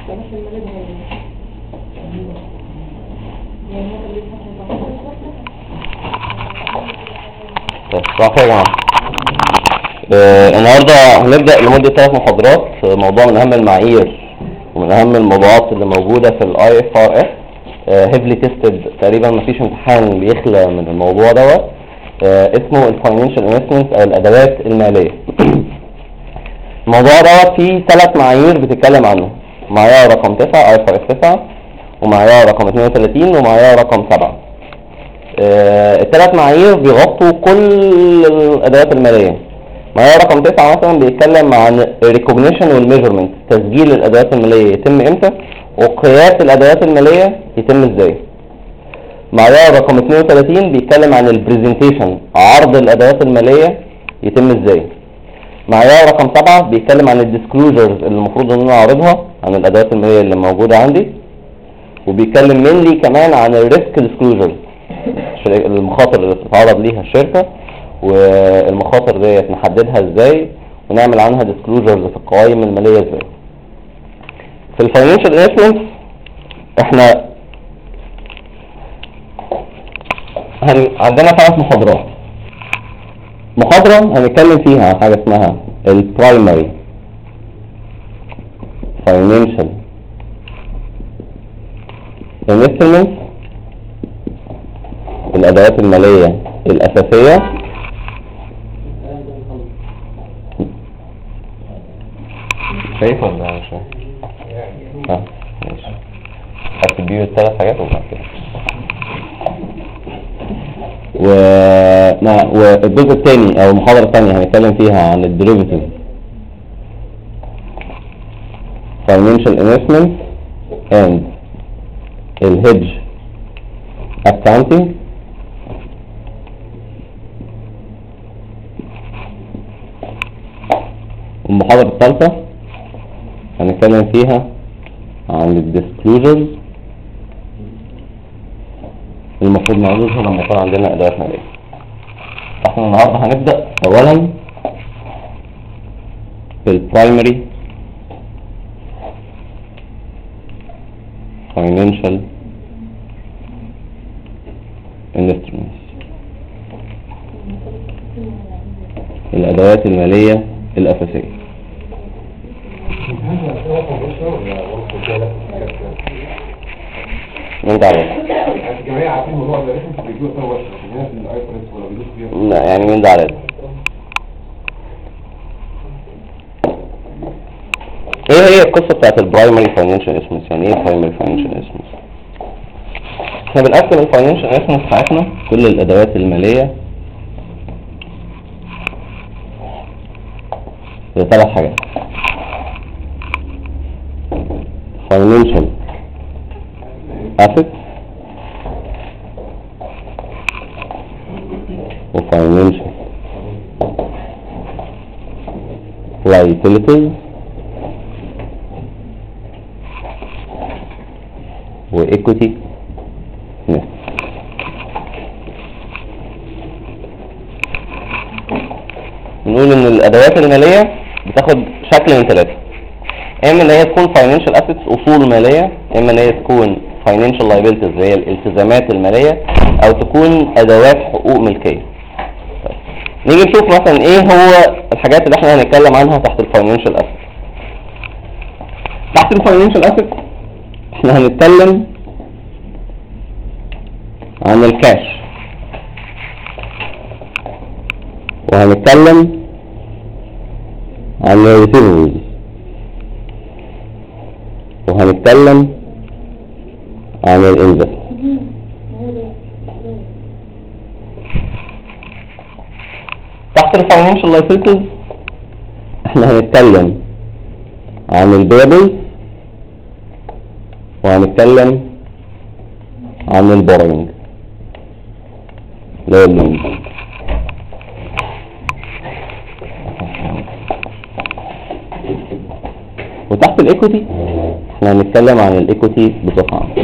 صح يا جماعة. النهاردة هنبدأ لمدة 3 محاضرات موضوع من أهم المعايير ومن أهم الموضوعات اللي موجودة في ال IFRS. heavily tested، تقريبا مفيش امتحان بيخلى من الموضوع دوت. اسمه ال Financial Investments أو الأدوات المالية. الموضوع دوت فيه 3 معايير بتتكلم عنه. معيار رقم 9 IFRS 9، ومعيار رقم 32، ومعيار رقم 7. ال3 معايير بيغطوا كل الأدوات المالية. معيار رقم 9 مثلا بيتكلم عن recognition والmeasurement، تسجيل الأدوات المالية يتم امتى، وقياس الأدوات المالية يتم ازاي. معيار رقم 32 بيتكلم عن البريزنتيشن، عرض الأدوات المالية يتم ازاي. معيار رقم 7 بيتكلم عن الديسكلوجرز اللي المفروض ان انا اعرضها عن الأدوات المالية اللي موجودة عندي، وبيتكلم منلي كمان عن الريسك ديسكلوجرز، المخاطر اللي بتتعرض ليها الشركة، والمخاطر ديت نحددها ازاي ونعمل عنها ديسكلوجرز في القوائم المالية ازاي. في الفاينانشال انفستمنتس احنا عندنا 3 محاضرات. محاضرة هنتكلم فيها عن حاجة اسمها البرايمري فاينانشال انفستمنتس، الأدوات المالية الأساسية. شايف ولا مش شايف؟ ماشي. هتديه ال3 حاجات وبعد كده. والجزء الثاني أو المحاضرة الثانية هنتكلم فيها عن الديريفيتيف financial investment and الهيدج accounting. المحاضرة الثالثة هنتكلم فيها عن الديسكلوجرز المفروض نعرضها لما يكون عندنا أدوات مالية. احنا النهاردة هنبدأ أولا بالبرايمري financial investments، الأدوات المالية الأساسية. من دعوة؟ لا يعني من دعوة. ايه هي القصة بتاعت البرايمري فاينانشال انفستمنتس؟ يعني ايه برايمري فاينانشال انفستمنتس؟ احنا بنقسم الفاينانشال انفستمنتس بتاعتنا كل الأدوات المالية ل3 حاجات: financial assets و financial liabilities و equity net. نقول ان الادوات المالية بتاخد شكل من 3: اما ان هي تكون financial assets اصول مالية، اما ان هي تكون financial liabilities اللي هي الالتزامات المالية، او تكون ادوات حقوق ملكية. نيجي نشوف مثلا ايه هو الحاجات اللي احنا هنتكلم عنها تحت الفاينانشال اسيت. تحت الفاينانشال اسيت احنا هنتكلم عن الكاش، وهنتكلم عن الريسيفبلز، وهنتكلم عن الانفست. تحت الفاينانشال لايبيلتيز احنا هنتكلم عن البيبلز، وهنتكلم عن البورينج اللي هو اللونز. وتحت الايكوتي احنا هنتكلم عن الايكوتي بصفة عامة.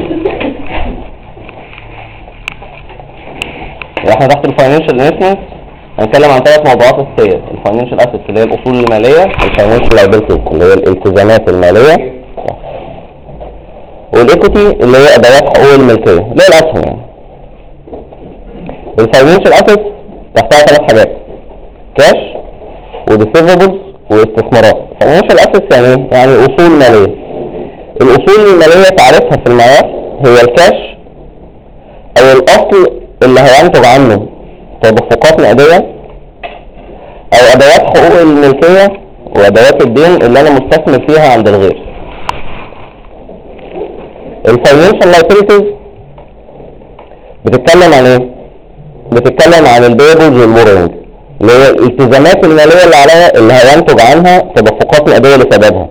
واحنا تحت الفاينانشال انفستمنتس هنتكلم عن 3 موضوعات اساسية: الفاينانشال اسيتس اللي هي الاصول المالية، الفاينانشال لايبيلتيز اللي هي الالتزامات المالية، والايكوتي اللي هي ادوات حقوق الملكيه اللي هي الاسهم يعني. الفاينانشال اسيتس تحتها 3 حاجات: كاش وديسيفبلز واستثمارات. فاينانشال اسيتس يعني ايه؟ يعني اصول ماليه. الاصول الماليه تعرفها في المعيار هي الكاش او الاصل اللي هينتج عنه تدفقات نقديه او ادوات حقوق الملكيه وادوات الدين اللي انا مستثمر فيها عند الغير. الفاينانشال لايبيلتيز بتتكلم عن ايه؟ بتتكلم عن البيبلز والبورينج اللي هي الالتزامات الماليه اللي عليها اللي هينتج عنها تدفقات نقديه لسببها.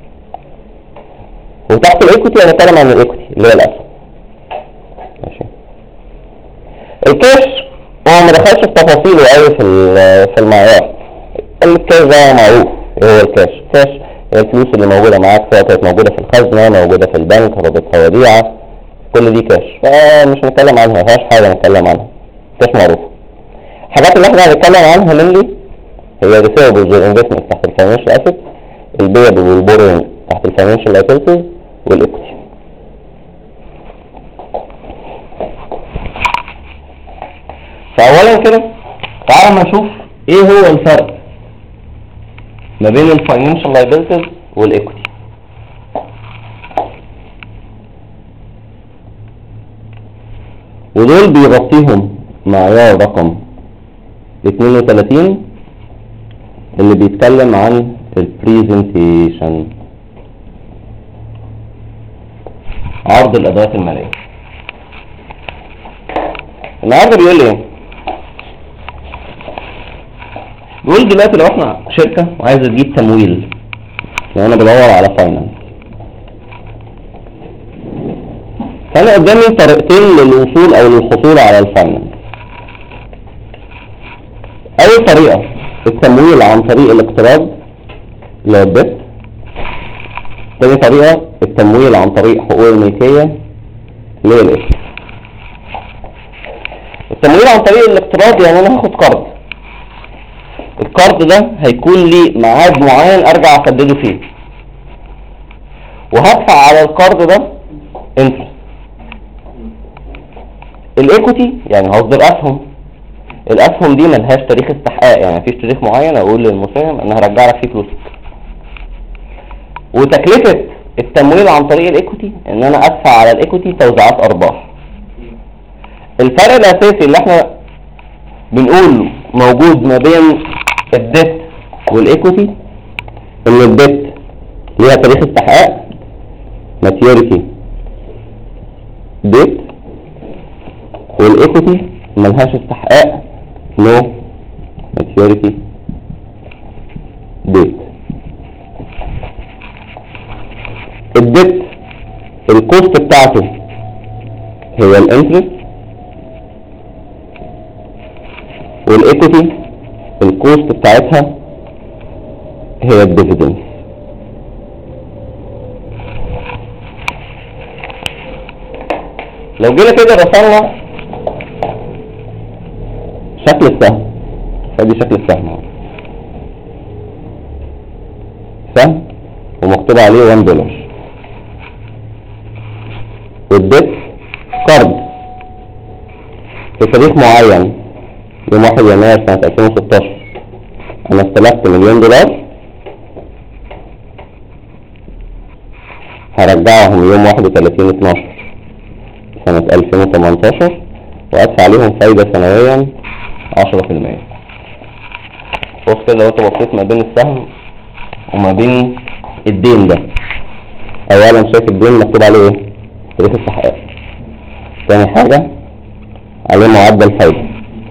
وتحت الايكوتي هنتكلم عن الايكوتي اللي هي الاسهم. ماشي. الكاش هو ما دخلش في تفاصيله قوي في المعيار. الكاش ده معروف ايه هو الكاش. كاش هي الفلوس اللي موجوده معاك، سواء كانت موجوده في الخزنه، موجوده في البنك، رابطه وديعه، كل دي كاش. فمش هنتكلم عنها، ما فيهاش حاجه نتكلم عنها، كاش معروف. الحاجات اللي احنا هنتكلم عنها منلي هي الريسيفبلز والانفستمنت تحت الفاينانشال اسيت، البيبل والبورينج تحت الفاينانشال لايبيلتيز، والايكوتي. فاولا كده تعالى ما نشوف ايه هو الفرق ما بين الفاينانشال لايبيلتيز والايكوتي. ودول بيغطيهم معيار رقم 32 اللي بيتكلم عن البريزنتيشن، عرض الادوات الماليه. النهارده بيقول ايه؟ بيقول دلوقتي لو احنا شركه وعايزه تجيب تمويل، لو انا بدور على فاينانس، فانا قدامي طريقتين للوصول او للحصول على الفاينانس. اول طريقه التمويل عن طريق الاقتراض اللي هو الديت. تاني طريقه التمويل عن طريق حقوق الملكيه اللي هي الايكوتي. التمويل عن طريق الاقتراض يعني انا هاخد قرض، القرض ده هيكون لي ميعاد معين ارجع اسدده فيه، وهدفع على القرض ده انترست. الايكوتي يعني هصدر اسهم، الاسهم دي ملهاش تاريخ استحقاق، يعني مفيش تاريخ معين اقول للمساهم انا هرجع لك فيه فلوسك. وتكلفه التمويل عن طريق الايكوتي ان انا ادفع على الايكوتي توزيعات ارباح. الفرق الاساسي اللي احنا بنقول موجود ما بين الديت والايكوتي ان الديت ليها تاريخ استحقاق maturity date، والايكوتي ملهاش استحقاق no maturity date. الديت الكوست بتاعته هي الانترست، والايكوتي الكوست بتاعتها هي الديفيدند. لو جينا كده رسمنا شكل السهم، فدي شكل السهم اهو، سهم ومكتوب عليه $1، والديت قرض في تاريخ معين يوم 1 يناير سنة 2016 انا استلفت $1,000,000 هرجعهم يوم 31/12 سنة 2018 وادفع عليهم فايدة سنويا 10%. بص كده لو انت بصيت ما بين السهم وما بين الدين ده، اولا شايف الدين مكتوب عليه ايه؟ تاريخ استحقاق. تاني حاجة عليه معدل فايدة.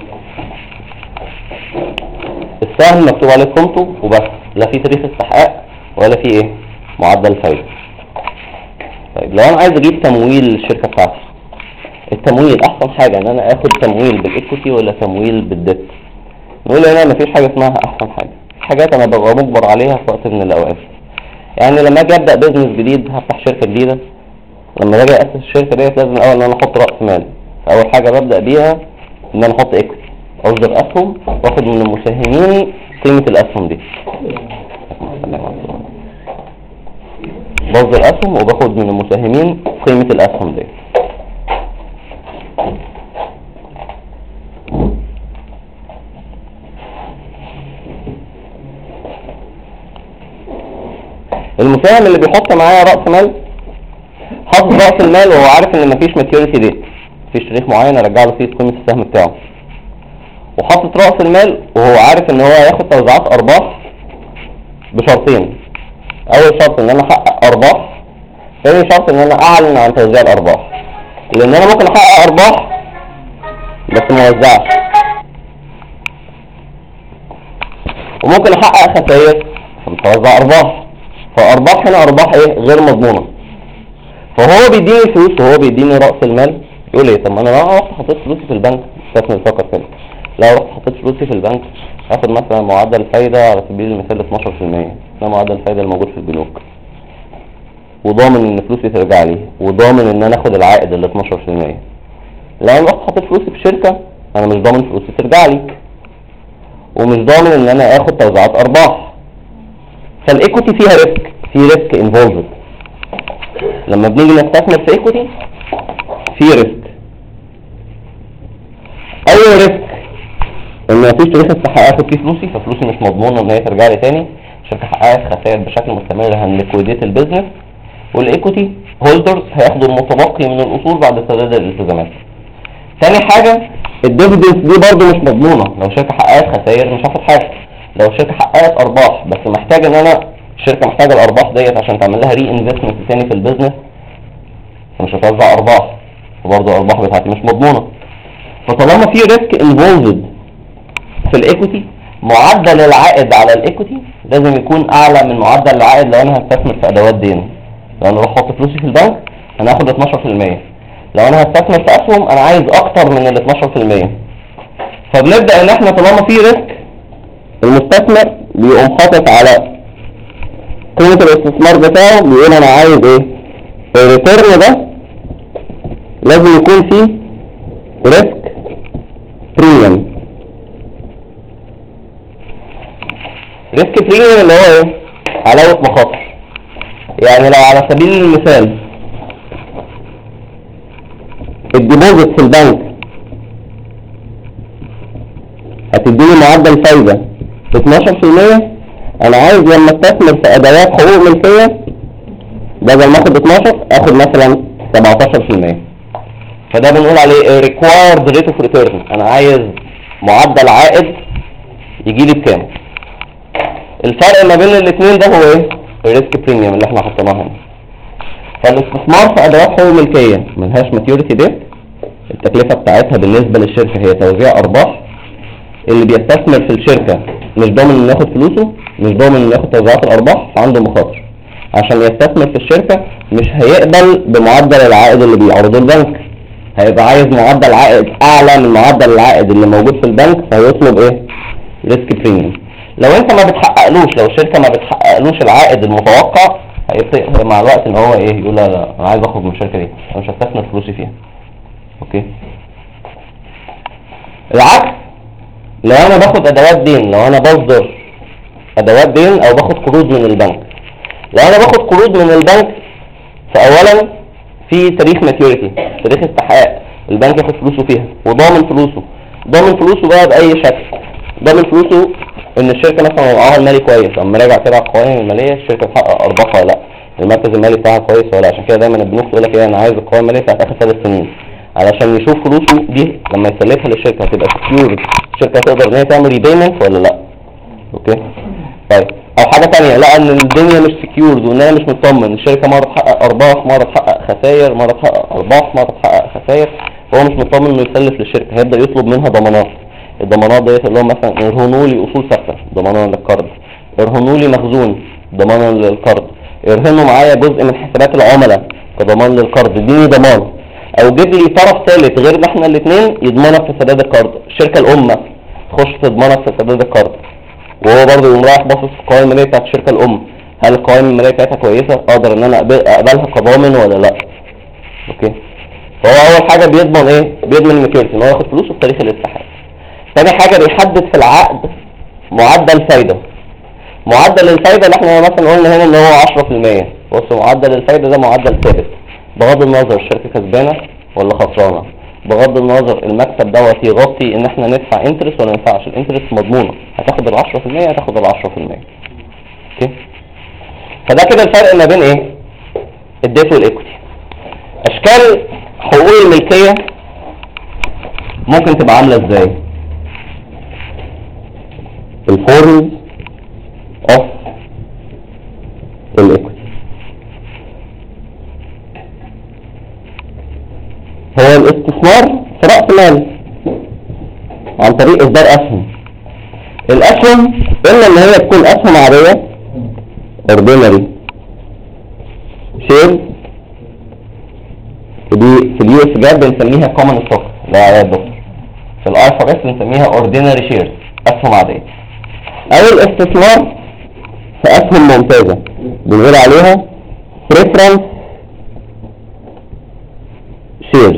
السهم مكتوب عليه قيمته وبس، لا في تاريخ استحقاق ولا في ايه؟ معدل فايدة. طيب لو انا عايز اجيب تمويل للشركة بتاعتي، التمويل احسن حاجة ان انا اخد تمويل بالايكوتي ولا تمويل بالديت؟ نقول هنا مفيش حاجة اسمها احسن حاجة، في حاجات انا ببقى مجبر عليها في وقت من الاوقات. يعني لما اجي ابدا بيزنس جديد، هفتح شركة جديدة، لما باجي اسس الشركة ديت لازم الاول ان انا احط راس مال. اول حاجة ببدا بيها ان انا احط ايكوتي، اصدر اسهم واخد من المساهمين قيمة الاسهم دي. بصدر اسهم وباخد من المساهمين قيمة الاسهم دي. المساهم اللي بيحط معايا رأس مال، حاطط رأس المال وهو عارف ان مفيش ماتيوريتي ديت، مفيش تاريخ معين ارجع له فيه قيمة السهم بتاعه، وحاطط رأس المال وهو عارف ان هو هياخد توزيعات ارباح بشرطين. اول شرط ان انا احقق ارباح، ثاني شرط ان انا اعلن عن توزيع الارباح، لان انا ممكن احقق ارباح بس ما اوزعش، وممكن احقق خسائر فمش هوزع ارباح. فارباح هنا ارباح ايه؟ غير مضمونه. فهو بيديني فلوس وهو بيديني راس المال، يقول ايه؟ طب ما انا لو رحت حطيت فلوسي في البنك، استثمر فكر كده، لو رحت حطيت فلوسي في البنك هاخد مثلا معدل فايده على سبيل المثال 12%، ده معدل الفايده الموجود في البنوك، وضامن ان فلوسي ترجع لي، وضامن ان انا اخد العائد ال 12%. لو انا رحت حطيت فلوسي في شركه، انا مش ضامن فلوسي ترجع لي، ومش ضامن ان انا اخد توزيعات ارباح. فالايكوتي فيها ريسك، في ريسك انفولفد. لما بنيجي نستثمر في ايكوتي في ريسك. اول ريسك ان مفيش تاريخ استحقاق اخد فيه فلوسي، ففلوسي مش مضمونه ان هي ترجع لي تاني، الشركه حققت خسائر بشكل مستمر هنليكويديت البيزنس، والايكوتي هولدرز هياخدوا المتبقي من الاصول بعد سداد الالتزامات. تاني حاجه الديفيدنس دي برضو مش مضمونه، لو شركه حققت خسائر مش هاخد حاجه، لو الشركه حققت ارباح بس محتاجه ان انا الشركه محتاجه الارباح ديت عشان تعمل لها ري انفستمنت تاني في البيزنس، فمش هتوزع ارباح، وبرضو الارباح بتاعتي مش مضمونه. فطالما في ريسك انفولفد في الايكوتي، معدل العائد على الايكوتي لازم يكون اعلى من معدل العائد لو انا هستثمر في ادوات دين. لو انا اروح احط فلوسي في البنك انا هاخد 12%، لو انا هستثمر في اسهم انا عايز اكتر من ال 12%. فبنبدا ان احنا طالما في ريسك، المستثمر بيقوم حاطط على قيمه الاستثمار بتاعه، بيقول انا عايز ايه؟ الريتيرن ده لازم يكون فيه ريسك بريميوم. ريسك بريميوم اللي هو ايه؟ علاوه مخاطر. يعني لو على سبيل المثال الديبوزيت في البنك هتديني معدل فايدة 12%، انا عايز لما استثمر في ادوات حقوق ملكية بدل ما اخد 12 اخد مثلا 17%. فده بنقول عليه required rate of return، انا عايز معدل عائد يجي لي بكام. الفرق ما بين الاثنين ده هو ايه؟ الريسك بريميوم اللي احنا حطيناه هنا. فالاستثمار في ادوات حقوق ملكيه ملهاش ماتيوريتي ديت، التكلفه بتاعتها بالنسبه للشركه هي توزيع ارباح، اللي بيستثمر في الشركه مش ضامن انه ياخد فلوسه، مش ضامن انه ياخد توزيعات الارباح، فعنده مخاطر. عشان يستثمر في الشركه مش هيقبل بمعدل العائد اللي بيعرضه البنك، هيبقى عايز معدل عائد اعلى من معدل العائد اللي موجود في البنك، فهيطلب ايه؟ ريسك بريميوم. لو انت ما بتحققلوش، لو الشركه ما بتحققلوش العائد المتوقع، هيبقى مع الوقت ان هو ايه؟ يقول لا انا عايز اخرج من الشركه دي، انا مش هستثمر فلوسي فيها. اوكي. العكس، لو انا باخد ادوات دين، لو انا بصدر ادوات دين او باخد قروض من البنك، لو انا باخد قروض من البنك فاولا في تاريخ ماتيوريتي، تاريخ استحقاق، البنك ياخد فلوسه فيها وضامن فلوسه. ضامن فلوسه بقى باي شكل؟ ضامن فلوسه ان الشركه مثلا وضعها المالي كويس، اما راجع كده على القوائم الماليه الشركه بتحقق ارباح ولا لا، المركز المالي بتاعها كويس ولا لا. عشان كده دايما البنوك تقول لك ايه؟ انا عايز القوائم الماليه بتاعت اخر 3 سنين، علشان يشوف فلوسه دي لما يسلفها للشركه هتبقى سكيور، الشركه تقدر ان هي تعمل ريبيمنت ولا لا. اوكي. طيب، او حاجه ثانيه، لا ان الدنيا مش سكيورد وان انا مش مطمن، الشركه مره تحقق ارباح، مره تحقق خسائر، مره تحقق ارباح، مره تحقق خسائر، هو مش مطمن انه يسلف للشركه، هيبدا يطلب منها ضمانات. الضمانات ديت اللي هو مثلا ارهنوا لي اصول ثابته ضمانا للقرض، ارهنوا لي مخزون ضمانا للقرض، ارهنوا معايا جزء من حسابات العملاء كضمان للقرض، اديني ضمان، او جيب لي طرف ثالث غير احنا الاثنين يضمنك في سداد القرض، الشركه الام تخش تضمنك في سداد القرض، وهو برضه يقوم رايح باصص في القوائم الماليه بتاعت الشركه الام، هل القوائم الماليه بتاعتها كويسه؟ اقدر ان انا اقبلها كضامن ولا لا؟ اوكي. فهو اول حاجه بيضمن ايه؟ بيضمن الماتيوريتي ان هو ياخد فلوسه بتاريخ الاستحقاق. ثاني حاجه بيحدد في العقد معدل فايده. معدل الفايده اللي احنا مثلا قلنا هنا ان هو 10%، بص معدل الفايده ده معدل ثابت، بغض النظر الشركة كسبانة ولا خسرانة، بغض النظر المكسب دوت يغطي ان احنا ندفع انترست ولا ما ندفعش. الانترست مضمونة، هتاخد ال 10% هتاخد ال 10%. اوكي، فده كده الفرق ما بين ايه؟ الديت والايكوتي. اشكال حقوق الملكية ممكن تبقى عاملة ازاي؟ الفورمز اوف الايكوتي هو الاستثمار في رأس مال عن طريق اصدار اسهم. الاسهم اما ان هي تكون اسهم عادية ordinary shares، ودي في اليو اس جاب بنسميها common stock اللي هي عليها الدكتور، في الاي اف ار اس بنسميها ordinary shares اسهم عادية. او الاستثمار في اسهم ممتازة بنقول عليها preference shares،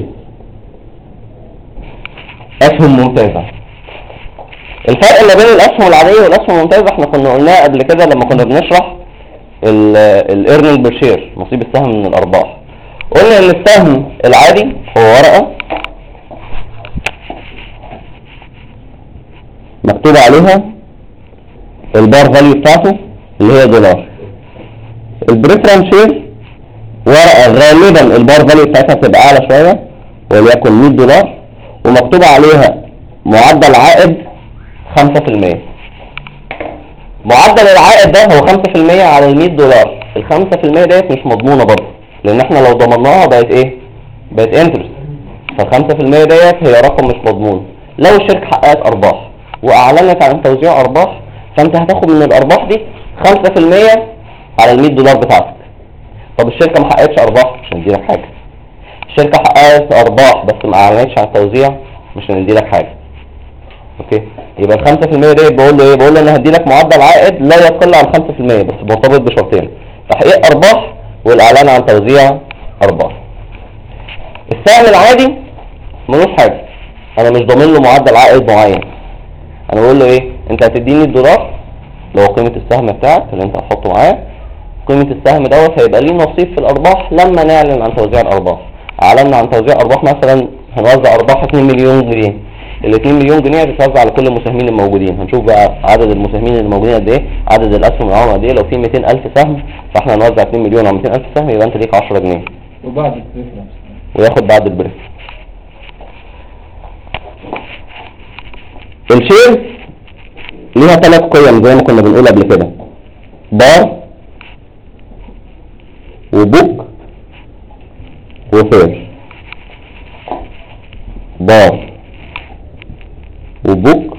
اسهم ممتازة. الفرق ما بين الاسهم العادية والاسهم الممتازة احنا كنا قلناه قبل كده لما كنا بنشرح الايرنينج بير شير، نصيب السهم من الارباح. قلنا ان السهم العادي هو ورقة مكتوب عليها البار فاليو بتاعته اللي هي دولار. البريفرنس شير ورقة غالبا البار فاليو بتاعتها بتبقى اعلى شوية وليكن 100 دولار ومكتوب عليها معدل عائد 5%. معدل العائد ده هو 5% على ال 100 دولار. ال 5% ديت مش مضمونة برضه، لان احنا لو ضمناها بقت ايه؟ بقت انترست. فال 5% ديت هي رقم مش مضمون. لو الشركة حققت ارباح واعلنت عن توزيع ارباح، فانت هتاخد من الارباح دي 5% على ال 100 دولار بتاعتك. طب الشركة ما حققتش ارباح، مش هنديلك حاجة. الشركة حققت ارباح بس ما اعلنتش عن توزيع، مش هنديلك حاجة. اوكي، يبقى ال 5% دي بقول له ايه؟ بقول له انا هديلك معدل عائد لا يقل عن 5% بس مرتبط بشرطين: تحقيق ارباح والاعلان عن توزيع ارباح. السهم العادي ملوش حاجة، انا مش ضامن له معدل عائد معين. انا بقول له ايه؟ انت هتديني الدولار لو قيمة السهم بتاعك اللي انت هتحطه معاه، قيمة السهم دوت هيبقى ليه نصيب في الارباح لما نعلن عن توزيع الارباح. اعلنا عن توزيع ارباح مثلا هنوزع ارباح 2 مليون جنيه، ال 2 مليون جنيه هتتوزع على كل المساهمين الموجودين. هنشوف بقى عدد المساهمين اللي موجودين قد ايه، عدد الاسهم اللي معاهم قد ايه. لو في 200,000 سهم فاحنا هنوزع 2 مليون على 200,000 سهم، يبقى انت ليك 10 جنيه وبعد البريفرنس وياخد بعد البريف. الشير ليها 3 قيم زي ما كنا بنقول قبل كده: بار وبوك وفير. بار وبوك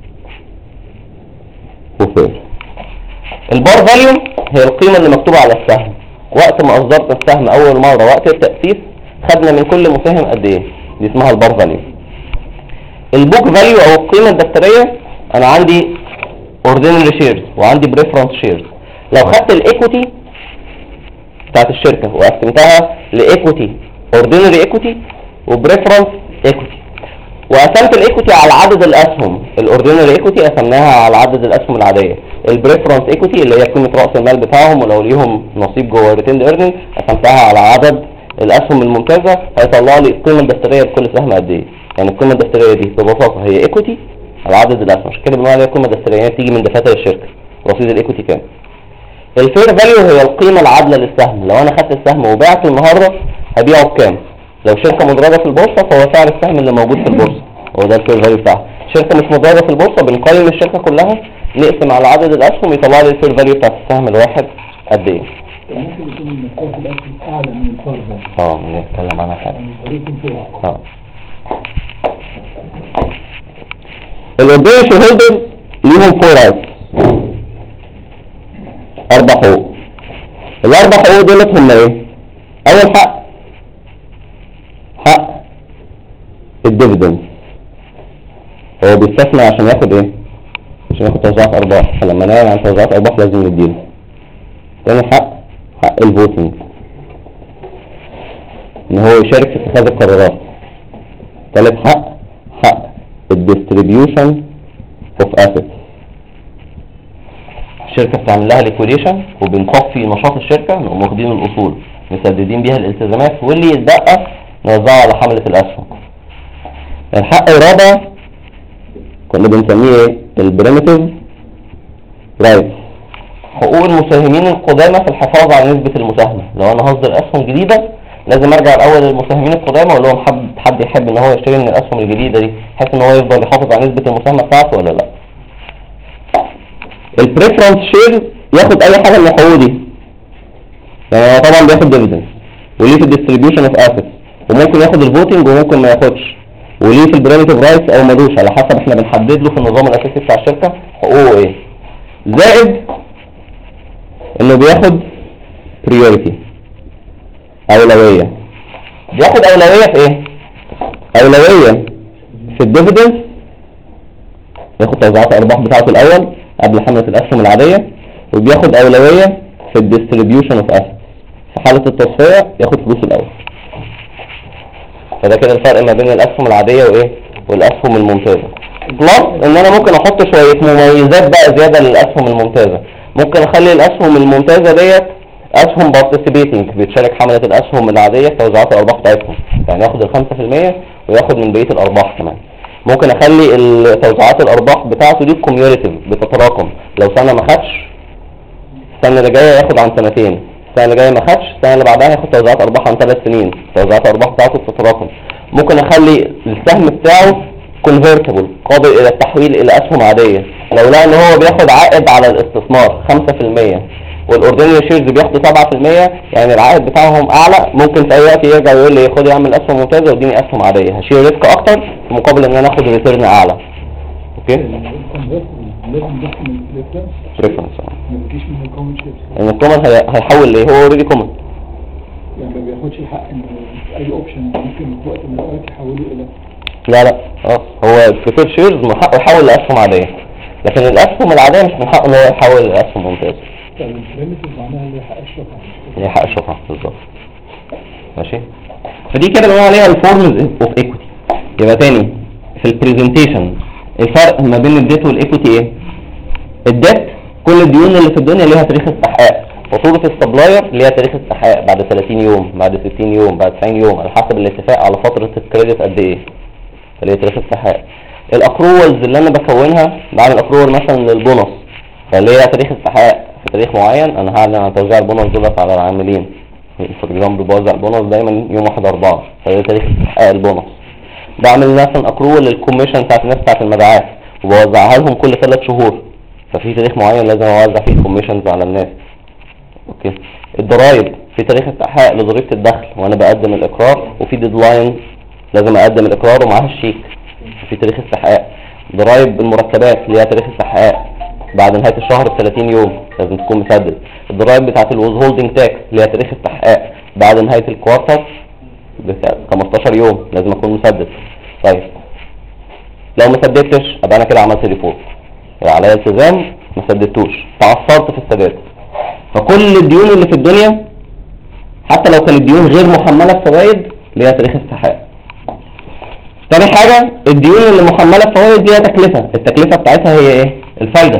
وفير. البار فاليو هي القيمة اللي مكتوبة على السهم. وقت ما اصدرت السهم اول مرة وقت التأسيس خدنا من كل مساهم قد ايه، دي اسمها البار فاليو. البوك فاليو او القيمة الدفترية، انا عندي اوردينري شيرز وعندي بريفرنس شيرز. لو خدت الايكوتي بتاعت الشركة وقسمتها لايكوتي اوردينري ايكوتي وبريفرنس ايكوتي، وقسمت الايكوتي على عدد الاسهم، الاوردينري ايكوتي قسمناها على عدد الاسهم العاديه، البريفرنس ايكوتي اللي هي قيمه راس المال بتاعهم ولو ليهم نصيب جوه ريتيند ايرنينج قسمتها على عدد الاسهم الممتازه، هيطلع لي القيمه الدفتريه لكل سهم قد ايه. يعني القيمه الدفتريه دي ببساطه هي ايكوتي على عدد الاسهم، عشان كده بنقول عليها القيمه الدفتريه، بتيجي من دفاتر الشركه رصيد الايكوتي كام. الفير فاليو هي القيمه العادله للسهم. لو انا خدت السهم وبعته النهارده هبيعه بكام؟ لو شركه مدرجه في البورصه فهو سعر السهم اللي موجود في البورصه، هو ده الفير فاليو بتاعها. شركه مش مدرجه في البورصه بنقيم الشركه كلها نقسم على عدد الاسهم يطلع لي الفير فاليو بتاع السهم الواحد قد ايه. ممكن يكون المكتوب في الاسم اعلى من الفرد. نتكلم عنها حاجه. الاوردينري شير هولدرز ليهم 4 رايتس، 4 حقوق. الاربع حقوق دولت هم ايه؟ اول حق الديفيدند، هو بيستثنى عشان ياخد ايه؟ عشان ياخد توزيعات ارباح، فلما نعلن عن توزيعات ارباح لازم نديله. تاني حق الفوتنج، ان هو يشارك في اتخاذ القرارات. تالت حق الديستريبيوشن اوف اسيتس، الشركه بتعمل لها ليكويديشن وبنصفي نشاط الشركه نقوم واخدين الاصول مسددين بيها الالتزامات، واللي يتبقى نوزعه على حملة الاسهم. الحق الرابع كنا بنسميه ايه؟ البريميتيف رايت، حقوق المساهمين القدامى في الحفاظ على نسبة المساهمة. لو انا هصدر اسهم جديدة لازم ارجع الاول للمساهمين القدامى واقول لهم حد يحب ان هو يشتري من الاسهم الجديدة دي بحيث ان هو يفضل يحافظ على نسبة المساهمة بتاعته ولا لا. البريفرنس شير ياخد اي حاجة من الحقوق دي، يعني هو طبعا بياخد ديفيدنس، وليه في الديستريبيوشن اوف اسيتس، وممكن ياخد الفوتنج وممكن ما ياخدش، وليه في البريميتيف رايتس او ملوش على حسب احنا بنحدد له في النظام الاساسي بتاع الشركة حقوقه ايه. زائد انه بياخد priority، اولوية. بياخد اولوية في ايه؟ اولوية في الديفيدنس، ياخد توزيعات الارباح بتاعته الاول قبل حملة الاسهم العادية، وبياخد اولوية في الديستريبيوشن اوف اسيتس، في حالة التصفية ياخد فلوس الاول. فده كده الفرق ما بين الاسهم العادية وايه والاسهم الممتازة. بلس ان انا ممكن احط شوية مميزات بقى زيادة للاسهم الممتازة. ممكن اخلي الاسهم الممتازة ديت اسهم بارتيسيبيتنج، بيتشارك حملة الاسهم العادية في توزيعات الارباح بتاعتهم، يعني ياخد ال5% وياخد من بقية الارباح كمان. ممكن اخلي توزيعات الارباح بتاعته دي كوميوليتيف، بتتراكم. لو سنة ما خدش السنة اللي جاية ياخد عن سنتين، السنة اللي جاية ما خدش السنة اللي بعدها ياخد توزيعات ارباح عن 3 سنين، توزيعات الارباح بتاعته بتتراكم. ممكن اخلي السهم بتاعه كونفرتبل، قابل الى التحويل الى اسهم عادية. لو لقى ان هو بياخد عائد على الاستثمار 5% والاوردينري شيرز بياخدوا 7%، يعني العائد بتاعهم اعلى، ممكن في اي وقت يرجع يقول لي خد يا عم الاسهم ممتازة واديني اسهم عادية، هشيل ريسك اكتر في مقابل ان انا اخد ريتيرن اعلى. اوكي؟ لازم ده من البريفرنس بريفرنس ما بيجيش من الكومن شيرز، ان الكومن هيحول ليه؟ هو اوريدي كومن، يعني ما بياخدش الحق ان اي اوبشن ممكن في وقت من الاوقات يحوله الى لا هو البريفير شيرز من حقه يحول لاسهم عادية، لكن الاسهم العادية مش من حقه ان هو يحول لاسهم ممتازة. طيب البريميتيف معناها اللي يحقق الشفعة، اللي يحقق الشفعة بالظبط. ماشي، فدي كده بنقول عليها الفورمز اوف ايكويتي. يبقى تاني في البرزنتيشن الفرق ما بين الديت والايكويتي ايه؟ الديت كل الديون اللي في الدنيا ليها تاريخ استحقاق، فاتورة السبلاير ليها تاريخ استحقاق بعد 30 يوم، بعد 60 يوم، بعد 90 يوم، على حسب الاتفاق على فترة الكريدت قد ايه، فليها تاريخ استحقاق. الاكروالز اللي انا بكونها، بعمل اكروال مثلا للبونص، فاللي هي تاريخ استحقاق في تاريخ معين، انا هعلن عن توزيع البونص دولت على العاملين. فور اكزامبل بوزع البونص دايما يوم 1/4، فده تاريخ استحقاق البونص. بعمل مثلا اكروال للكوميشن بتاعت الناس بتاعت المبيعات وبوزعها لهم كل 3 شهور، ففي تاريخ معين لازم اوزع فيه الكوميشنز على الناس. اوكي. الضرايب في تاريخ استحقاق لضريبة الدخل وانا بقدم الاقرار، وفي ديدلاين لازم اقدم الاقرار ومعاها الشيك، في تاريخ استحقاق. ضرايب المرتبات ليها تاريخ استحقاق بعد نهاية الشهر ب30 يوم لازم تكون مسدد. الضرايب بتاعت الوز هولدنج تاكس ليها تاريخ استحقاق بعد نهاية الكوارتر ب 15 يوم لازم اكون مسدد. طيب لو ما سددتش ابقى انا كده عملت ديفولت، عليا التزام ما سددتوش، تعثرت في السداد. فكل الديون اللي في الدنيا حتى لو كانت ديون غير محملة بفوائد ليها تاريخ استحقاق. تاني حاجة الديون اللي محملة بفوائد ليها تكلفة، التكلفة بتاعتها هي ايه؟ الفايدة.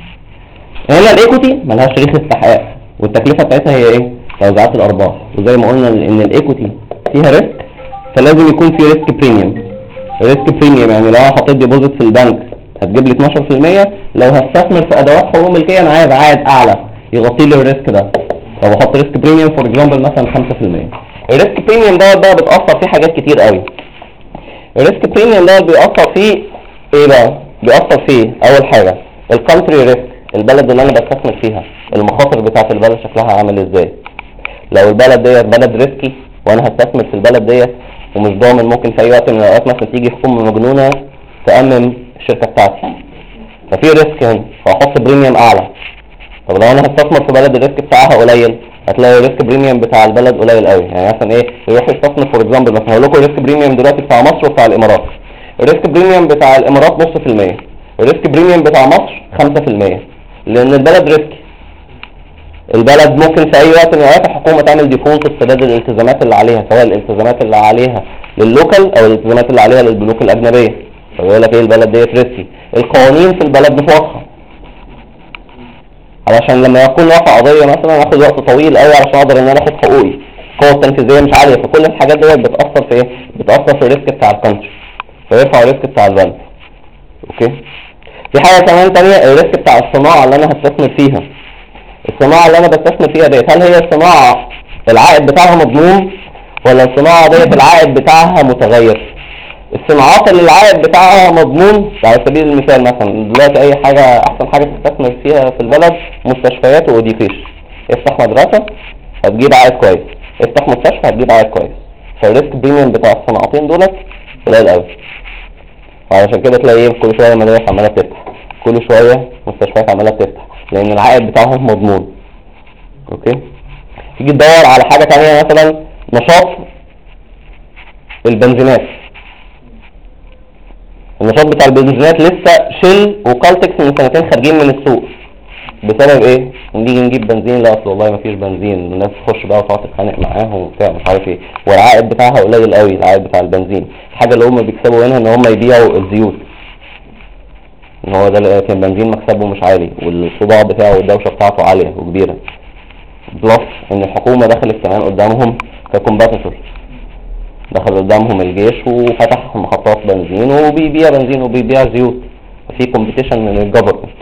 هنا الايكوتي ملهاش تاريخ استحقاق والتكلفة بتاعتها هي ايه؟ توزيعات الارباح. وزي ما قلنا ان الايكوتي فيها ريسك فلازم يكون في ريسك بريميوم. ريسك بريميوم يعني لو انا حطيت ديبوزيت في البنك هتجيب لي 12%، لو هستثمر في ادوات حقوق ملكية انا عايز عائد اعلى يغطي لي الريسك ده، لو بحط ريسك بريميوم فور اكزامبل مثلا 5%. الريسك بريميوم ده بقى بتأثر فيه حاجات كتير قوي. الريسك بريميوم ده بيأثر فيه ايه بقى؟ بيأثر فيه اول حاجة الكونتري ريسك، البلد اللي انا بستثمر فيها المخاطر بتاعت البلد شكلها عامل ازاي. لو البلد ديت بلد ريسكي وانا هستثمر في البلد ديت ومش ضامن، ممكن في اي وقت من الاوقات مثلا تيجي حكومة مجنونة تأمم الشركة بتاعتي، ففي ريسك هنا فاحط بريميوم اعلى. طب لو انا هستثمر في بلد الريسك بتاعها قليل هتلاقي الريسك بريميوم بتاع البلد قليل قوي. يعني مثلا ايه يروح يستثمر فور اكزامبل، مثلا هقول لكم الريسك بريميوم دلوقتي بتاع مصر وبتاع الامارات. الريسك بريميوم بتاع الامارات 0.5%، الريسك بريميوم بتاع مصر 5%، لان البلد ريسكي. البلد ممكن في اي وقت من الاوقات الحكومه تعمل ديفولت في سداد الالتزامات اللي عليها، سواء الالتزامات اللي عليها لللوكال او الالتزامات اللي عليها للبنوك الاجنبيه. فيقول لك ايه البلد ديت ريسكي. القوانين في البلد مش واضحه، علشان لما يكون رافع قضيه مثلا اخد وقت طويل قوي علشان اقدر ان انا اخد حقوقي، القوه التنفيذيه مش عاليه، فكل الحاجات ديت بتاثر في ايه؟ بتاثر في الريسك بتاع الكونتري، فيرفع الريسك بتاع الفالف. اوكي. في حاجه كمان تانية، الريسك بتاع الصناعه اللي انا هستثمر فيها. الصناعه اللي انا بستثمر فيها ديت، هل هي الصناعه العائد بتاعها مضمون، ولا الصناعه ديت العائد بتاعها متغير؟ الصناعات اللي العائد بتاعها مضمون، على سبيل المثال مثلا دلوقتي اي حاجه، احسن حاجه تستثمر فيها في البلد مستشفيات واديوكيشن. افتح مدرسه هتجيب عائد كويس، افتح مستشفى هتجيب عائد كويس، فالريسك بريميوم بتاع الصناعتين دولت قليل قوي. وعشان كده تلاقي كل شويه مدارس عماله بتفتح، كل شويه مستشفيات عماله بتفتح، لان العائد بتاعهم مضمون. اوكي. تيجي تدور على حاجه ثانيه، مثلا نشاط البنزينات. النشاط بتاع البنزينات لسه شيل وكالتكس من سنتين خارجين من السوق. بسبب ايه؟ نيجي نجيب بنزين، لا اصل والله مفيش بنزين، الناس تخش بقى وتقعد تتخانق معاهم وبتاع مش عارف ايه، والعائد بتاعها قليل قوي. العائد بتاع البنزين الحاجه اللي هم بيكسبوا منها ان هم يبيعوا الزيوت، ان هو ده كان البنزين مكسبه مش عالي، والصداع بتاعه والدوشه بتاعته عاليه وكبيره. بلس ان الحكومه دخلت كمان قدامهم ككومباتيتور، دخل قدامهم الجيش وفتح محطات بنزين وبيبيع بنزين وبيبيع زيوت، في كومبيتيشن من الجفرمنت.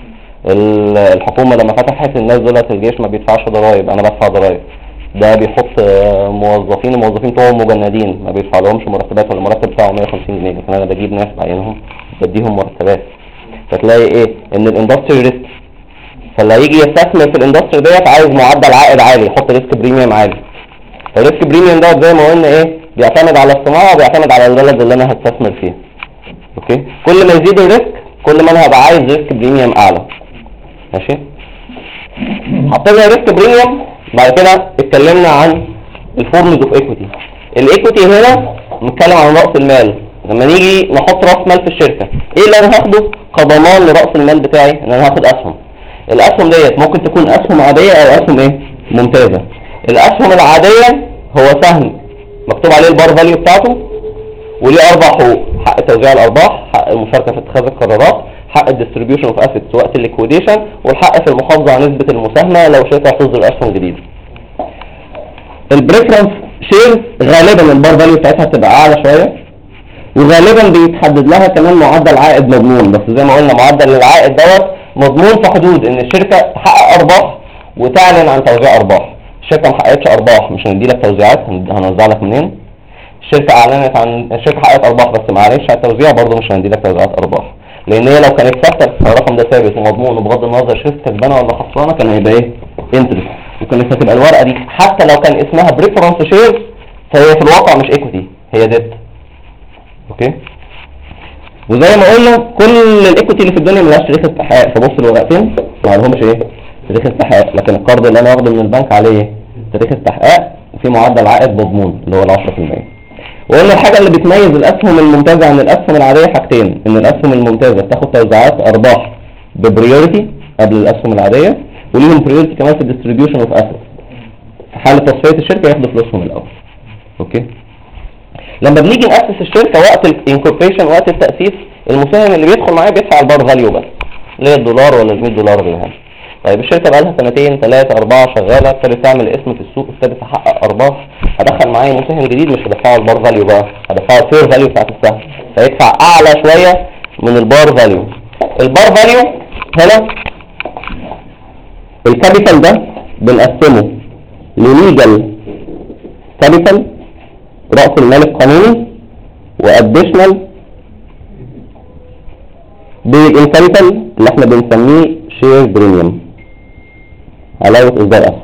الحكومه لما فتحت الناس دولت، الجيش ما بيدفعش ضرايب، انا بدفع ضرايب. ده بيحط موظفين، الموظفين بتوعهم مجندين ما بيدفع لهمش مرتبات، ولا المرتب بتاعه 150 جنيه، لكن انا بجيب ناس بعينهم بديهم مرتبات. فتلاقي ايه؟ ان الاندستري ريسك، فاللي هيجي يستثمر في الاندستري ديت عايز معدل عائد عالي، يحط ريسك بريميوم عالي. الريسك بريميوم دوت زي ما قلنا ايه؟ بيعتمد على الصناعه وبيعتمد على البلد اللي انا هستثمر فيه. اوكي. كل ما يزيد الريسك كل ما انا هبقى عايز ريسك بريميوم اعلى. ماشي. حطينا ريسك بريميوم، بعد كده اتكلمنا عن الفورمز اوف ايكويتي. الايكويتي هنا بنتكلم عن راس المال. لما نيجي نحط راس مال في الشركه، ايه اللي انا هاخده كضمان لراس المال بتاعي؟ ان انا هاخد اسهم. الاسهم ديت ممكن تكون اسهم عاديه او اسهم ايه؟ ممتازه. الاسهم العاديه هو سهم مكتوب عليه البار فاليو بتاعته، وليه 4 حقوق: حق توزيع الارباح، حق المشاركه في اتخاذ القرارات، حق الديستريبيوشن اوف اسيتس وقت الليكويديشن، والحق في المحافظه على نسبه المساهمه لو شركه هتصدر اسهم جديده. البريفرنس شير غالبا البار فاليو بتاعتها بتبقى اعلى شويه، وغالبا بيتحدد لها كمان معدل عائد مضمون، بس زي ما قلنا معدل العائد دوت مضمون في حدود ان الشركه تحقق ارباح وتعلن عن توزيع ارباح. الشركه ما حققتش ارباح مش هندي لك توزيعات، هنوزع لك منين؟ الشركه اعلنت عن الشركه حققت ارباح بس ما عرفتش على التوزيع، برضه مش هندي لك توزيعات ارباح، لان هي لو كانت ثابته الرقم ده ثابت ومضمون وبغض النظر شركه كسبانه ولا خسرانه كان هيبقى ايه؟ انترست، وكانت هتبقى الورقه دي حتى لو كان اسمها بريفرنس شير فهي في الواقع مش ايكويتي، هي ديت. اوكي. وزي ما قلنا كل الايكويتي اللي في الدنيا ملهاش تاريخ استحقاق، فبص الورقتين ما لهمش ايه؟ تاريخ استحقاق، لكن القرض اللي انا واخده من البنك عليه تاريخ استحقاق وفي معدل عائد مضمون اللي هو 10%. وقلنا الحاجه اللي بتميز الاسهم الممتازه عن الاسهم العاديه حاجتين: ان الاسهم الممتازه بتاخد توزيعات ارباح ببريوريتي قبل الاسهم العاديه، وليهم بريوريتي كمان في الديستريبيوشن اوف اسيتس، في حاله تصفيه الشركه ياخدوا فلوسهم الاول. اوكي. لما بنيجي نأسس الشركه وقت الانكوربريشن، وقت التأسيس، المساهم اللي بيدخل معايا بيدفع البار فاليو بس، اللي هي الدولار ولا $100 اللي هنا. طيب الشركه بقى لها 2 3 4 شغاله، ابتدت تعمل اسم في السوق، ابتدت تحقق ارباح، هدخل معايا مساهم جديد مش هدفعه البار فاليو بقى، هدفعه الفير فاليو بتاعت السهم، فيدفع اعلى شويه من البار فاليو. البار فاليو هنا الكابيتال ده بنقسمه لليجل كابيتال رأس المال القانوني، واديشنال بالانكابيتال اللي احنا بنسميه شير بريميوم، علاوة اصدار اسهم.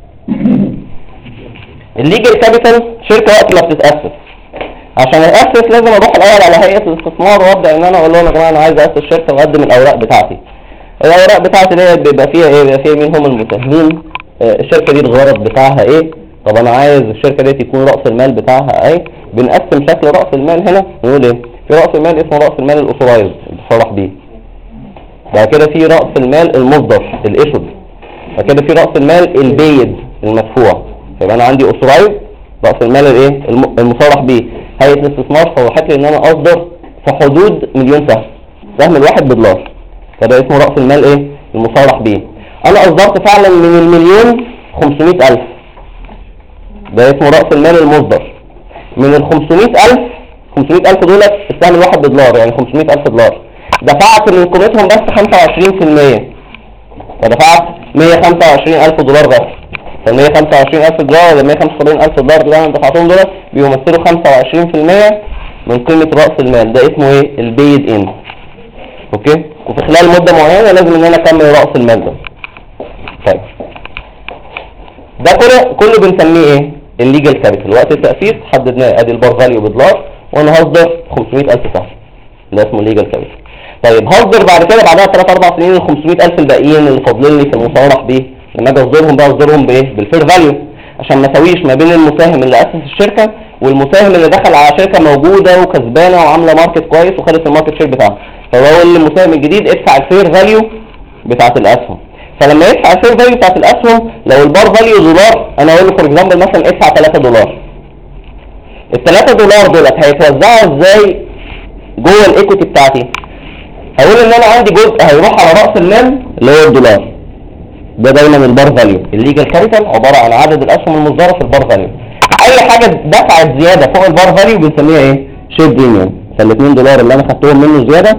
الليجل كابيتال شركة وقت ما بتتأسس، عشان أأسس لازم اروح الاول على هيئة الاستثمار وابدأ ان انا اقول لهم يا جماعة انا عايز أأسس شركة واقدم الاوراق بتاعتي. الاوراق بتاعتي دي بيبقى فيها ايه؟ بيبقى فيها مين هم المساهمين، الشركة دي الغرض بتاعها ايه، طب انا عايز الشركة دي يكون رأس المال بتاعها ايه. بنقسم شكل رأس المال هنا، نقول ايه؟ في رأس المال اسمه رأس المال الاوثورايزد بصرح بيه، بعد كده في رأس المال المصدر الايشود، بعد كده في رأس المال البيد المدفوع. يبقى انا عندي اوثورايزد رأس المال الايه؟ المصرح بيه. هيئة الاستثمار صرحت لي ان انا اصدر في حدود مليون سهم، سهم الواحد $1، فده اسمه رأس المال ايه؟ المصرح بيه. انا اصدرت فعلا من $1,500,000، ده اسمه رأس المال المصدر. من ال 500,000 دولار السهم الواحد بدولار، يعني 500,000 دولار، دفعت من قيمتهم بس 25%، فدفعت 125,000 دولار بس. فال 125,000 دولار ولا 175,000 دولار اللي انا دفعتهم دول بيمثلوا 25% من قيمة رأس المال. ده اسمه ايه؟ البيد ان. اوكي؟ وفي خلال مدة معينة لازم ان انا اكمل رأس المال ده. طيب ده كله بنسميه ايه؟ الليجل كابيتال. وقت التأسيس حددناه، ادي البار فاليو بدولار وانا هصدر 500,000 سهم، ده اسمه الليجل كابيتال. طيب هصدر بعد كده بعدها 3-4 سنين ال 500,000 الباقيين اللي فاضلين لي في المصالح بيه، لما اجي اصدرهم بقى اصدرهم بايه؟ بالفير فاليو، عشان ما اسويش ما بين المساهم اللي اسس الشركه والمساهم اللي دخل على شركه موجوده وكسبانه وعامله ماركت كويس وخدت الماركت شير بتاعها. فبقول للمساهم الجديد ادفع الفير فاليو بتاعت الاسهم. فلما يدفع الفير فاليو بتاعت الاسهم، لو البار فاليو دولار انا اقول له فور اكزامبل مثلا ادفع 3 دولار. ال 3 دولار دولت هيتوزعوا ازاي جوه الايكوتي بتاعتي؟ هقول ان انا عندي جزء هيروح على راس المال اللي هو الدولار، ده دايما البار فاليو. الليجل كابيتال عباره عن عدد الاسهم المصدره في البار فاليو. اي حاجه دفعت زياده فوق البار فاليو بنسميها ايه؟ شير بريميوم. فال 2 دولار اللي انا خدتهم منه زياده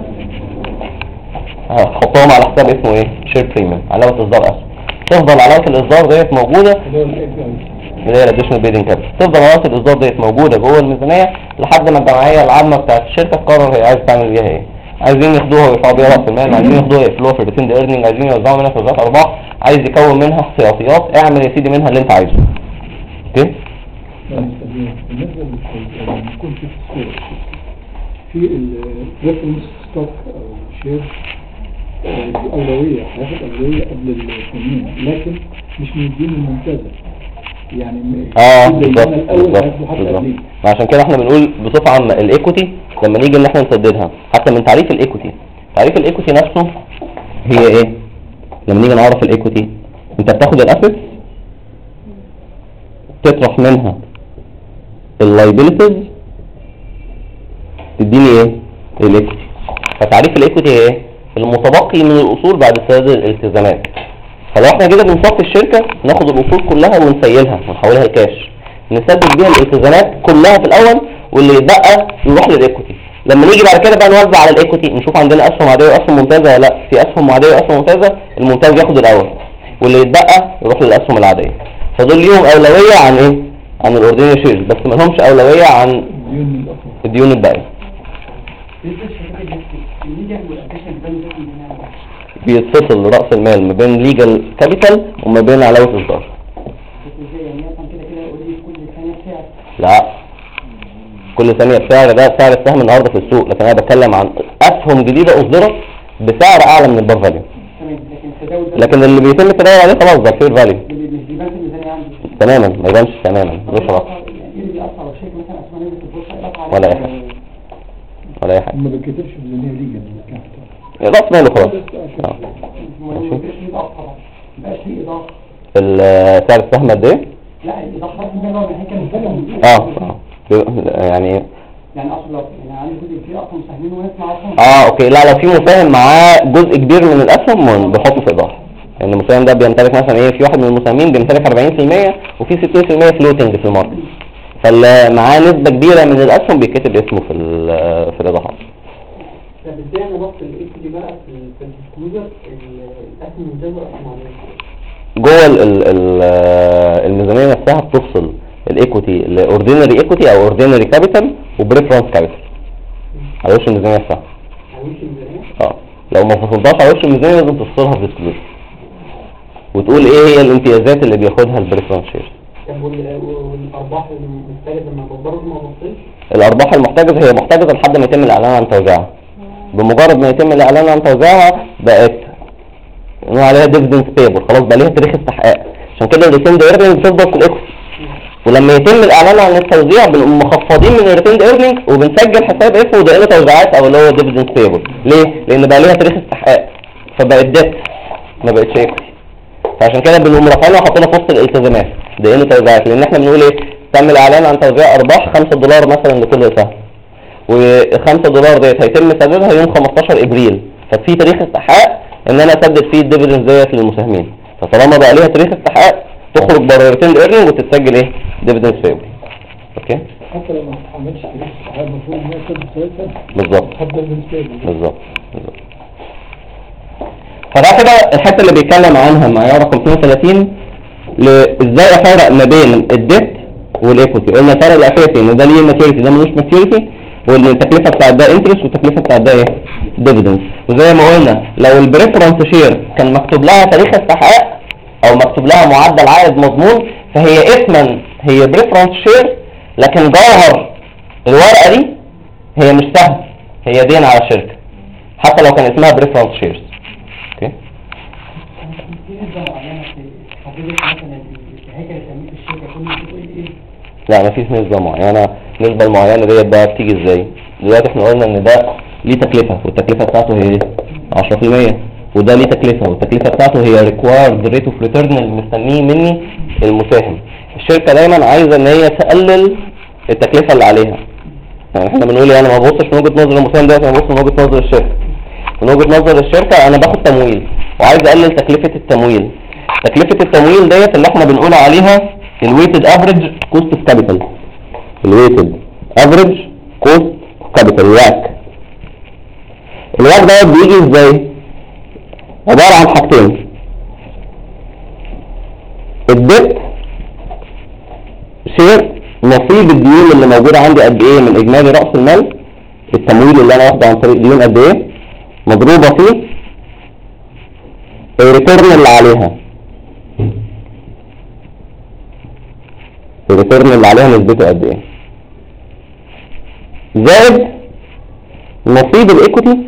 هحطهم على حساب اسمه ايه؟ شير بريميوم، علاوه اصدار اسهم. تفضل علاوه الاصدار ديت موجوده اللي هي الاديشنال بيدنج كابيتال، تفضل علاوه الاصدار ديت موجوده جوه الميزانيه لحد ما الجمعيه العامه بتاعت الشركه تقرر هي عايز تعمل بيها ايه. عايزين ياخدوها ويدفعوا بيها راس المال، عايزين ياخدوها يقفلوها في الريتيند ايرنينج، عايزين يوزعوا منها توزيعات ارباح، عايز يكون منها احتياطيات، اعمل يا سيدي منها اللي انت عايزه. اوكي؟ بالنسبه للكون في السوق في الريفرنس ستوك او شير الاولويه، هياخد اولويه قبل الثانيين، لكن مش من الدين الممتازه يعني بالظبط. عشان كده احنا بنقول بصفه عامه الايكوتي لما نيجي ان احنا نسددها، حتى من تعريف الايكوتي، تعريف الايكوتي نفسه هي ايه؟ لما نيجي نعرف الايكوتي، انت بتاخد الاسيتس تطرح منها اللايبيليتيز تديني ايه؟ الايكوتي. فتعريف الايكوتي هي ايه؟ المتبقي من الاصول بعد سداد الالتزامات. فلو احنا كده بنصفي الشركه ناخد الاصول كلها ونسيلها ونحولها لكاش، نسدد بيها الالتزامات كلها في الاول، واللي يتبقى يروح للايكوتي. لما نيجي بعد كده بقى نوزع على الايكوتي نشوف عندنا اسهم عاديه واسهم ممتازه ولا لا. في اسهم عاديه واسهم ممتازه، الممتاز ياخد الاول واللي يتبقى يروح للاسهم العاديه. فدول ليهم اولويه عن ايه؟ عن الاوردينري شيرز، بس ما لهمش اولويه عن الديون الباقيه. بيتصل راس المال ما بين ليجل كابيتال وما بين علاوه اصدار. لا، كل ثانيه بسعر، ده سعر السهم النهارده في السوق، لكن انا بتكلم عن اسهم جديده اصدرت بسعر اعلى من البار فاليو. لكن اللي بيتم التداول عليه خلاص ده فير فاليو تماما، ما يبانش تماما، مش رقم ولا اي حاجه ولا اي حاجه. ما بتكتبش في الميزانيه ليجل راس ماله خلاص. سعر السهم قد ايه؟ لا الاضافات دي اللي هو يعني اصل لو يعني عندي جزء كبير اصلا مساهمين ونسمع اوكي. لا، لو في مساهم معاه جزء كبير من الاسهم بحطه في اضافه، لان يعني المساهم ده بيمتلك مثلا ايه، في واحد من المساهمين بيمتلك 40% وفي 60% فلوتنج في الماركت، فاللي معاه نسبه كبيره من الاسهم بيتكتب اسمه في الاضافات. طب ازاي انا بحط الايكوتي بقى في الديسكلوجر الاسهم الممتازه والاسهم العاديه؟ جوه الميزانيه نفسها بتفصل الايكوتي لاوردينري ايكوتي او اوردينري كابيتال وبريفرنس كابيتال على وش الميزانيه نفسها. على وش الميزانيه؟ لو ما فصلتهاش على وش الميزانيه لازم تفصلها في الديسكلوجر وتقول ايه هي الامتيازات اللي بياخدها البريفرنس شير. طب والارباح المحتجزه ما برضه ما بتفصلش؟ الارباح المحتجزه هي محتجزه لحد ما يتم الاعلان عن توزيعها. بمجرد ما يتم الاعلان عن توزيعها بقت نقول عليها ديفيدنس بيبل، خلاص بقى ليها تاريخ استحقاق. عشان كده الريتيند ايرنينج بتفضل في الايكوتي، ولما يتم الاعلان عن التوزيع بنقوم مخفضين من الريتيند ايرنينج وبنسجل حساب اسمه دائره توزيعات او اللي هو ديفيدنس بيبل. ليه؟ لان بقى ليها تاريخ استحقاق فبقت ديت ما بقتش ايكوتي. فعشان كده بنقوم رافعينها وحاطينها في وسط الالتزامات دائره توزيعات، لان احنا بنقول ايه؟ تم الاعلان عن توزيع ارباح $5 مثلا لكل سهم، و$5 ديت هيتم سدادها يوم 15 ابريل، ففي تاريخ استحقاق ان انا اسدد فيه الديفيدنز ديت للمساهمين. فطالما بقى ليها تاريخ استحقاق تخرج بره الريتيند ايرنينج وتتسجل ايه؟ ديفيدنس بيبل. اوكي حتى لو ما عملتش كده المفروض ان هي تبقى ثلاثة بالظبط تفضل بالنسبة لي. بالظبط. فده كده الحته اللي بيتكلم عنها معيار رقم 32 ازاي افرق ما بين الديت والايكوتي. قلنا الفرق الاساسي ان ده ليه ماتيوريتي ده ملوش ماتيوريتي، وان التكلفه بتاعت ده انترست والتكلفه بتاعت ده ايه ديفيدنس. وزي ما قلنا لو البريفرنس شير كان مكتوب لها تاريخ استحقاق او مكتوب لها معدل عائد مضمون فهي اسما هي بريفرنس شير، لكن جوهر الورقه دي هي مش سهم، هي دين على الشركه حتى لو كان اسمها بريفرنس شيرز. اوكي لا مفيش نسبة معينة. النسبة المعينة ديت بقى بتيجي ازاي؟ دلوقتي احنا قلنا ان ده ليه تكلفة والتكلفة بتاعته هي 10%، وده ليه تكلفة والتكلفة بتاعته هي required rate of return اللي مستنيه مني المساهم. الشركة دايما عايزة ان هي تقلل التكلفة اللي عليها. يعني احنا بنقول يعني ما ببصش من وجهة نظر المساهم ده، انا ببص من وجهة نظر الشركة. من وجهة نظر الشركة انا باخد تمويل وعايز اقلل تكلفة التمويل. تكلفة التمويل ديت اللي احنا بنقول عليها الويتد افريج كوست اوف كابيتال. الويتد افريج كوست اوف كابيتال الواك. الواك دوت بيجي ازاي؟ عبارة عن حاجتين. الديت شير نصيب الديون اللي موجودة عندي قد ايه من اجمالي رأس المال، التمويل اللي انا واخده عن طريق ديون قد ايه مضروبة فيه الريتيرن اللي عليها. الريتيرن اللي عليها نسبته قد ايه زائد نصيب الايكوتي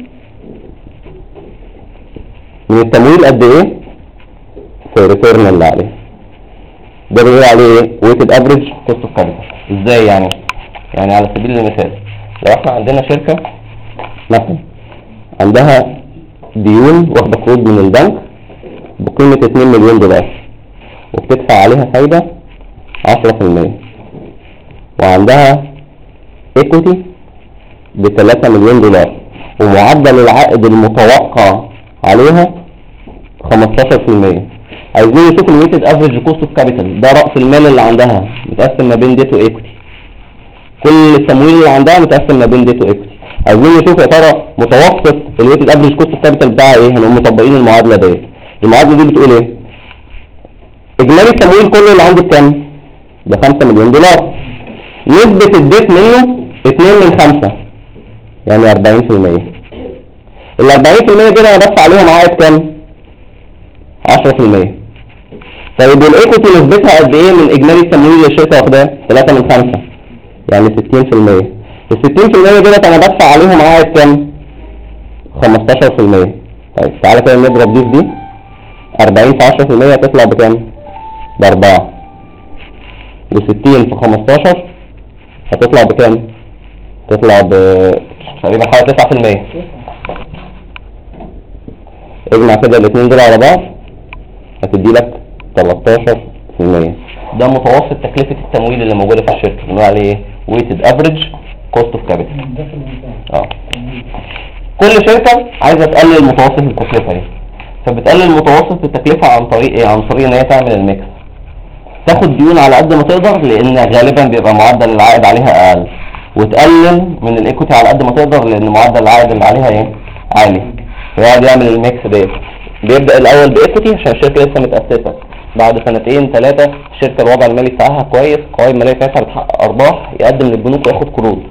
من التمويل قد ايه في الريتيرن اللي عليه. ده بيقول عليه ايه ويتد افريج كوست اوف كابيتال. ازاي يعني؟ يعني على سبيل المثال لو احنا عندنا شركة مثلا عندها ديون واخده قروض من البنك بقيمة 2 مليون دولار وبتدفع عليها فايدة 10%، وعندها ايكوتي ب3 مليون دولار ومعدل العائد المتوقع عليها 15%. عايزين نشوف الويتد افريج كوست اوف كابيتال، ده رأس المال اللي عندها متقسم ما بين ديت وايكوتي. كل التمويل اللي عندها متقسم ما بين ديت وايكوتي. عايزين نشوف يا ترى متوسط الويتد افريج كوست اوف كابيتال بتاعها ايه. هنقوم مطبقين المعادلة ديت. المعادلة دي بتقول ايه؟ اجمالي التمويل كله اللي عندي بكام؟ ب5 مليون دولار. نسبة الديت منه 2 من 5 يعني 40%. ال 40% دول انا بدفع عليهم عائد كام؟ 10%. طيب الايكوتي نسبتها قد ايه من اجمالي التمويل اللي الشركة واخداه؟ 3 من 5 يعني 60%. ال 60% دول انا بدفع عليهم عائد كام؟ 15%. طيب تعالى كده نضرب دي في دي. 40 في 10% هتطلع بكام؟ ب4. و60 في 15 هتطلع بكام؟ تطلع تقريبا حوالي 9%. اجمع كده الاثنين دول على بعض هتدي لك 13%. ده متوسط تكلفة التمويل اللي موجودة في الشركة بنقول عليه ويتد افريج كوست اوف كابيتال. كل شركة عايزة تقلل متوسط التكلفة دي، فبتقلل متوسط التكلفة عن طريق ايه؟ عن طريق ان هي تعمل الميكس، تاخد ديون على قد ما تقدر لان غالبا بيبقى معدل العائد عليها اقل، وتقلل من الايكوتي على قد ما تقدر لان معدل العائد اللي عليها ايه؟ عالي. فيقعد يعمل الميكس ديت. بيبدأ الاول بايكوتي عشان الشركة لسه متأسسة، بعد 2 3 الشركة الوضع المالي بتاعها كويس، القوائم المالية بتاعتها بتحقق ارباح، يقدم للبنوك وياخد قروض.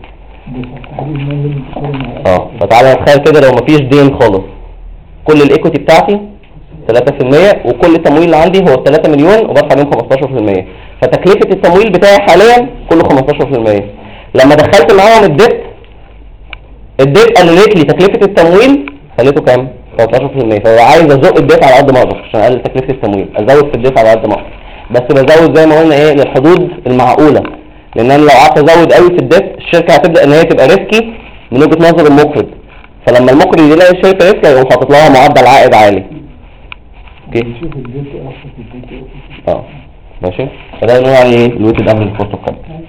فتعالى نتخيل كده لو مفيش دين خالص، كل الايكوتي بتاعتي 3% وكل التمويل اللي عندي هو 3 مليون وبدفع عليهم 15%، فتكلفة التمويل بتاعي حاليا كله 15%. لما دخلت معاهم الديت قللت لي تكلفة التمويل خليته كام؟ 13%. فهو عايز ازق الديت على قد ما اقدر عشان اقلل تكلفة التمويل، ازود في الديت على قد ما اقدر، بس بزود زي ما قلنا ايه للحدود المعقولة، لان انا لو قعدت ازود قوي في الديت الشركة هتبدأ ان هي تبقى ريسكي من وجهة نظر المقرض، فلما المقرض يلاقي الشركة ريسكي يقوم حاطط لها معدل عائد عالي. اوكي ماشي. فده نوع ايه الويتد افريج كوست اوف كابيتال.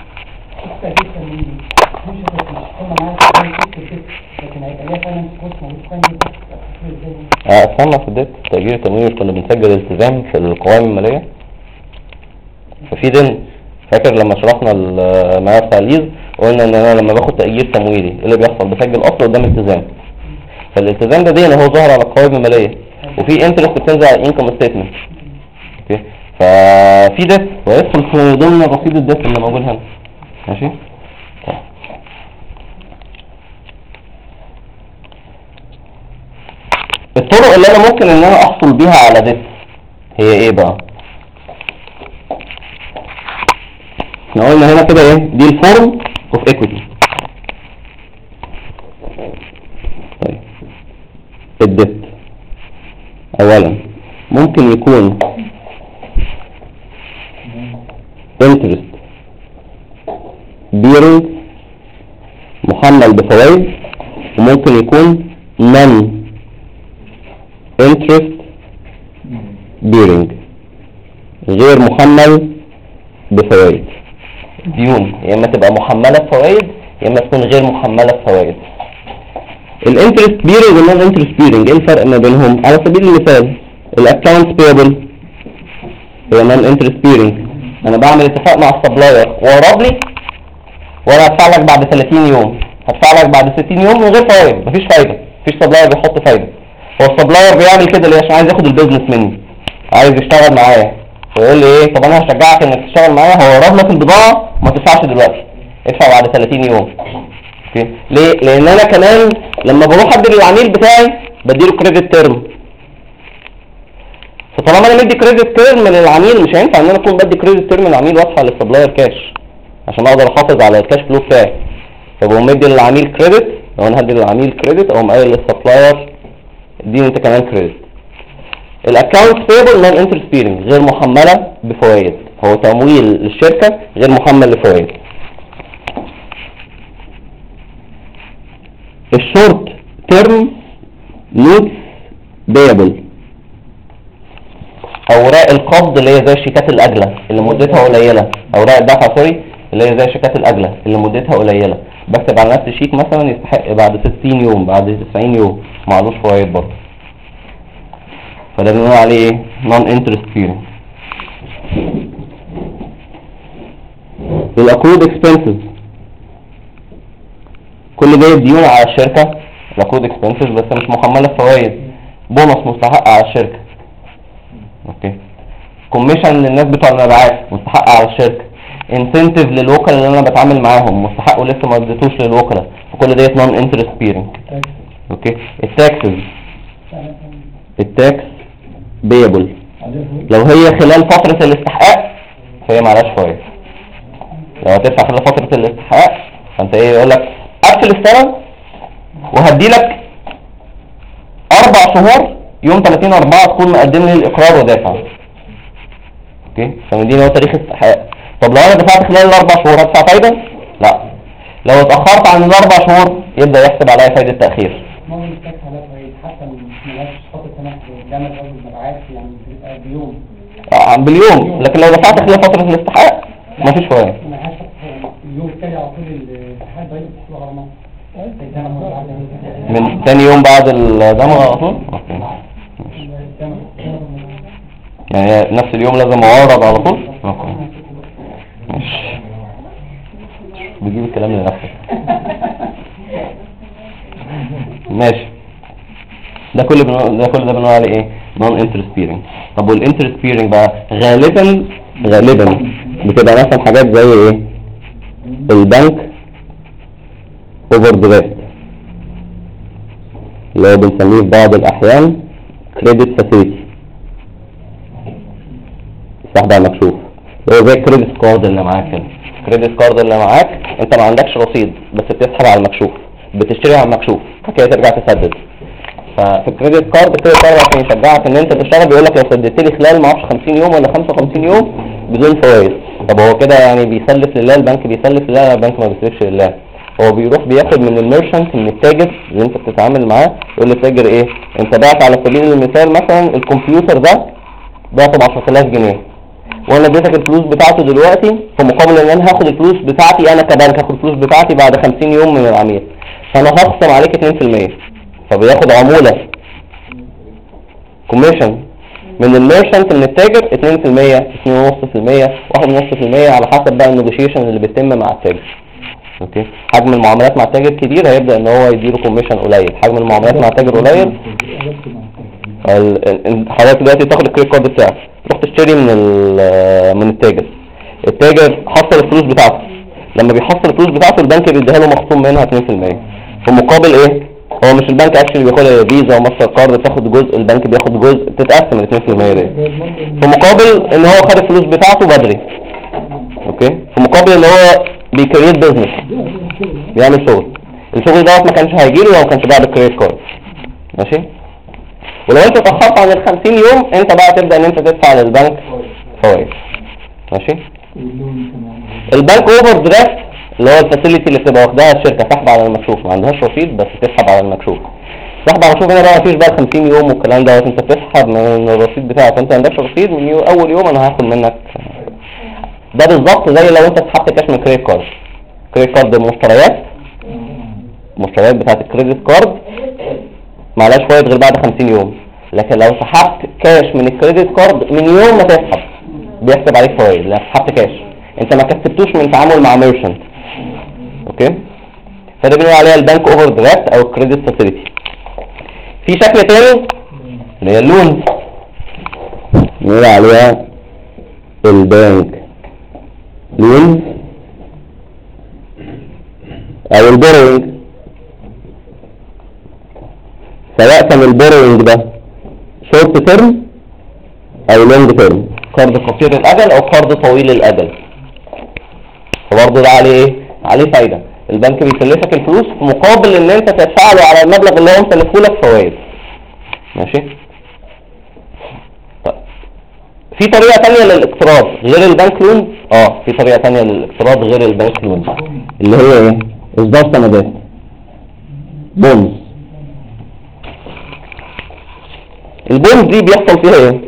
استنى في الديت تأجير التمويل كنا بنسجل التزام في القوائم المالية، ففي دين فاكر لما شرحنا المعيار بتاع الليز قلنا ان انا لما باخد تأجير تمويلي ايه اللي بيحصل؟ بسجل اصل قدام التزام، فالالتزام ده هو ظاهر على القوائم الماليه، وفي انترست بتنزل على الانكم ستيتمنت. اوكي، ففي ديت ويدخل في ضمن رصيد الديت اللي موجود هنا. ماشي. الطرق اللي انا ممكن ان انا احصل بيها على ديت هي ايه بقى؟ احنا قلنا هنا كده ايه دي الفورم اوف ايكويتي. طيب الديت اولا ممكن يكون interest bearing محمل بفوائد، وممكن يكون non interest bearing غير محمل بفوائد. ديون يا اما تبقى محمله بفوائد يا اما تكون غير محمله بفوائد. الانترست بيرنج والنون انترست بيرنج ايه الفرق ما بينهم؟ على سبيل المثال الاكونتس بيبل هي نون انترست بيرنج، انا بعمل اتفاق مع السبلاير وقرب لي وانا هدفع لك بعد 30 يوم، هدفع لك بعد 60 يوم من غير فوائد، مفيش فايده، مفيش سبلاير بيحط فايده. هو السبلاير بيعمل كده ليه؟ عشان عايز ياخد البيزنس مني، عايز يشتغل معايا، ويقول لي ايه طب انا هشجعك انك تشتغل معايا، هو قرب لك البضاعه ما تدفعش دلوقتي، ادفع بعد 30 يوم. اوكي، ليه؟ لان انا كمان لما بروح ادي للعميل بتاعي بديله كريدت تيرم، فطالما انا مدي كريدت تيرم للعميل مش هينفع ان انا اكون بدي كريدت تيرم للعميل وادفع للسبلاير كاش عشان اقدر احافظ على الكاش فلو بتاعي. فبقوم مدي للعميل كريدت، لو انا هدي للعميل كريدت اقوم قايل للسبلاير اديني انت كمان كريدت. الاكونت بيبل نون انترست بيرنج غير محمله بفوائد، هو تمويل للشركه غير محمل لفوائد. الشورت تيرم نوتس بيبل اوراق القبض اللي هي زي الشيكات الاجله اللي مدتها قليله، اوراق الدفع سوري اللي هي زي الشيكات الاجله اللي مدتها قليله، بكتب على نفس الشيك مثلا يستحق بعد 60 يوم بعد 90 يوم معلوش فوائد برضه، فده بنقول عليه ايه؟ نون انترست بيرنج. الاكرود اكسبنسز كل ده ديون على الشركه، الاكرود اكسبنسز بس مش محمله بفوائد، بونص مستحق على الشركه. اوكي، كوميشن للناس بتوع المبيعات مستحق على الشركه، انسنتيف للوكلاء اللي انا بتعامل معاهم مستحق ولسه ما اديتوش للوكلاء، فكل ديت نون انترست بيرنج. اوكي، التاكس بيبل لو هي خلال فترة الاستحقاق فهي معلاش فوائد، لو هتدفع خلال فترة الاستحقاق فانت ايه يقول لك قفل السنة وهدي لك 4 شهور يوم 30/4 تكون مقدم لي الاقرار ودافع. اوكي، فمديني هو تاريخ استحقاق. طب لو انا دفعت خلال ال4 شهور هدفع فايدة؟ لا، لو اتأخرت عن ال4 شهور يبدأ يحسب عليا فايدة تأخير. باليوم، لكن لو دفعت خلال فترة الاستحقاق مفيش فوائد. اليوم التالي على طول الاستحقاق ده يبقى غرامات من تاني يوم بعد الدمغ على طول. يعني نفس اليوم لازم اعرض على طول. ماشي، بجيب الكلام لنفسك. ماشي، ده كل ده بنقول عليه ايه؟ نون انترست بيرنج. طب والانترست بيرنج بقى غالبا بتبقى مثلا حاجات زي ايه؟ البنك اوفر درافت اللي هو بنسميه في بعض الاحيان كريدت فاسيلتي، سحب على مكشوف، هو زي الكريدت كارد اللي معاك كده. الكريدت كارد اللي معاك انت ما عندكش رصيد بس بتسحب على المكشوف، بتشتري على المكشوف فكده ترجع تسدد. ففي الكريدت كارد كده قرر عشان يشجعك ان انت تشتغل، بيقول لك لو سددت لي خلال ما اعرفش 50 يوم ولا 55 يوم بدون فوائد. طب هو كده يعني بيسلف لله؟ البنك بيسلف لله؟ البنك ما بيسلفش لله، هو بيروح بياخد من الميرشنت من التاجر اللي انت بتتعامل معاه، يقول للتاجر ايه؟ انت بعت على سبيل المثال مثلا الكمبيوتر ده بعته ب 10000 جنيه وانا اديتك الفلوس بتاعته دلوقتي، في مقابل ان انا هاخد الفلوس بتاعتي انا كبنك، هاخد الفلوس بتاعتي بعد 50 يوم من العميل، فانا هخصم عليك 2%، فبياخد عمولة كوميشن من الميرشنت من التاجر 2%، 2.5%، 1.5% على حسب بقى النيجوشيشن اللي بيتم مع التاجر. اوكي، حجم المعاملات مع التاجر كبير هيبدا ان هو يديله كوميشن قليل، حجم المعاملات مع التاجر قليل حضرتك دلوقتي تاخد الكريدت كارد بتاعك تروح تشتري من التاجر. التاجر حصل الفلوس بتاعته، لما بيحصل الفلوس بتاعته البنك بيديها له مخصوم منها 2%. في مقابل ايه؟ هو مش البنك اكشلي بياخدها فيزا وماستر كارد بتاخد جزء، البنك بياخد جزء، بتتقسم ال 2% دي. في مقابل ان هو خد الفلوس بتاعته بدري. اوكي، في مقابل ان هو بيكريت بيزنس، بيعمل شغل. الشغل دوت ما كانش هيجيله لو ما كانش بعد الكريدت كارد. ماشي؟ ولو انت اتاخرت عن ال 50 يوم انت بقى تبدا ان انت تدفع للبنك فوائد. ماشي؟ البنك اوفر درافت اللي هو الفاسيلتي اللي بتبقى واخداها الشركه، سحب على المكشوف، ما عندهاش رصيد بس تسحب على المكشوف. سحب على المكشوف هنا بقى مفيش بقى 50 يوم والكلام دوت، انت بتسحب من الرصيد بتاعك، انت ما عندكش رصيد من اول يوم انا هاخد منك. ده بالظبط زي لو انت سحبت كاش من كريدت كارد. كريدت كارد المشتريات بتاعت الكريدت كارد معلاش فوائد غير بعد 50 يوم، لكن لو سحبت كاش من الكريدت كارد من يوم ما تسحب بيحسب عليك فوائد، لان سحبت كاش انت ما كسبتوش من تعامل مع ميرشنت. اوكي، فده بنقول عليها البنك اوفر درافت او الكريدت فاسيلتي. في شكل تاني اللي هي اللونز، بنقول عليها البنك لونز او البوروينج، سواء كان البوروينج ده شورت تيرم او لونج تيرم، قرض قصير الاجل او قرض طويل الاجل، فبرضه ده عليه ايه؟ عليه فايده. البنك بيسلفك الفلوس في مقابل ان انت تدفع له على المبلغ اللي هو مسلفه لك فوائد. ماشي؟ طيب في طريقه ثانيه للاقتراض غير البنك لون؟ في طريقه ثانيه للاقتراض غير البنك لون، اللي هي ايه؟ اصدار سندات، بونز. البونز دي بيحصل فيها ايه؟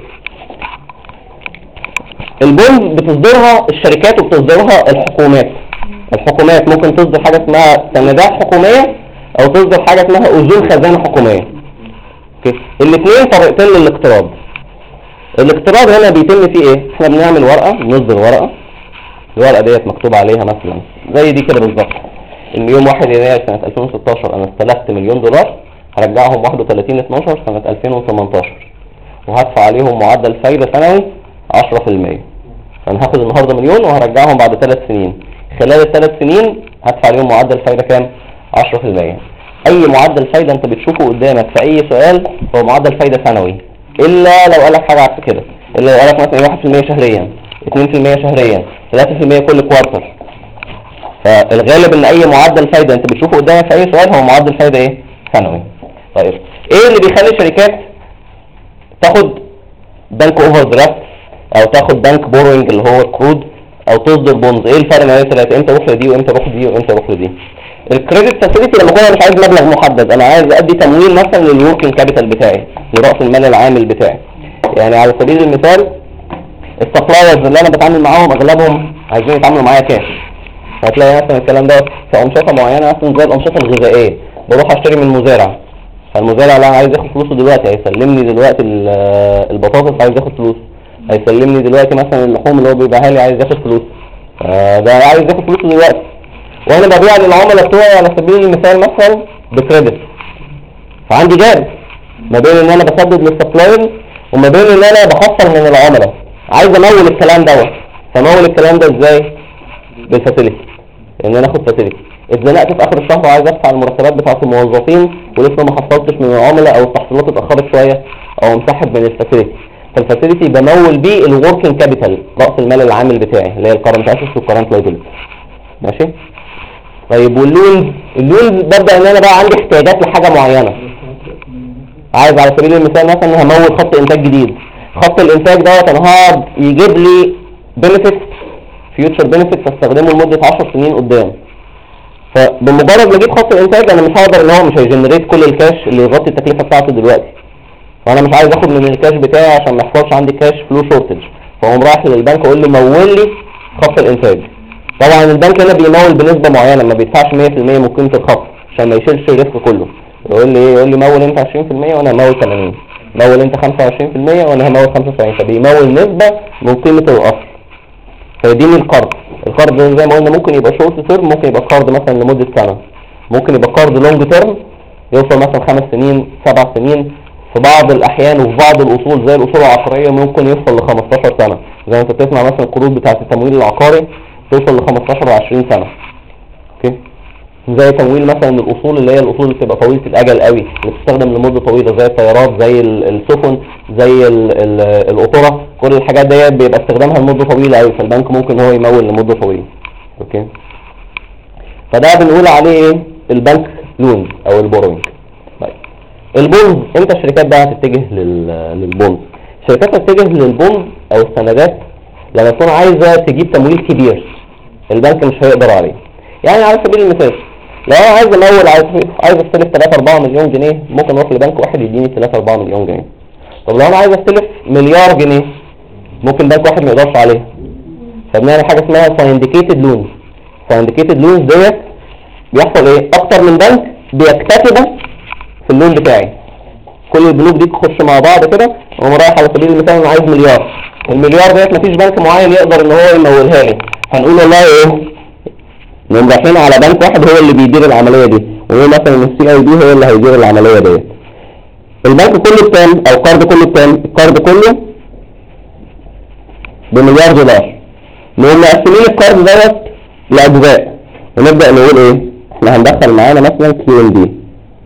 البونز بتصدرها الشركات وبتصدرها الحكومات. الحكومات ممكن تصدر حاجه اسمها سندات حكوميه او تصدر حاجه اسمها اذون خزانه حكوميه. اوكي، الاثنين طريقتين للاقتراض. الاقتراض هنا بيتم فيه ايه؟ احنا بنعمل ورقه، بنصدر ورقه، الورقه ديت مكتوب عليها مثلا زي دي كده بالظبط، ان يوم 1 يناير سنه 2016 انا استلفت $1,000,000 هرجعهم 31/12 سنه 2018 وهدفع عليهم معدل فايده سنوي 10%. انا هاخد النهارده $1,000,000 وهرجعهم بعد 3 سنين، خلال ال3 سنين هدفع عليهم معدل فايده كام؟ 10%. اي معدل فايده انت بتشوفه قدامك في اي سؤال هو معدل فايده سنوي، الا لو قالك حاجه عكس كده، الا لو قالك مثلا 1% شهريا، 2% شهريا، 3% كل كوارتر. فالغالب ان اي معدل فايده انت بتشوفه قدامك في اي سؤال هو معدل فايده ايه؟ سنوي. طيب ايه اللي بيخلي الشركات تاخد بنك اوفر درافت او تاخد بنك بوروينج اللي هو القروض او تصدر بونز؟ ايه الفرق ما بين الثلاثه؟ امتى اروح لدي وامتى اروح لدي وامتى اروح لدي؟ الكريدت فاسيلتي لما اكون انا مش عايز مبلغ محدد، انا عايز ادي تمويل مثلا للوركينج كابيتال بتاعي، لراس المال العامل بتاعي. يعني على سبيل المثال السبلايرز اللي انا بتعامل معاهم اغلبهم عايزين يتعاملوا معايا كاش، هتلاقي مثلا الكلام ده في انشطه معينه مثلا زي الانشطه الغذائيه، بروح اشتري من مزارع، فالمزارع لا عايز ياخد فلوسه دلوقتي، هيسلمني دلوقتي البطاطس عايز ياخد فلوس، هيسلمني دلوقتي مثلا اللحوم اللي هو بيبيعها لي عايز ياخد فلوس، ده عايز ياخد فلوسه دلوقتي، وانا ببيع للعملاء بتوعي على سبيل المثال مثلا بكريدت. فعندي جاب ما بين ان انا بسدد للسبلاير وما بين ان انا بحصل من العملاء، عايز امول الكلام دوت. فمول الكلام ده ازاي؟ بالفاسيلتي، ان انا اخد فاسيلتي. اتزنقت في اخر الشهر وعايز ادفع المرتبات بتاعت الموظفين ولسه ما حصلتش من العملاء او التحصيلات اتاخرت شويه او مسحب من الفاسيلتي، فالفاسيلتي بمول بيه الوركينج كابيتال، راس المال العامل بتاعي اللي هي الكرنت اسيتس والكرنت لايبيلتي. ماشي؟ طيب واللونز ببدا ان انا بقى عندي احتياجات لحاجه معينه، عايز على سبيل المثال مثلا همول خط انتاج جديد، خط الانتاج دوت انا هقعد يجيب لي بنفيت فيوتشر بنفيت استخدمه لمده 10 سنين قدام. فبمجرد ما اجيب خط الانتاج انا مش هقدر ان هو مش هيجنريت كل الكاش اللي يغطي التكلفه بتاعته دلوقتي، وانا مش عايز اخد من الكاش بتاعي عشان ما يحصلش عندي كاش فلو شورتج، فاقوم رايح للبنك اقول له مول لي خط الانتاج. طبعا البنك هنا بيمول بنسبه معينه، ما بيدفعش 100% من قيمه الخط عشان ما يشيلش الريسك كله، يقول لي مول انت 20% وانا همول 80. مول انت 25% وانا همول 75، فبيمول نسبة من قيمة الاصل فيديني القرض. القرض زي ما قلنا ممكن يبقى شورت تيرم، ممكن يبقى قرض مثلا لمدة سنة، ممكن يبقى قرض لونج تيرم يوصل مثلا 5 سنين 7 سنين، في بعض الاحيان وفي بعض الاصول زي الاصول العقارية ممكن يوصل ل 15 سنة، زي ما انت بتسمع مثلا القروض بتاعة التمويل العقاري توصل ل 15 و 20 سنة. اوكي، زي تمويل مثلا الاصول اللي هي الاصول اللي بتبقى طويله الاجل قوي اللي بتستخدم لمده طويله زي الطيارات زي السفن زي القطوره، كل الحاجات دي بيبقى استخدامها لمده طويله قوي، فالبنك ممكن هو يمول لمده طويله. اوكي، فده بنقول عليه ايه؟ البنك لون او البوروينج. طيب البونز، امتى الشركات بقى هتتجه للبونز؟ الشركات هتتجه للبونز او السندات لما تكون عايزه تجيب تمويل كبير البنك مش هيقدر عليه. يعني على سبيل المثال لو انا عايز امول عايز استلف 3-4 مليون جنيه، ممكن اروح لبنك واحد يديني 3-4 مليون جنيه. طب لو انا عايز استلف مليار جنيه ممكن بنك واحد ما يقدرش عليها، فبنعمل حاجه اسمها ساينديكيتد لونز. ساينديكيتد لونز ديت بيحصل ايه؟ اكتر من بنك بيكتسبوا في اللون بتاعي، كل البنوك دي تخش مع بعض كده، وانا رايح على سبيل المثال انا عايز مليار، المليار ديت مفيش بنك معين يقدر ان هو يمولها لي، هنقول والله ايه؟ نقوم رايحين على بنك واحد هو اللي بيدير العمليه دي، وهو مثلا السي اي بي هو اللي هيدير العمليه ديت. البنك كله بكام او القرض كله بكام؟ القرض كله بمليار دولار. نقوم مقسمين القرض دوت لاجزاء ونبدا نقول ايه؟ احنا هندخل معانا مثلا كيو ام بي،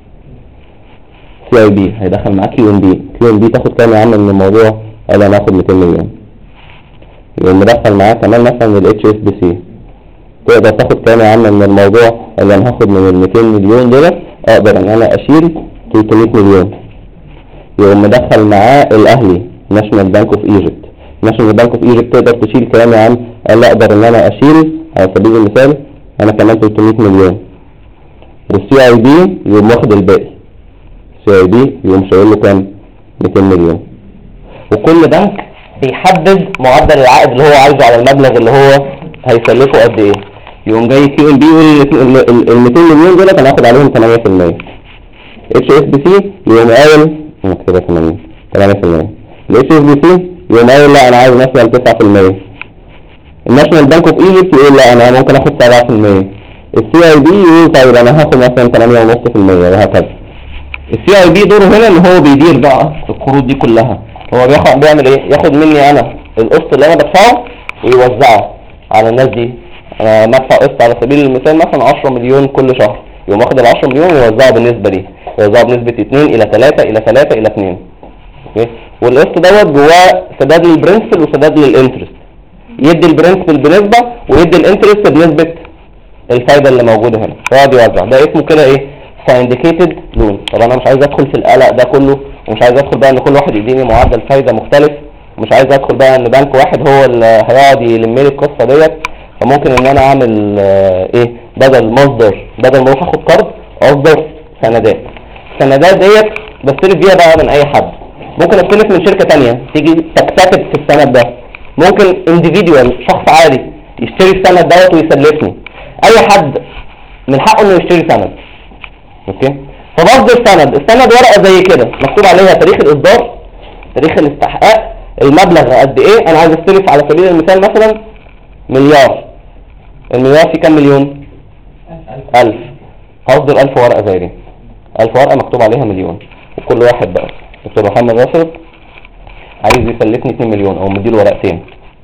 سي اي بي هيدخل معاه كيو ام بي. كيو ام بي تاخد كام يا عم من الموضوع؟ قال انا هاخد 200 مليون. يقوم مدخل معاه كمان مثلا الاتش اس بي سي، تقدر تاخد كام يا عم من الموضوع؟ اللي انا هاخد من ال 200 مليون دول اقدر ان انا اشيل 300 مليون. يقوم مدخل معاه الاهلي ناشونال بانك اوف ايجيبت. ناشونال بانك اوف ايجيبت تقدر تشيل كام يا عم؟ قال لا اقدر ان انا اشيل على سبيل المثال انا كمان 300 مليون. والسي اي بي يقوم واخد الباقي، السي اي بي يقوم شايل له كام؟ 200 مليون. وكل بنك بيحدد معدل العائد اللي هو عايزه على المبلغ اللي هو هيسلفه قد ايه. يقوم جاي كيو ام بي يقول ال 200 مليون دول انا هاخد عليهم 8%. اتش اس بي سي يقوم قايل كده 8%. الاتش اس بي سي يقوم قايل لا انا عايز مثلا 9%. الناشونال بانك اوف ايجيبت يقول لا انا ممكن اخد 7%. السي اي بي يقول طيب انا هاخد مثلا 8.5% وهكذا. السي اي بي دوره هنا ان هو بيدير بقى القروض دي كلها. هو بيعمل ايه؟ ياخد مني انا القسط اللي انا بدفعه ويوزعه على الناس دي. انا بدفع قسط على سبيل المثال مثلا 10 مليون كل شهر، يقوم واخد ال 10 مليون ويوزعه بالنسبه دي، يوزعه بنسبه 2-3 اوكي. والقسط دوت جواه سداد للبرنسبل وسداد للانترست، يدي البرنسبل بنسبه ويدي الانترست بنسبه الفايده اللي موجوده هنا، يقعد يوزع. ده اسمه كده ايه؟ ساينديكيتد لون. طب انا مش عايز ادخل في القلق ده كله، ومش عايز ادخل بقى ان كل واحد يديني معدل فايده مختلف، ومش عايز ادخل بقى ان بنك واحد هو اللي هيقعد يلم لي القصه ديت. فممكن ان انا اعمل ايه؟ بدل ما اروح اخد قرض اصدر سندات. السندات ديت بستلف بيها بقى من اي حد، ممكن استلف من شركه ثانيه تيجي تكتسب في السند ده، ممكن انديفيدوال شخص عادي يشتري السند دوت ويسلفني. اي حد من حقه انه يشتري سند. اوكي، فبصدر السند ورقه زي كده مكتوب عليها تاريخ الاصدار، تاريخ الاستحقاق، المبلغ قد ايه. انا عايز استلف على سبيل المثال مثلا مليار، المليار فيه كام مليون؟ 1000. هصدر 1000 ورقه زي دي، 1000 ورقه مكتوب عليها مليون، وكل واحد بقى دكتور محمد راشد عايز يسلفني 2 مليون او مديله ورقتين،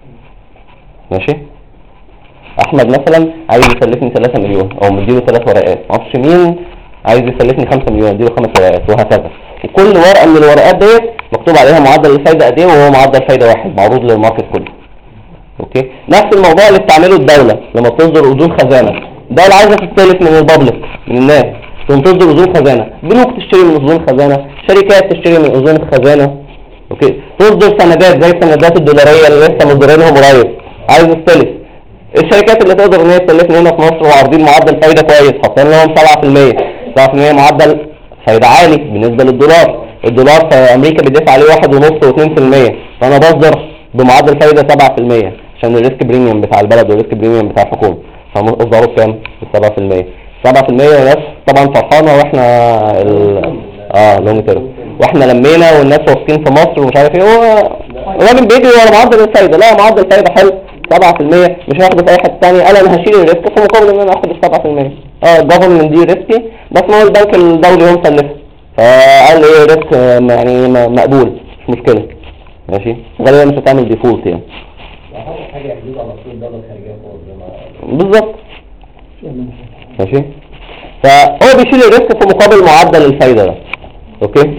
ماشي. احمد مثلا عايز يسلفني 3 مليون او مديله 3 ورقات، معرفش مين عايز يسلفني 5 مليون اديله 5 ورقات، وهكذا. وكل ورقه من الورقات ديت مكتوب عليها معدل الفايده قد ايه، وهو معدل فايده واحد معروض للماركت كله. اوكي، نفس الموضوع اللي بتعمله الدوله لما بتصدر اذون خزانه. الدوله عايزه تستلف من البابليك، من الناس، تقوم تصدر اذون خزانه، بنوك تشتري من اذون خزانه، شركات تشتري من اذون الخزانه. اوكي، تصدر سندات زي السندات الدولاريه اللي لسه مصدرينهم قريب، عايز تستلف. الشركات اللي تقدر ان هي تسلفني هنا في مصر وعارضين معدل فايده كويس، حاطين لهم 7% معدل فايده عالي بالنسبه للدولار. الدولار في امريكا بيدفع عليه 1.5 و2%، فانا بصدر بمعدل فايده 7% عشان الريسك بريميوم بتاع البلد والريسك بريميوم بتاع الحكومه، فاصدره بكام؟ ب 7%. 7% والناس طبعا فرحانه، واحنا لونج تيرم واحنا لمينا والناس واثقين في مصر ومش عارف ايه. هو الراجل بيجري ورا معدل الفايده، لا معدل الفايده حلو 7%، مش هاخده في اي حته ثانيه، قال انا هشيل الريسك في مقابل ان انا اخد ال 7%. الجفرمنت دي ريسكي، بس ما هو البنك الدولي هو مسلفه، فقال ايه ريسك يعني مقبول مش مشكله ماشي، غالبا مش هتعمل ديفولت يعني. حاجه يحدود على طول الدوله الخارجيه فوق بالظبط ماشي. فهو بيشيل الريسك في مقابل معدل الفايده ده. اوكي.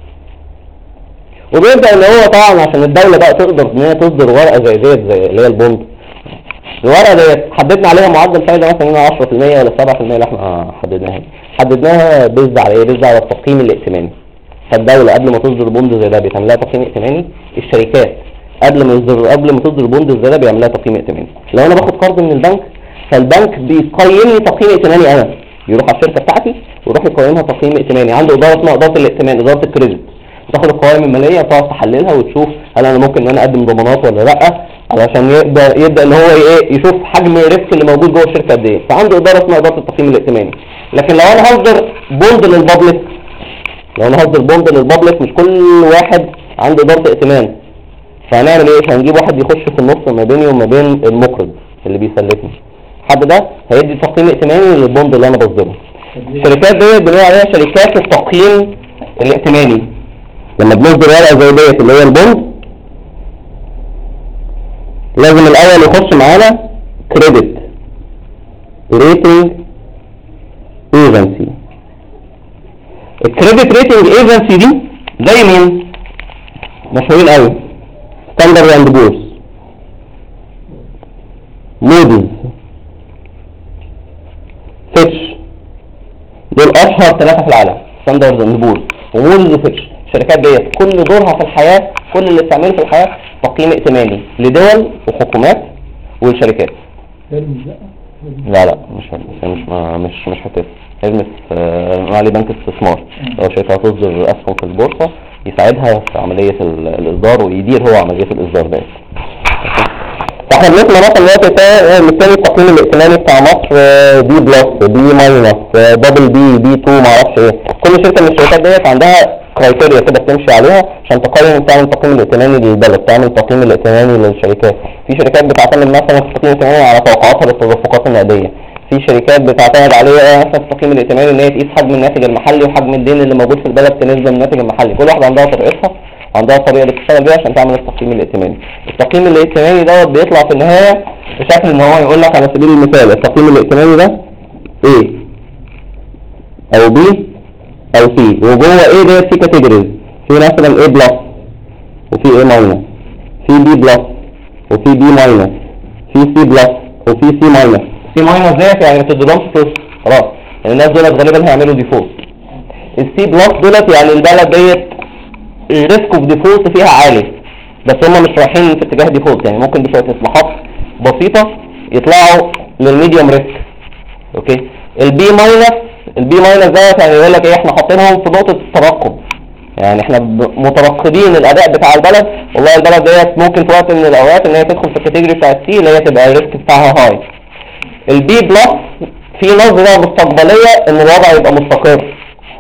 وبيبدا ان هو طبعا عشان الدوله بقى تقدر ان هي تصدر ورقه زي ديت زي اللي هي البوند، الورقه ديت حددنا عليها معدل فايده مثلا هنا 10% ولا 7% اللي احنا حددناها بيزد على ايه؟ بيزد على التقييم الائتماني. فالدوله قبل ما تصدر بوند زي ده بيتعمل لها تقييم ائتماني، الشركات قبل ما تصدر بوند زي ده بيعمل لها تقييم ائتماني. لو انا باخد قرض من البنك فالبنك بيقيمني تقييم ائتماني، انا يروح على الشركه بتاعتي ويروح يقيمها تقييم ائتماني، عنده اداره اسمها اداره الائتمان، اداره الكريدت، تاخد القوائم الماليه وتقعد تحللها وتشوف هل انا ممكن ان انا اقدم ضمانات ولا لا، علشان يبدا ان هو يشوف حجم الريسك اللي موجود جوه الشركه قد ايه. فعنده اداره اسمها اداره التقييم الائتماني. لكن لو انا هصدر بوند للبابليك، مش كل واحد عنده اداره ائتمان، فهنعمل ايه؟ هنجيب واحد يخش في النص ما بيني وما بين المقرض اللي بيسلفني، الحد ده هيدي تقييم ائتماني للبوند اللي انا بصدره. الشركات ديت بنقول عليها شركات التقييم الائتماني. لما بنصدر ورقه زي ديت اللي هي البوند، لازم الاول يخش معانا كريدت ريتنج ايجنسي. الكريدت ريتنج ايجنسي دي زي مين؟ مشهورين قوي، ستاندرد اند بورس، موديز، فيتش، دول اشهر ثلاثه في العالم، ستاندرد اند بورس وموديز وفيتش. الشركات ديت كل دورها في الحياه، كل اللي بتعمله في الحياه تقييم ائتماني لدول وحكومات والشركات. لا مش هتفرق. هرمس معالي بنك استثمار، لو شركه هتصدر اسهم في البورصه يساعدها في عمليه الاصدار ويدير هو عمليه الاصدار ده. فاحنا بنسمع مثلا دلوقتي مثال التقييم الائتماني بتاع مصر بي بلس، بي ماينس، دبل بي 2، معرفش ايه. كل شركه من الشركات ديت عندها كرايتيريا كده بتمشي عليها عشان تعمل تقييم الائتماني للبلد، تعمل تقييم الائتماني للشركات. في شركات بتعتمد مثلا في التقييم الائتماني على توقعاتها للتدفقات النقديه، في شركات بتعتمد عليها مثلا في التقييم الائتماني ان هي تقيس حجم الناتج المحلي وحجم الدين اللي موجود في البلد كنسبه من الناتج المحلي. كل واحده عندها طريقتها، عندها طريقه اللي بتشتغل بيها عشان تعمل التقييم الائتماني. التقييم الائتماني دوت بيطلع في النهايه بشكل ان هو يقول لك على سبيل المثال التقييم الائتماني ده A او B او C، وجوه A ديت في كاتيجوريز، في مثلا A بلس وفي A ماينس، في B بلس وفي B ماينس، في C بلس وفي C ماينس. C ماينس ديت يعني ما تديلهمش فلوس خلاص، يعني الناس دولت غالبا هيعملوا ديفولت. السي بلس دولت يعني البلد ديت الريسك اوف ديفولت فيها عالي، بس هم مش رايحين في اتجاه ديفولت، يعني ممكن بشويه اصلاحات بسيطه يطلعوا للميديوم ريسك. اوكي. البي ماينس دوت يعني يقول لك ايه، احنا حاطينهم في نقطه الترقب، يعني احنا مترقبين الاداء بتاع البلد، والله البلد ديت ممكن في وقت من الاوقات ان هي تدخل في الكاتيجوري بتاع السي اللي هي تبقى الريسك بتاعها هاي. البي بلس في نظره مستقبليه ان الوضع يبقى مستقر.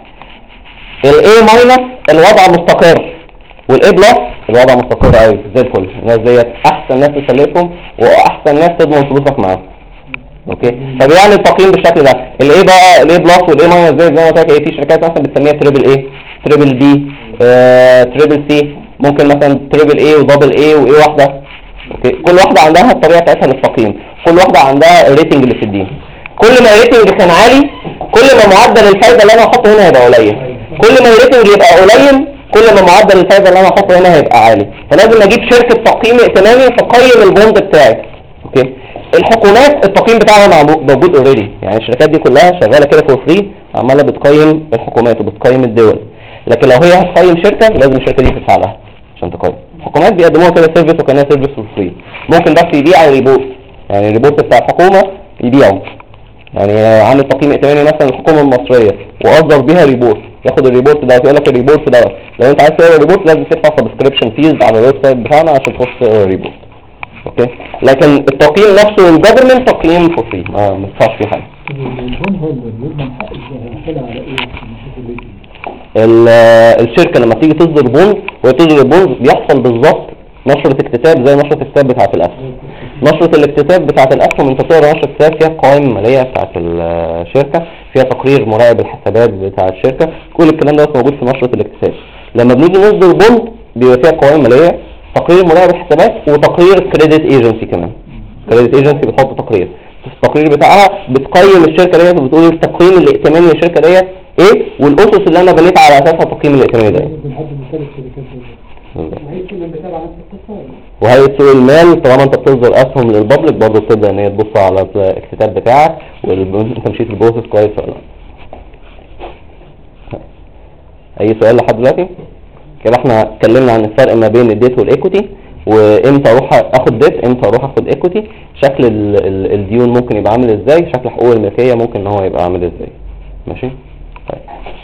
الاي ماينس الوضع مستقر، والاي بلس الوضع مستقر قوي زي الفل. الناس ديت احسن ناس تسلفهم واحسن ناس تضمن فلوسك معاهم. اوكي. فبيعمل التقييم بالشكل ده. الاي بقى الاي بلس والاي ماينس زي ما قلت لك ايه، في شركات مثلا بتسميها تريبل اي، تريبل بي، تريبل سي، ممكن مثلا تريبل اي ودبل اي واي واحده. اوكي. كل واحده عندها الطريقه بتاعتها للتقييم، كل واحده عندها الريتنج اللي في الدين. كل ما الريتنج كان عالي كل ما معدل الفايده اللي انا هحطه هنا هيبقى قليل، كل ما الريتنج يبقى قليل كل ما معدل الفايده اللي انا هحطه هنا هيبقى عالي. فلازم اجيب شركه تقييم ائتماني تقيم البوند بتاعي. اوكي. الحكومات التقييم بتاعها موجود اوريدي، يعني الشركات دي كلها شغاله كده فور فري، عماله بتقيم الحكومات وبتقيم الدول. لكن لو هي هتقيم شركه لازم الشركه دي تدفع لها عشان تقيم. الحكومات بيقدموها كده سيرفيس وكانها سيرفيس فور فري، ممكن بس يبيع الريبورت، يعني الريبورت بتاع الحكومه يبيعه. يعني عامل تقييم ائتماني مثلا الحكومه المصريه واصدر بيها ريبورت، ياخد الريبورت ده يقول لك الريبورت ده لو انت عايز تقرا الريبورت لازم تدفع سبسكريبشن فيز على الويب سايت بتاعنا عشان تخش تقرا الريبورت. اوكي. لكن التقييم نفسه والجفرمنت تقييم فور فري، ما تدفعش فيه حاجه. البون هولدر يضمن حق الحصول على ايه؟ الشركه لما تيجي تصدر بونز وهي تصدر البونز بيحصل بالظبط نشرة اكتتاب زي نشرة اكتتاب بتاعة الأسهم. نشرة الاكتتاب بتاعة الأسهم انت تقرا نشرة اكتتاب فيها القوائم المالية بتاعة الشركة، فيها تقرير مراقب الحسابات بتاع الشركة، كل الكلام ده موجود في نشرة الاكتتاب. لما بنيجي نصدر بوند بيبقى فيها قوائم مالية، تقرير مراقب الحسابات وتقرير كريدت ايجنسي كمان. كريدت ايجنسي بتحط تقرير، التقرير بتاعها بتقيم الشركة ديت وبتقول التقييم الائتماني للشركة ديت ايه والاسس اللي انا بنيت على اساسها تقييم الائتماني ده. وهيئة سوق المال طالما انت بتصدر اسهم للبابليك برضه بتبدا ان هي تبص على الاكتتاب بتاعك وانت مشيت البروسيس كويس ولا لا. اي سؤال لحد دلوقتي؟ كده احنا اتكلمنا عن الفرق ما بين الديت والايكوتي، وامتى اروح اخد ديت امتى اروح اخد ايكوتي، شكل الديون ممكن يبقى عامل ازاي، شكل حقوق الملكيه ممكن ان هو يبقى عامل ازاي. ماشي طيب.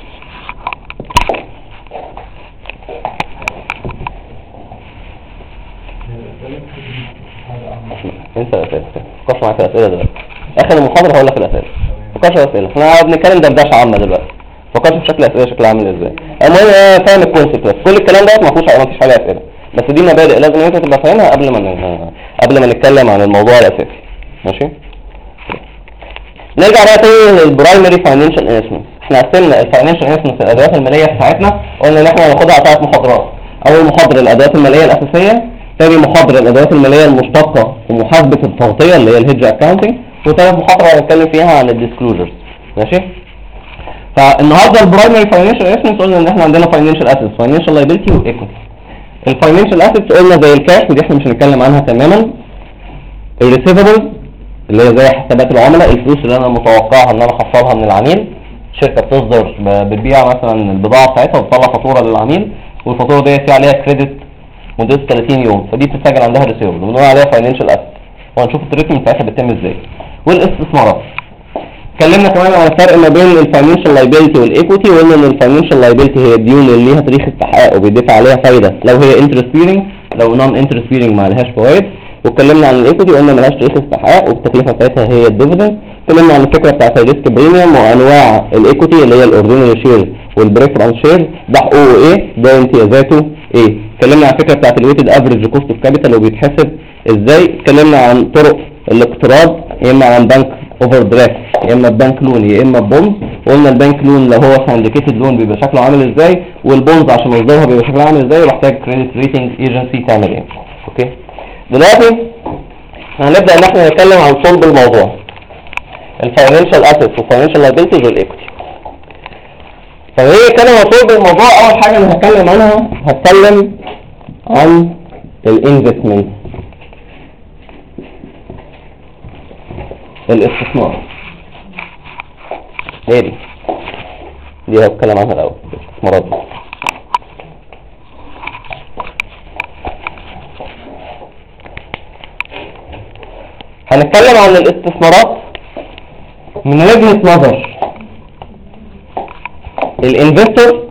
انت الاسئله فكرش معاك في الاسئله دلوقتي، اخر المحاضره هقول لك الاسئله. فكرش في الاسئله، احنا بنتكلم دردشه عامه دلوقتي، فكرش في شكل الاسئله شكلها عامل ازاي. المهم فاهم الكونسيبت، كل الكلام ده ما فيش حاجه اسئله، بس دي مبادئ لازم انت تبقى فاهمها قبل ما نتكلم عن الموضوع الاساسي. ماشي. نرجع بقى تاني للبرايمري فاينانشال انفستمنت. احنا قسمنا الفاينانشال انفستمنت الادوات الماليه بتاعتنا، قلنا ان احنا هناخدها على 3 محاضرات. اول محاضره الادوات الماليه الاساسيه، ثاني محاضره الادوات الماليه المشتقه ومحاسبه التغطيه اللي هي الهيدج اكاونتنج، وثالث محاضره هنتكلم فيها عن الديسكلوجرز. ماشي. فالنهارده البرايمري فاينانشال انفستمنت قلنا ان احنا عندنا فاينانشال اسيتس، فاينانشال لايبيلتي وايكويتي. الفاينانشال اسيتس قلنا زي الكاش ودي احنا مش هنتكلم عنها تماما. الريسيفبلز اللي هي زي حسابات العملاء، الفلوس اللي انا متوقعها ان انا احصلها من العميل. شركه بتصدر بتبيع مثلا البضاعه بتاعتها وبتطلع فاتوره للعميل، والفاتوره دي في عليها كريدت مدته 30 يوم، فدي بتتسجل عندها ريسيفبل بنقول عليها فاينانشال اسيت، وهنشوف التريتمنت بتاعتها بتتم ازاي. والاستثمارات اتكلمنا كمان عن الفرق ما بين الفاينانشال لايبيلتي والايكويتي، وقلنا ان الفاينانشال لايبيلتي هي الديون اللي ليها تاريخ استحقاق وبيدفع عليها فايده لو هي انترست بيرنج، لو نون انترست بيرنج ما لهاش فوائد. واتكلمنا عن الايكويتي وقلنا مالهاش تاريخ استحقاق والتكلفه بتاعتها هي الديفيدند. اتكلمنا عن الفكره بتاعت الريسك بريميوم وانواع الايكويتي اللي هي الاوردينري شير والبريفرنس شير، ده حقوقه ايه، ده امتيازاته ايه. اتكلمنا عن الفكره بتاعت الويتد افريج كوست اوف كابيتال وبيتحسب ازاي. اتكلمنا عن طرق الاقتراض، يا اما عن بنك اوفر درافت يا اما بنك لون يا اما بونز. وقلنا البنك لون لو هو سانديكيتد لون بيبقى شكله عامل ازاي، والبونز عشان مصدرها بيبقى شكلها عامل ازاي، ومحتاج كريدت ريتنج ايجنسي تعمل ايه. اوكي. دلوقتي هنبدا ان احنا نتكلم عن صلب الموضوع، الفاينانشال اسيتس والفاينانشال لايبيلتيز والايكويتي. فهي كلمه عن صلب الموضوع، اول حاجه انا هتكلم عنها هتكلم عن الانفستمنت، الاستثمار. ايه دي هتكلم عنها الاول، الاستثمارات دي. هنتكلم عن الاستثمارات من وجهة نظر الانفستور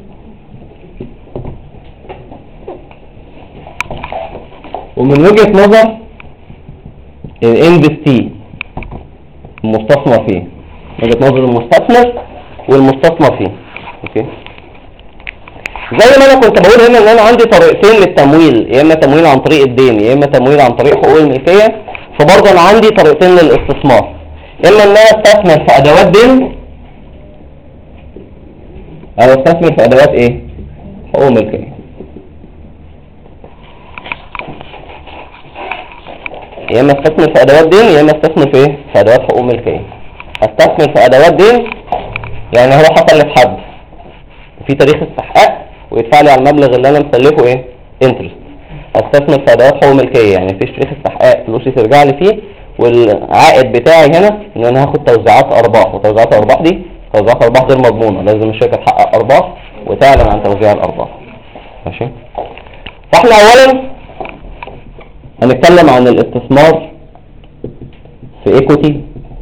ومن وجهة نظر الانفستي المستثمر فيه، وجهة نظر المستثمر والمستثمر فيه. اوكي. زي ما انا كنت بقول هنا ان انا عندي طريقتين للتمويل، يا اما تمويل عن طريق الدين يا اما تمويل عن طريق حقوق الملكيه، فبرضه انا عندي طريقتين للاستثمار، اما ان انا استثمر في ادوات دين او استثمر في ادوات ايه، حقوق ملكيه. يا اما استثمر في ادوات دين يا اما استثمر في ايه، في ادوات حقوق ملكيه. استثمر في ادوات دين يعني هروح اسلف حد في تاريخ استحقاق ويدفع لي على المبلغ اللي انا مسلفه ايه، انترست. استثمر في ادوات حقوق ملكيه يعني مفيش تاريخ استحقاق، فلوسي ترجع لي فيه، والعائد بتاعي هنا ان انا هاخد توزيعات ارباح، وتوزيعات الارباح دي توزيعات ارباح غير مضمونه، لازم الشركه تحقق ارباح وتعلن عن توزيع الارباح. ماشي. فاحنا اولا هنتكلم عن الاستثمار في ايكويتي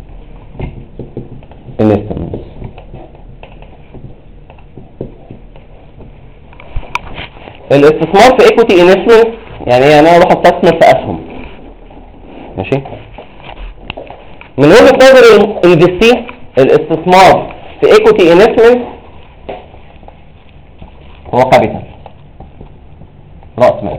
انستمنتس. الاستثمار في ايكويتي انستمنتس يعني انا اروح استثمر في اسهم. ماشي. من وجهة نظر الانفستي الاستثمار في ايكويتي انستمنتس هو كابيتال، رأس مال.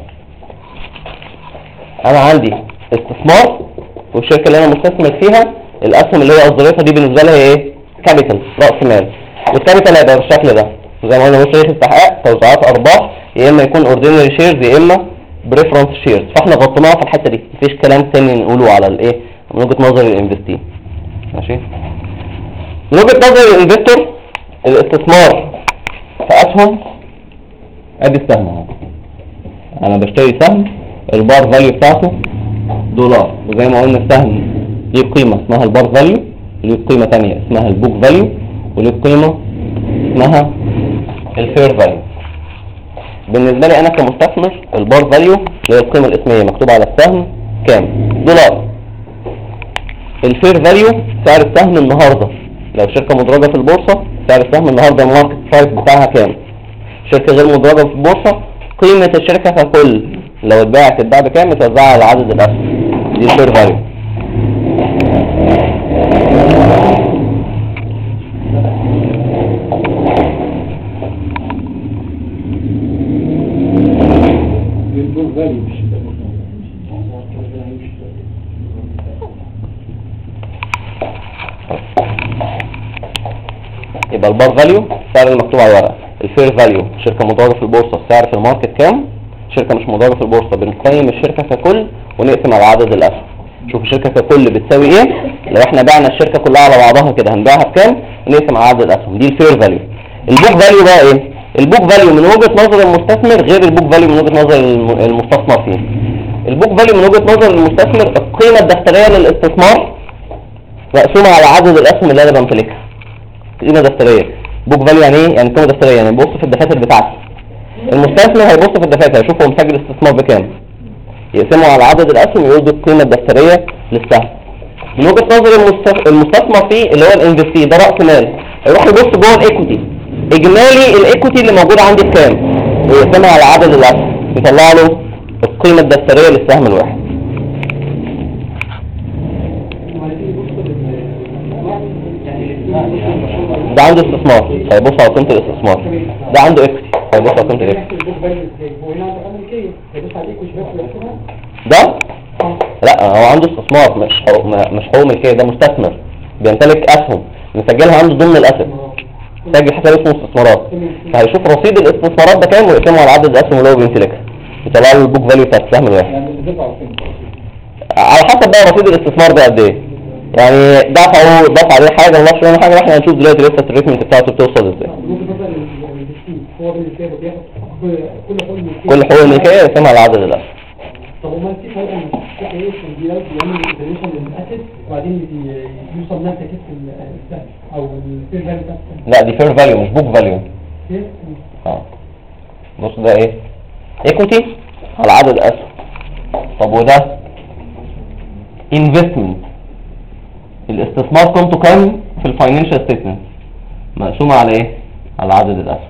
انا عندي استثمار، والشركة اللي انا مستثمر فيها الاسهم اللي هي اصدرتها دي بالنسبة لها ايه؟ كابيتال، رأس مال. والكابيتال هيبقى بالشكل ده زي ما قلنا، مصاريف استحقاق، توزيعات ارباح، يا اما يكون اوردينري شيرز يا اما بريفرنس شيرز. فاحنا غطيناها في الحته دي، مفيش كلام تاني نقوله على الايه من وجهه نظر الانفستين. ماشي. من وجهه نظر الانفستور الاستثمار في اسهم، ادي السهم اهو، انا بشتري سهم البار فاليو بتاعته دولار، وزي ما قلنا السهم ليه قيمه اسمها البار فاليو، وليه قيمه ثانيه اسمها البوك فاليو، وليه قيمه اسمها الفير فاليو. بالنسبه لي انا كمستثمر البار فاليو اللي هي القيمه الاسميه مكتوب على السهم كام؟ دولار. الفير فاليو سعر السهم النهارده، لو شركه مدرجه في البورصه سعر السهم النهارده الماركت برايس بتاعها كام؟ شركه غير مدرجه في البورصه قيمه الشركه ككل لو اتباعت تتباع بكام متوزعه على عدد الاسهم، دي الفير فاليو. يبقى البار فاليو السعر المكتوب على الورقه، الفير فاليو شركه مدرجه في البورصه السعر في الماركت كام، شركه مش مدرجه في البورصه بنقيم الشركه ككل ونقسم على عدد الاسهم. شوف الشركه ككل بتساوي ايه، لو احنا بعنا الشركه كلها على بعضها كده هنبيعها بكام ونقسم على عدد الاسهم، دي الفير فاليو. البوك فاليو بقى ايه؟ البوك فاليو من وجهه نظر المستثمر غير البوك فاليو من وجهه نظر المستثمر فيه. البوك فاليو من وجهه نظر المستثمر القيمه الدفتريه للاستثمار مقسومه على عدد الاسهم اللي انا بمتلكها. قيمه دفتريه، بوك فاليو يعني ايه؟ يعني قيمه دفتريه، يعني ببص في الدفاتر بتاعتي. المستثمر هيبص في الدفاتر يشوف هو مسجل الاستثمار بكام، يقسمه على عدد الاسهم يقول دي القيمه الدفتريه للسهم. من وجهه نظر المستثمر فيه اللي هو الانفستي ده راس مال، يروح يبص جوه الايكوتي، اجمالي الايكوتي اللي موجود عندي بكام، ويقسمها على عدد الاسهم يطلع له القيمه الدفتريه للسهم الواحد. ده عنده استثمار هيبص على قيمه الاستثمار، ده عنده ايكوتي هيبص على قيمه الايكوتي. ده لا هو عنده استثمار مش حقوق ملكيه، ده مستثمر بيمتلك اسهم مسجلها عنده ضمن الاسهم، سجل حساب اسمه استثمارات، فهيشوف رصيد الاستثمارات ده كام ويقسمه على عدد الاسهم اللي هو بيمتلكها يطلع له البوك فاليو بتاع السهم الواحد. على حسب بقى رصيد الاستثمار ده قد ايه، يعني دفع عليه حاجه ولا مش حاجه، احنا هنشوف دلوقتي لسه التريتمنت بتاعته بتوصل ازاي. كل حقوق الملكيه يقسمها على عدد الاسهم. طب امال في فرق ان الشركه ايه كان بيعمل ايفالويشن للاسيت وبعدين يوصل نفس السهم او الفير فاليو بتاعه؟ لا دي فير فاليو مش بوك فاليو. بص ده ايه؟ ايكوتي على عدد الاسهم. طب وده انفستمنت، الاستثمار قيمته كام في الفاينانشال ستيتمنت مقسومه على ايه؟ على عدد الاسهم.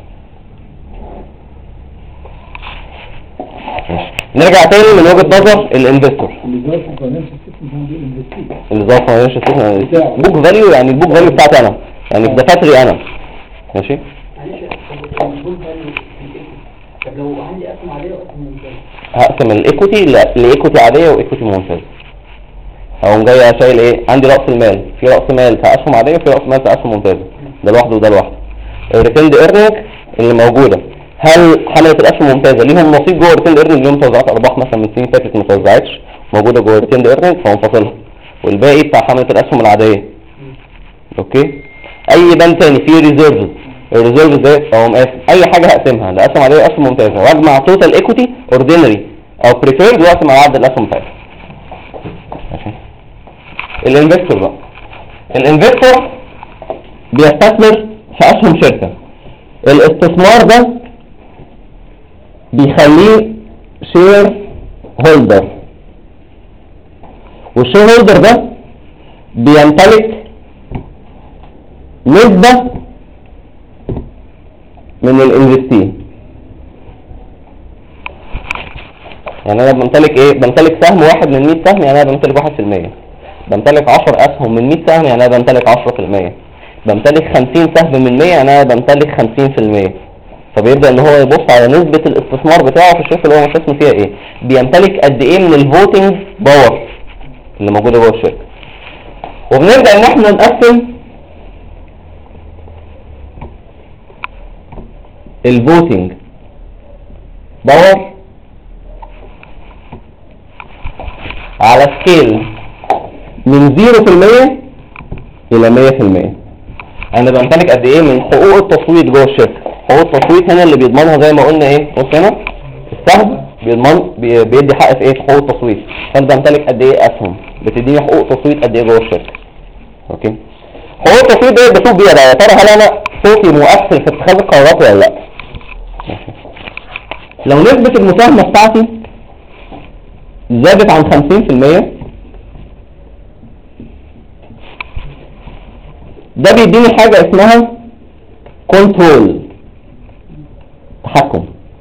نرجع تاني من وجهة نظر الانفستور اللي ظهر في فاينانشال ستيتمنت بوك فاليو، يعني البوك فاليو بتاعتي انا، يعني في دفاتري انا. ماشي. طب لو عندي اسهم عاديه واسهم ممتازه هقسم الايكوتي لايكوتي عاديه وايكوتي ممتازه. اقوم جاي شايل ايه؟ عندي راس المال، في راس مال في اسهم عاديه وفي راس مال في اسهم ممتازه، ده لوحده وده لوحده. الريتيند ايرنينج اللي موجوده، هل حمله الاسهم الممتازه ليهم نصيب جوه الريتيند ايرنينج؟ ليهم توزيعات ارباح مثلا من سنين فاتت ما توزعتش موجوده جوه الريتيند ايرنينج فمنفصلها، والباقي بتاع حمله الاسهم العاديه. اوكي. اي بند تاني فيه ريزيرفز، الريزيرفز ده اقوم قاسم اي حاجه هقسمها لاسهم عاديه واسهم ممتازه واجمع توتال ايكوتي اوردينري او بريفيرد واقسم على عدد الاسهم بتاعتها. ماشي. الانفستور بقى، الانفستور بيستثمر في اسهم شركه، الاستثمار ده بيخليه شير هولدر، والشير هولدر ده بيمتلك نسبة من الانفستين. يعني انا بمتلك ايه؟ بمتلك سهم واحد من 100 سهم، يعني انا بمتلك 1%. بمتلك 10 اسهم من 100 سهم، يعني انا بمتلك 10%. بمتلك 50 سهم من 100، يعني انا بمتلك 50%. فبيبدأ ان هو يبص على نسبة الاستثمار بتاعه في الشركة اللي هو مستثمر فيها ايه، بيمتلك قد ايه من الفوتنج باور اللي موجودة جوه الشركة. وبنبدأ ان احنا نقسم الفوتنج باور على سكيل من 0% الى 100%. انا بمتلك قد ايه من حقوق التصويت جوه الشركة. حقوق التصويت هنا اللي بيضمنها زي ما قلنا ايه، بص هنا السهم بيدي حق في ايه، في حقوق التصويت. فانا بمتلك قد ايه اسهم بتديني حقوق تصويت قد ايه جوه الشركة. اوكي، حقوق التصويت دي بشوف بيها بقى يا ترى هل انا صوتي مؤثر في اتخاذ القرارات ولا لا. لو نسبة المساهمة بتاعتي زادت عن 50%، ده بيديني حاجة اسمها كنترول، تحكم.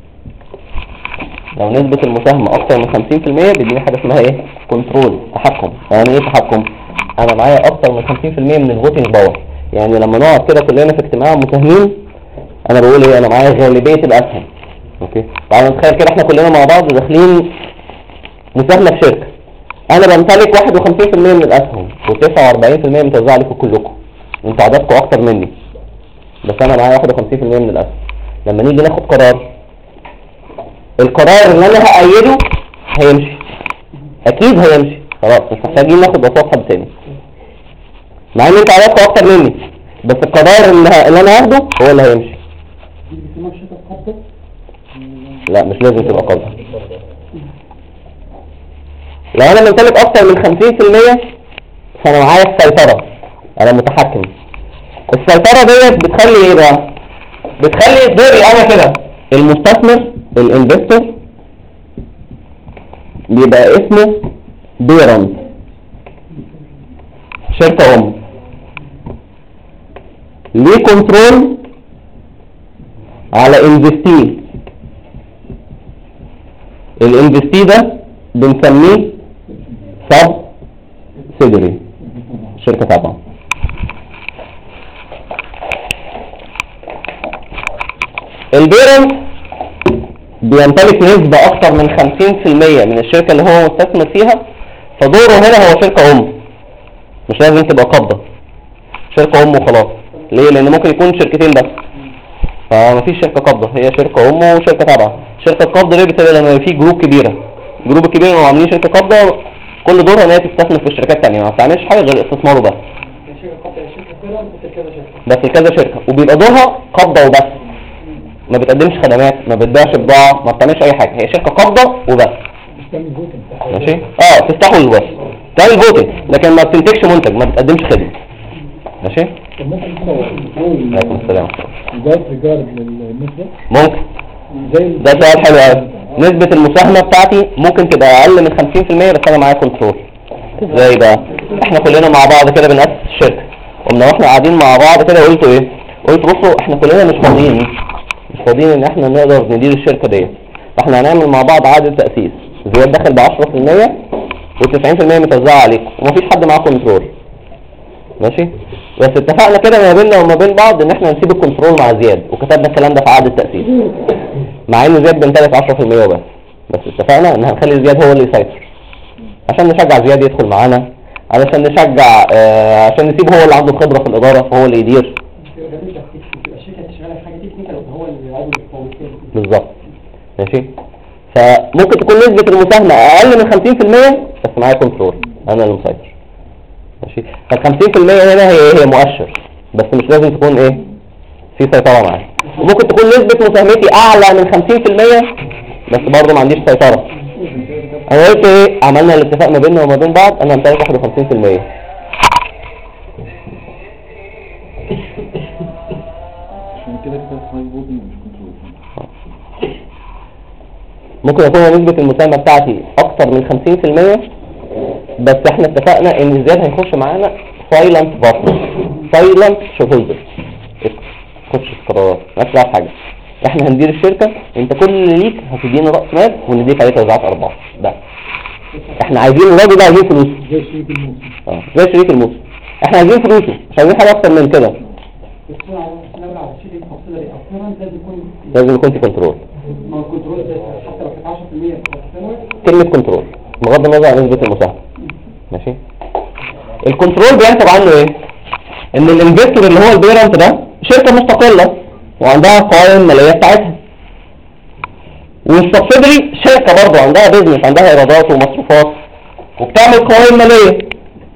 لو نسبة المساهمة اكتر من 50% بيديني حاجة اسمها ايه، كنترول، تحكم. يعني ايه تحكم؟ انا معايا اكتر من 50% من الفوتنج باور. يعني لما نقعد كده كلنا في اجتماع مساهمين، انا بقول ايه، انا معايا غالبية الاسهم. اوكي، تعالوا نتخيل كده احنا كلنا مع بعض داخلين مساهمة في شركة، انا بمتلك 51% من الاسهم و49% متوزعة عليكم كلكم، انتوا عددكم اكتر مني، بس انا معايا 51% من الاسهم. لما نيجي ناخد قرار، القرار اللي انا هأيده هيمشي، اكيد هيمشي، خلاص مش محتاجين ناخد اصوات حد تاني، مع ان انت عددكم اكتر مني، بس القرار اللي انا هاخده هو اللي هيمشي. لا مش لازم تبقى قابضة. لو انا ممتلك اكتر من 50% فانا معايا السيطرة، انا متحكم. السيطرة ديت بتخلي ايه بقى؟ بتخلي دوري انا كده المستثمر الانفستور بيبقى اسمه بيرنت، شركة ليه كنترول على انفستي. الانفستي ده بنسميه سب سيدري، شركة تابعة. البيرنت بيمتلك نسبة اكتر من 50% من الشركة اللي هو مستثمر فيها، فدوره هنا هو شركة مش لازم تبقى قابضة، شركة وخلاص. ليه؟ لان ممكن يكون شركتين بس، فمفيش شركة قابضة، هي شركة وشركة تابعة. شركة قابضة ليه؟ بتبقى لما في جروب كبيرة، الجروب الكبير اللي عاملين شركة قابضة كل دورها ان هي تستثمر في الشركات الثانية، ما بتعملش حاجة غير استثماره بس. بس كذا شركة، وبيبقى دورها قابضة وبس، ما بتقدمش خدمات، ما بتبيعش بضاعة، ما بتعملش اي حاجة، هي شركة قابضة وبس. ماشي؟ تستحوذ بس، تعمل فوتنج، لكن ما بتنتجش منتج، ما بتقدمش خدمة. ماشي؟ عليكم السلام. ممكن. ده سؤال حلو قوي. نسبة المساهمة بتاعتي ممكن تبقى اقل من 50%، بس انا معايا كنترول. ازاي بقى؟ احنا كلنا مع بعض كده بنأسس الشركة، قمنا واحنا قاعدين مع بعض كده قلتوا ايه؟ قلت بصوا احنا كلنا مش فاضيين ان احنا نقدر ندير الشركة ديت، فاحنا هنعمل مع بعض عقد تأسيس، زياد داخل ب 10% و90% متوزعة عليكم، ومفيش حد معاه كنترول. ماشي؟ بس اتفقنا كده ما بيننا وما بين بعض ان احنا نسيب الكنترول مع زياد، وكتبنا الكلام ده في عقد التأسيس، مع ان زياد بيمتلك 10% وبس، بس اتفقنا ان هنخلي زياد هو اللي يسيطر عشان نشجع زياد يدخل معانا، علشان نشجع عشان نسيب هو اللي عنده خبرة في الإدارة فهو اللي يدير. بالظبط. ماشي؟ فممكن تكون نسبة المساهمة اقل من 50%، بس معايا كنترول، انا اللي مسيطر. ماشي؟ فال 50% هنا هي مؤشر، بس مش لازم تكون ايه في سيطرة معايا. وممكن تكون نسبة مساهمتي اعلى من 50%، بس برضه ما عنديش سيطرة. انا قلت ايه؟ عملنا الاتفاق ما بيننا وما بين بعض، انا امتلك 51%. ممكن يكون نسبة المساهمة بتاعتي اكتر من 50%، بس احنا اتفقنا ان زياد هيخش معانا سايلنت بارتنر، سايلنت شيرهولدر، خش في قرارات، مالكش دعوه بحاجه، احنا هندير الشركه، انت كل اللي ليك هتدينا راس مال ونديك عليه توزيعات ارباح. ده احنا عايزين الراجل ده، عايزين فلوسه زي شريك الموسم. احنا عايزين فلوسه، مش عايزين حاجه اكتر من كده. بس نبرع على شيء تفصيلي او كيرنت لازم يكون في كنترول. ما الكنترول ده حتى لو كانت 10% كلمة كنترول بغض النظر عن نسبة المساهمة. ماشي. الكنترول بينتج عنه ايه؟ ان الانفستور اللي هو البيرنت ده شركة مستقلة وعندها قوائم مالية بتاعتها، والسبسيدري شركة برضه عندها بيزنس، عندها ايرادات ومصروفات وبتعمل قوائم مالية.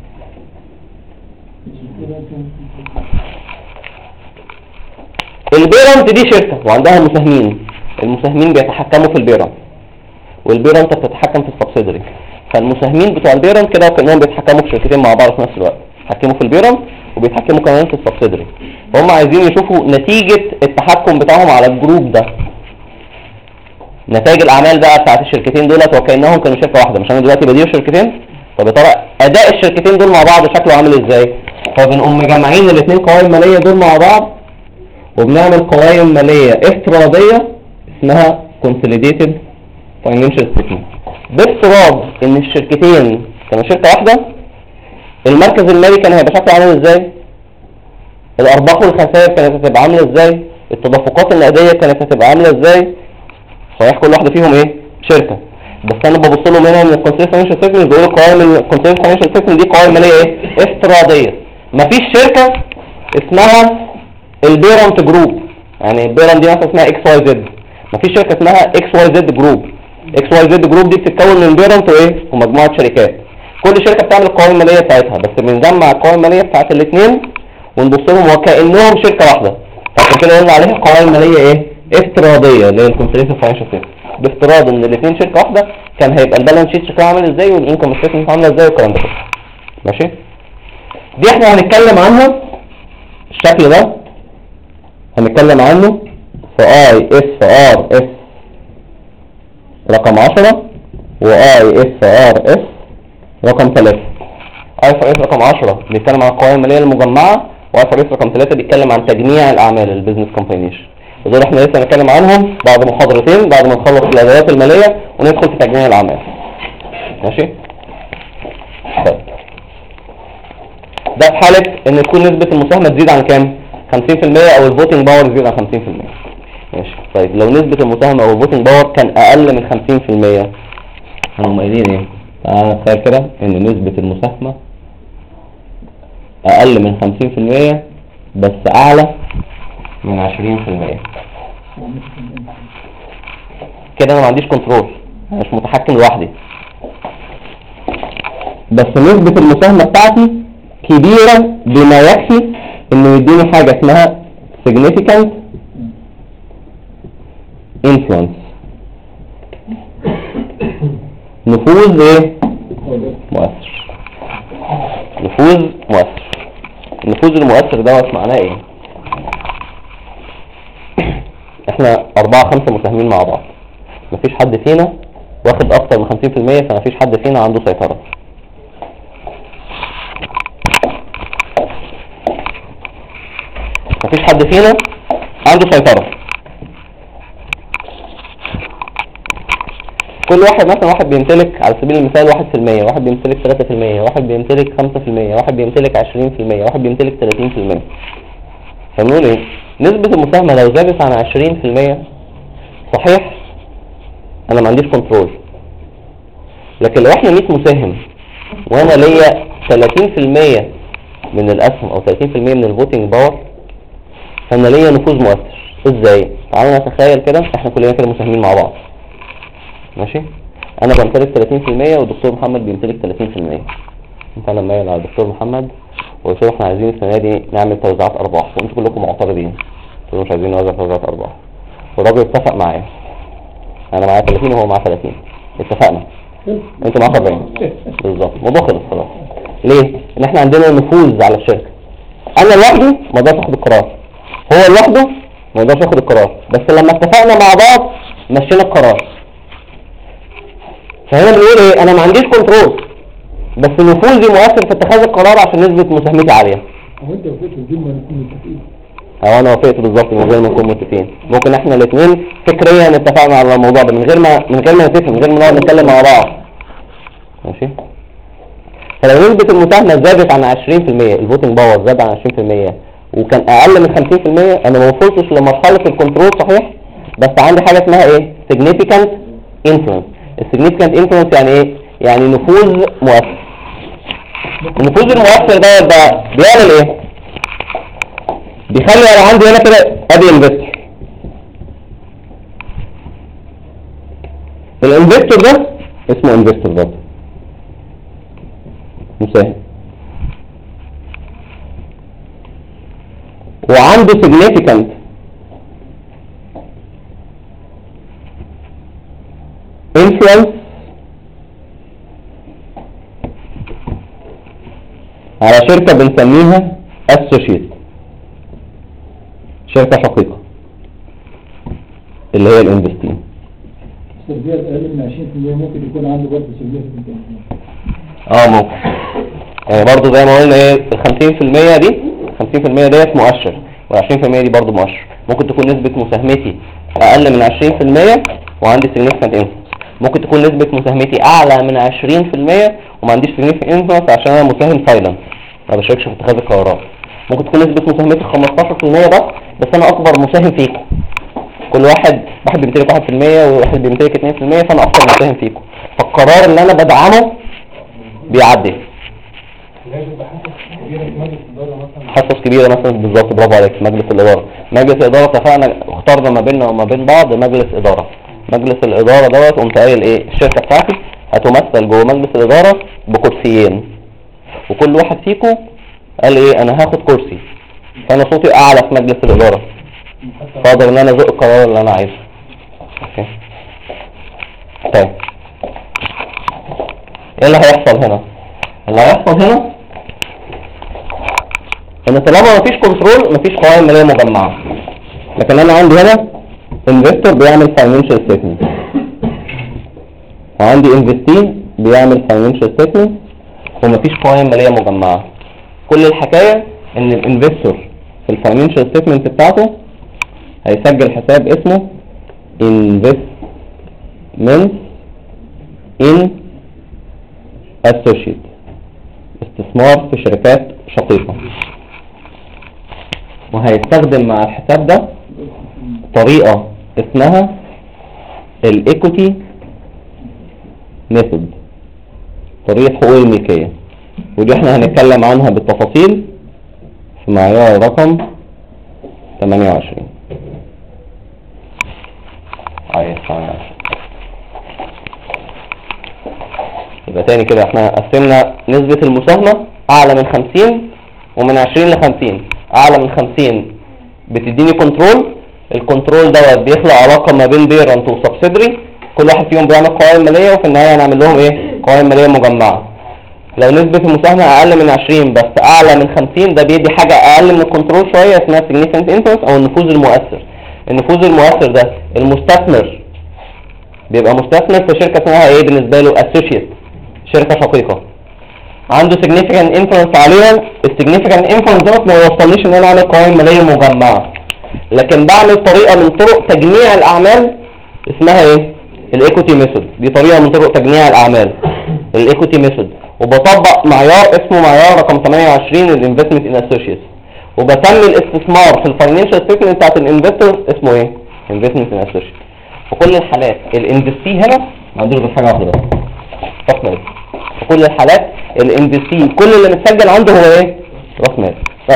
البيرنت دي شركة وعندها مساهمين، المساهمين بيتحكموا في البيرنت والبيرنت بتتحكم في السبسيدري، فالمساهمين بتوع البيرنت كده كانهم بيتحكموا في شركتين مع بعض في نفس الوقت، بيتحكموا في البيرنت وبيتحكموا كمان في السبسيدري. هم عايزين يشوفوا نتيجة التحكم بتاعهم على الجروب ده، نتائج الاعمال بقى بتاعت الشركتين دولت وكانهم كانوا شركة واحدة. مش انا دلوقتي بدير شركتين، طب يا ترى اداء الشركتين دول مع بعض شكله عامل ازاي؟ فبنقوم مجمعين الاثنين قوائم مالية دول مع بعض وبنعمل قوائم مالية افتراضية اسمها consolidated financial statement، بافتراض ان الشركتين كانوا شركة واحدة. المركز المالي كان هيبقى شكله عامل ازاي؟ الارباح والخسائر كانت هتبقى عاملة ازاي؟ التدفقات النقدية كانت هتبقى عاملة ازاي؟ صحيح كل واحدة فيهم ايه؟ شركة، بس انا ببص لهم هنا من الكونسيرت فاينانشال ستيتمنت بيقولوا قوائم الكونسيرت فاينانشال ستيتمنت دي قوائم مالية ايه؟ افتراضية. مفيش شركة اسمها البيرنت جروب، يعني البيرنت دي مثلا اسمها اكس واي زد، مفيش شركه اسمها اكس واي زد جروب. اكس واي زد جروب دي بتتكون من بيرنت وايه ومجموعه شركات، كل شركه بتعمل القوائم الماليه بتاعتها، بس بنجمع القوائم الماليه بتاعت الاثنين ونبص لهم وكانهم شركه واحده، عشان كده قلنا عليها قوائم ماليه ايه افتراضيه اللي هي الكونسوليديتد فاينانشال ستيتمنت، بافتراض ان الاثنين شركه واحده كان هيبقى البالانس شيت شكلها عامل ازاي والانكم ستيتمنت عامله ازاي والكلام ده. ماشي. دي احنا هنتكلم عنها الشكل ده هنتكلم عنه في IFRS رقم 10 و IFRS رقم 3. IFRS رقم 10 بيتكلم عن القوائم المالية المجمعة، و IFRS رقم 3 بيتكلم عن تجميع الأعمال البيزنس كومبينيشن. ودول احنا لسه هنتكلم عنهم بعد محاضرتين بعد ما نخلص الأدوات المالية وندخل في تجميع الأعمال. ماشي؟ طيب. ده في حالة ان تكون نسبة المساهمة تزيد عن كام؟ 50% او الفوتنج باور يزيد عن 50%. ماشي. طيب لو نسبة المساهمة او الفوتنج باور كان اقل من 50%، هنقوم قايلين ايه؟ تعالى نتخيل كده ان نسبة المساهمة اقل من 50% بس اعلى من 20%. كده انا ما عنديش كنترول، مش متحكم لوحدي، بس نسبة المساهمة بتاعتي كبيرة بما يكفي انه يديني حاجة اسمها significant influence، نفوذ ايه؟ مؤثر. نفوذ مؤثر. النفوذ المؤثر دوت معناه ايه؟ احنا 4-5 مساهمين مع بعض، مفيش حد فينا واخد اكتر من 50%، فمفيش حد فينا عنده سيطرة. مفيش حد فينا عنده سيطرة. كل واحد مثلا واحد بيمتلك على سبيل المثال 1%، واحد بيمتلك 3%، واحد بيمتلك 5%، واحد بيمتلك 20%، واحد بيمتلك 30%. فبنقول ايه؟ نسبة المساهمة لو زادت عن 20% صحيح انا ما عنديش كنترول، لكن لو احنا 100 مساهم وانا ليا 30% من الاسهم او 30% من الفوتنج باور، فانا ليا نفوذ مؤثر. ازاي؟ تعالوا نتخيل كده احنا كلنا كده مساهمين مع بعض. ماشي؟ انا بمتلك 30% والدكتور محمد بيمتلك 30%. انت انا مايل على الدكتور محمد وقلت له احنا عايزين السنه دي نعمل توزيعات ارباح، وانتوا كلكم معترضين، قلت له مش عايزين نوزع توزيعات ارباح. والراجل اتفق معايا، انا معايا 30 وهو معاه 30، اتفقنا انتوا معاكم 40 بالظبط. الموضوع خلص خلاص. ليه؟ ان احنا عندنا نفوذ على الشركه. انا لوحدي ما اقدرش اخد القرار، هو لوحده ما يقدرش ياخد القرار، بس لما اتفقنا مع بعض مشينا القرار. فهنا بنقول ايه؟ انا ما عنديش كنترول بس نفوذي مؤثر في اتخاذ القرار عشان نسبة مساهمتي عالية. هو انت وافقت من غير ما نكون متفقين؟ انا وافقت بالظبط من غير ما نكون متفقين. ممكن احنا الاثنين فكريا اتفقنا على الموضوع ده من غير ما نتفق، من غير ما نقعد نتكلم مع بعض. ماشي؟ فلو نسبة المساهمة زادت عن 20%، الفوتنج باور زاد عن 20%، وكان اقل من 50%، انا ما وصلتش لمرحله الكنترول صحيح، بس عندي حاجه اسمها ايه؟ significant influence. السيجنيفيكانت انفلونس يعني ايه؟ يعني نفوذ مؤثر. النفوذ المؤثر ده بيعمل ايه؟ بيخلي انا عندي هنا كده ادي انفستور. الانفستور ده اسمه انفستور برضه، مساهم، وعنده significant influence على شركة بنسميها associate، شركة شقيقة اللي هي الانفستين. السلبيات اقل من 20% ممكن يكون عنده برضه سلبيات في ممكن. يعني برضه زي ما قلنا ايه، ال 50% دي 50% ديت مؤشر، وال 20% دي برضه مؤشر. ممكن تكون نسبة مساهمتي اقل من 20% وعندي significant influence. ممكن تكون نسبة مساهمتي اعلى من 20% وما عنديش significant influence عشان انا مساهم silent، ما بشاركش في اتخاذ القرارات. ممكن تكون نسبة مساهمتي 15% بس انا اكبر مساهم فيكم. كل واحد بيمتلك 1% وواحد بيمتلك 2%، فانا اكتر مساهم فيكم، فالقرار اللي انا بدعمه بيعدي. حصص كبيرة مثلا، بالظبط، برافو عليك. مجلس الإدارة، مجلس الإدارة اتفقنا اخترنا ما بيننا وما بين بعض مجلس إدارة. مجلس الإدارة دوت قمت قايل ايه، الشركة بتاعتي هتمثل جوه مجلس الإدارة بكرسيين، وكل واحد فيكم قال ايه، انا هاخد كرسي، فانا صوتي اعلى في مجلس الإدارة، فاقدر ان انا ازق القرار اللي انا عايزه. اوكي طيب، ايه اللي هيحصل هنا؟ اللي هيحصل هنا ان طالما مفيش كنترول مفيش قوائم ماليه مجمعه، لكن انا عندي هنا انفستور بيعمل فاينانشال ستيتمنت، وعندي انفستين بيعمل فاينانشال ستيتمنت، ومفيش قوائم ماليه مجمعه. كل الحكايه ان الانفستور في الفاينانشال ستيتمنت بتاعته هيسجل حساب اسمه investment in associate، استثمار في شركات شقيقة، وهيستخدم مع الحساب ده طريقة اسمها الايكوتي ميثود، طريقة حقوق الملكية، ودي احنا هنتكلم عنها بالتفاصيل في معيار رقم 28. يبقى تاني كده احنا قسمنا نسبة المساهمة اعلى من 50 ومن 20 ل 50. اعلى من 50 بتديني كنترول، الكنترول دوت بيخلق علاقة ما بين بيرنت وسبسيدري، كل واحد فيهم بيعمل قوائم مالية، وفي النهاية هنعمل لهم ايه، قوائم مالية مجمعة. لو نسبة المساهمة اقل من 20 بس اعلى من 50، ده بيدي حاجة اقل من الكنترول شوية اسمها significant influence او النفوذ المؤثر. النفوذ المؤثر ده المستثمر بيبقى مستثمر في شركة اسمها ايه بالنسبة له associate، شركة شقيقة، عنده significant influence عليها. significant influence ده ما يوصلنيش ان انا اعمل قوائم مالية مجمعة، لكن بعمل طريقة من طرق تجميع الاعمال اسمها ايه، الايكوتي ميثود. دي طريقة من طرق تجميع الاعمال، الايكوتي ميثود، وبطبق معيار اسمه معيار رقم 28 الانفستمنت ان اسوشيتس، وبسمي الاستثمار في الفاينانشال ستيتمنت بتاعت الانفستور اسمه ايه، انفستمنت ان اسوشيتس. في كل الحالات الانفستي هنا ما عندوش غير حاجه واحده بس، راس مال. في كل الحالات الانفستي كل اللي متسجل عنده هو ايه، راس مال بس.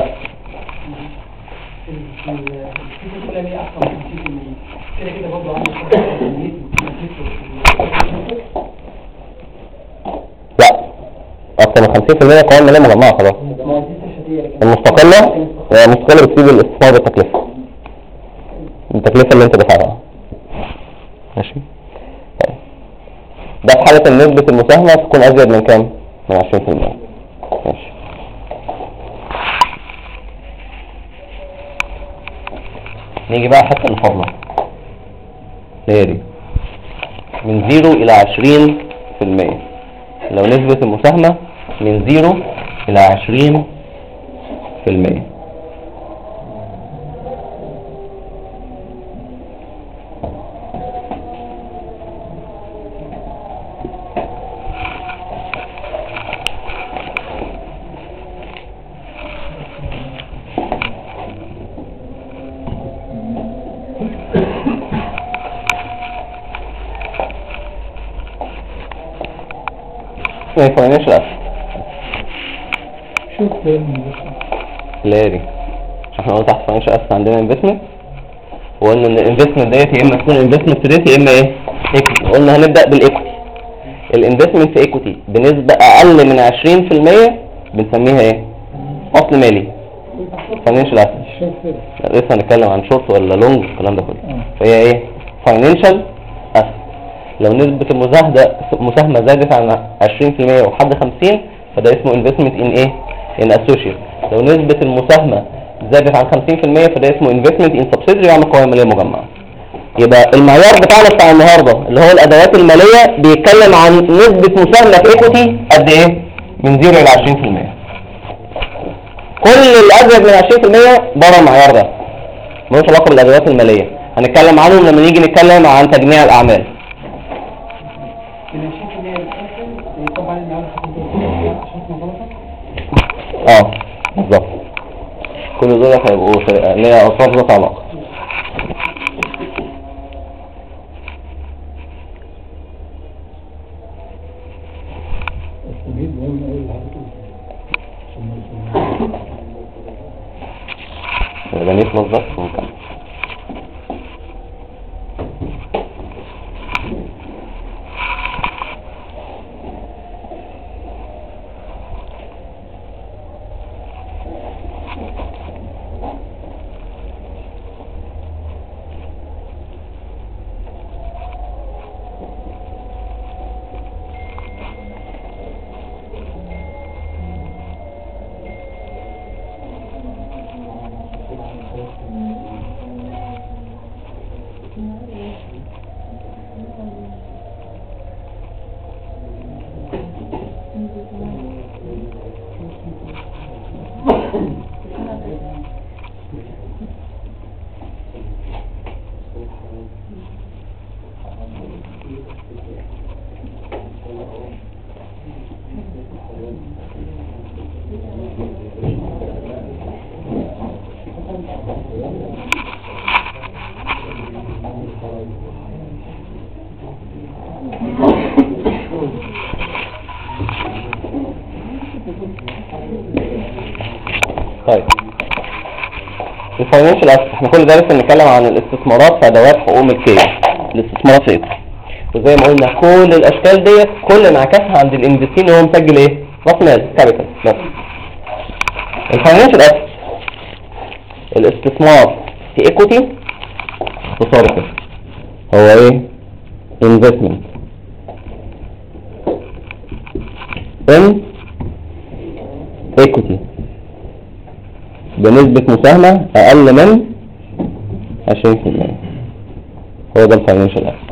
لا، اكتر من 50% قوائم ماليه مجمعه خلاص. المستقله بتسيب الاستثمار بالتكلفه، التكلفه اللي انت دفعها. ماشي طيب، ده في حاله ان نسبه المساهمه تكون ازيد من كام، من 20%. ماشي، نيجي بقى حتى الفضله هي دي من 0 إلى 20%. لو نسبة المساهمة من 0 إلى 20%. اسمها فاينانشال اسيت. شوف لاري احنا قلنا تحت فاينانشال اسيت عندنا انفستمنت، وقلنا ان الانفستمنت ديت يا اما تكون انفستمنت ريت يا اما ايه ايكوتي. قلنا هنبدا بالايكوتي. الانفستمنت في ايكوتي بنسبه اقل من 20% بنسميها ايه؟ اصل مالي فاينانشال اسيت. لسه هنتكلم عن شورت ولا لونج الكلام ده كله. فهي ايه؟ فاينانشال اسيت. لو نسبه المساهمه زادت عن 20% وحد 50 فده اسمه انفستمنت ان ايه؟ ان اسوشيت. لو نسبه المساهمه زادت عن 50% فده اسمه انفستمنت ان سبسيدري يعمل قوائم ماليه مجمعه. يبقى المعيار بتاعنا بتاع النهارده اللي هو الادوات الماليه بيتكلم عن نسبه مساهمه في ايكوتي قد ايه؟ من 0 ل 20%. كل اللي ازيد من 20% بره المعيار ده ملوش علاقه بالادوات الماليه، هنتكلم عنهم لما نيجي نتكلم عن تجميع الاعمال. بالظبط. كل دول هيبقوا ليها اصناف ذات علاقه. يبقى نخلص بس ونكمل. طيب الفاينانشال اسيت احنا كل ده لسه بنتكلم عن الاستثمارات في ادوات حقوق ملكيه. الاستثمارات في ايه؟ وزي ما قلنا كل الاشكال ديت كل انعكاسها عند الانفستين هو مسجل ايه؟ راس مال كابيتال. بس الفاينانشال اسيت الاستثمار في ايكوتي اختصار كده هو ايه؟ انفستمنت ان ايكوتي بنسبة مساهمة أقل من 20%. هو ده الفاينانشال اسيت.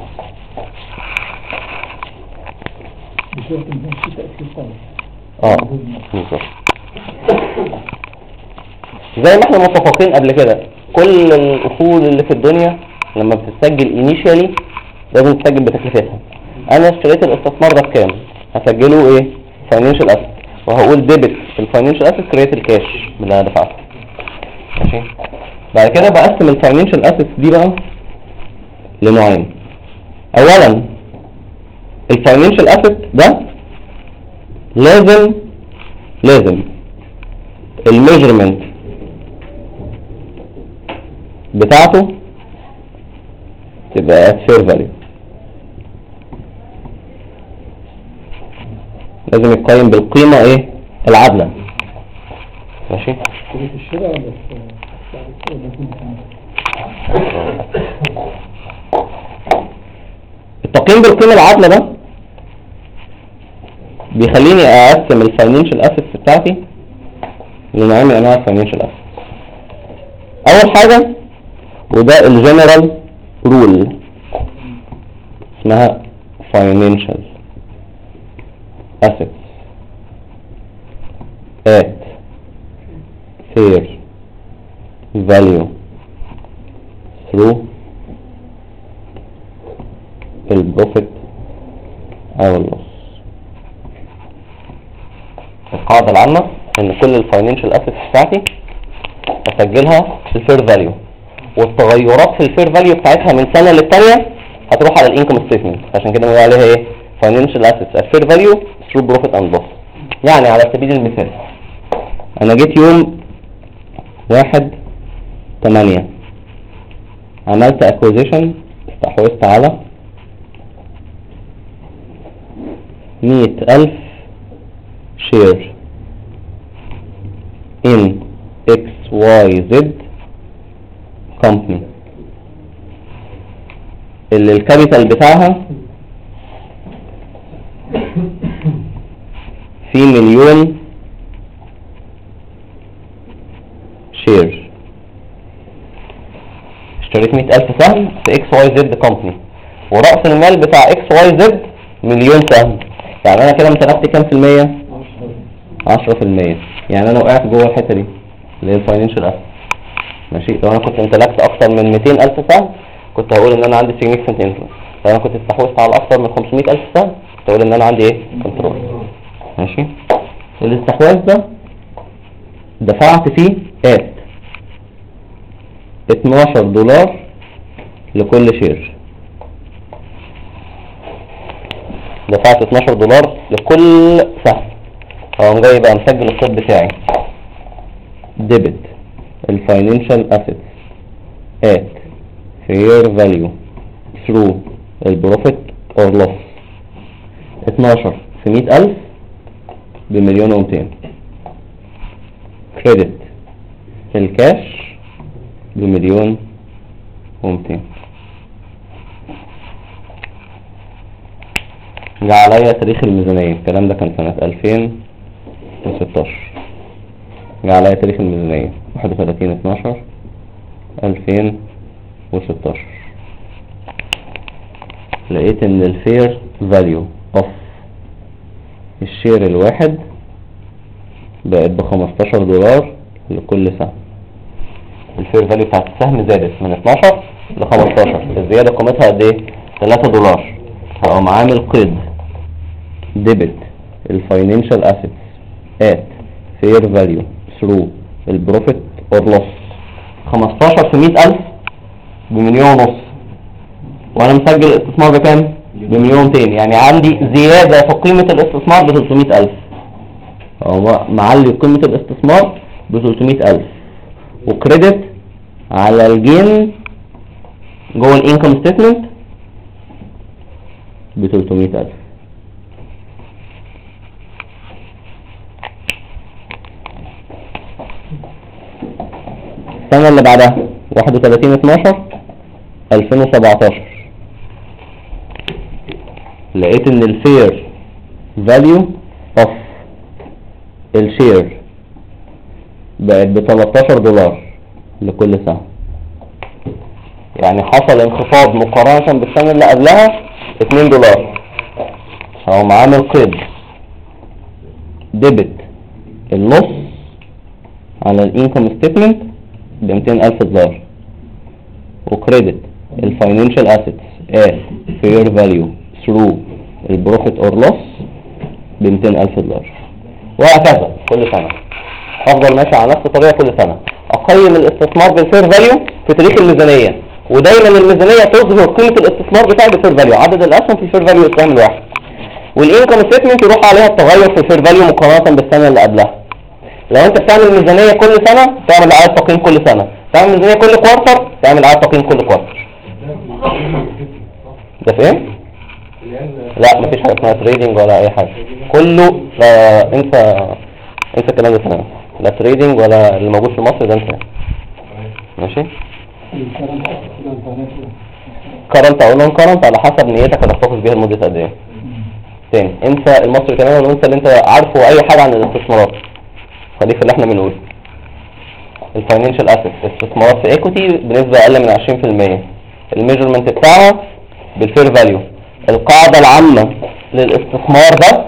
بشرط ان في تأثير طبعا. بالظبط. زي ما احنا متفقين قبل كده كل الأصول اللي في الدنيا لما بتسجل انيشيالي لازم تسجل بتكلفتها. أنا اشتريت الاستثمار ده بكام؟ هسجله ايه؟ فاينانشال اسيت، وهقول ديبت في الفاينانشال اسيت كريت الكاش اللي انا دفعته. ماشي. بعد كده بقسم الفاينانشال اسيتس دي بقى لنوعين. اولا الفاينانشال اسيت ده لازم الميجرمنت بتاعته تبقى فير فاليو. لازم يتقيم بالقيمة ايه؟ العادلة. ماشي. في الشراء ولا التقييم بالقيمة العادلة ده بيخليني اقسم الفاينانشال اسيتس بتاعتي لنوعين من انواع الفاينانشال اسيتس. اول حاجة وده الجنرال رول اسمها financial assets at fair value through البروفيت او اللوس. القاعدة العامة ان كل الفاينانشال اسيتس بتاعتي اسجلها في الفير فاليو، والتغيرات في الفير فاليو بتاعتها من سنة للتانية هتروح على الانكم ستيتمنت. عشان كده بنقول عليها ايه؟ فاينانشال اسيتس at fair value through profit and loss. يعني على سبيل المثال انا جيت يوم 1/8 عملت acquisition، استحوذت على 100,000 شير in XYZ company اللي الكابيتال بتاعها في 1,000,000 شير. اشتريت 100,000 سهم في XYZ company ورأس المال بتاع XYZ 1,000,000 سهم. يعني انا كده امتلكت كام في المية؟ 10%. يعني انا وقعت جوه الحته دي اللي هي الفاينانشال اسيت. ماشي. لو انا كنت امتلكت اكتر من 200,000 سهم كنت هقول ان انا عندي significant influence. لو انا كنت استحوذت على اكتر من 500,000 سهم كنت هقول ان انا عندي ايه؟ كنترول. ماشي. الاستحواذ ده دفعت فيه $12 لكل شير. دفعت $12 لكل سهم. هقوم جاي بقى مسجل الصوت بتاعي debit الفاينانشال assets at fair value through البروفيت or loss. 12 في 100,000 ب1,200,000. كريدت الكاش ب1,200,000. جه عليا تاريخ الميزانية، الكلام ده كان سنة 2016. جه عليا تاريخ الميزانية 31/12/2016. لقيت ان الفير فاليو اوف الشير الواحد بقت $15 لكل سهم. الفير فاليو بتاعت السهم زادت من 12 ل 15. الزيادة قيمتها قد ايه؟ $3. هقوم عامل قيد debit الفاينانشال assets at fair value through البروفيت or loss. 15 في 100,000 ب1,500,000 وانا مسجل الاستثمار بكام؟ ب1,200,000. يعني عندي زيادة في قيمة الاستثمار ب300,000. هو معلي قيمة الاستثمار ب300,000 وكريدت على الجين جوه الانكم ستيتمنت ب300,000. السنة اللي بعدها 31/12/2017 لقيت ان الفير فاليو اوف الشير بقت $13 لكل سهم. يعني حصل انخفاض مقارنة بالسنة اللي قبلها $2. هقوم عامل قيد ديبت النص على الانكم ستيتمنت ب$200,000 وكريدت الفاينانشال اسيتس at fair value through البروفيت اور لوس ب$200,000 وهكذا كل سنة. افضل ماشي على نفس الطريقة كل سنة. اقيم الاستثمار بالفير فاليو في تاريخ الميزانية، ودايما الميزانية تظهر قيمة الاستثمار بتاعي بالفير فاليو، عدد الاسهم في الفير فاليو السهم الواحد، والانكم ستيتمنت يروح عليها التغير في الفير فاليو مقارنة بالسنة اللي قبلها. لو انت بتعمل ميزانية كل سنة تعمل اعادة تقييم كل سنة، تعمل ميزانية كل كوارتر تعمل اعادة تقييم كل كوارتر. ده فين؟ لا مفيش حاجة اسمها تريدنج ولا اي حاجة، كله انسى الكلام ده تمام. لا تريدنج ولا اللي موجود في مصر ده انسى. ماشي؟ كارنت او نون كارنت على حسب نيتك هتحتفظ بيها لمدة قد ايه. تاني انسى المصري تماما وانسى اللي انت عارفه اي حاجة عن الاستثمارات، خليك في اللي احنا بنقوله. الفاينانشال اسيت استثمارات في ايكوتي بنسبة اقل من 20%، الميجرمنت بتاعها بالفير فاليو. القاعدة العامة للاستثمار ده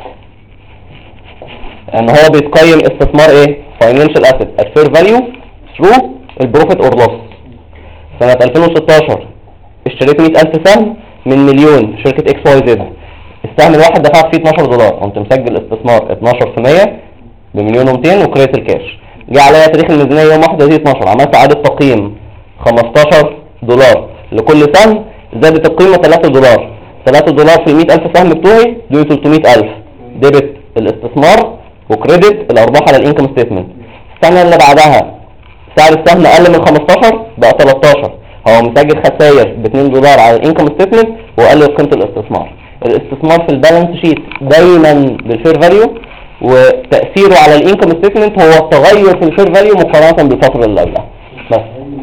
ان هو بيتقيم استثمار ايه؟ فاينانشال اسيت الفير فاليو ثرو البروفيت اور لوس. سنة 2016 اشتريت 100,000 سهم من 1,000,000 في شركة اكس واي زد. السهم الواحد دفعت فيه $12، قمت مسجل استثمار 12% ب1,200,000 وكريت الكاش. جه عليا تاريخ الميزانية يوم 1/12 عملت اعادة تقييم $15 لكل سهم، زادت القيمة $3. $3 في 100,000 سهم بتوعي دول 300,000. ديبت الاستثمار وكريدت الارباح على الانكم ستيتمنت. السنه اللي بعدها سعر السهم اقل من 15 بقى 13، هو مسجل خسائر ب $2 على الانكم ستيتمنت وقلل قيمه الاستثمار. الاستثمار في البالانس شيت دايما بالفير فاليو، وتاثيره على الانكم ستيتمنت هو التغير في الفير فاليو مقارنه بالفتره اللي قبلها بس.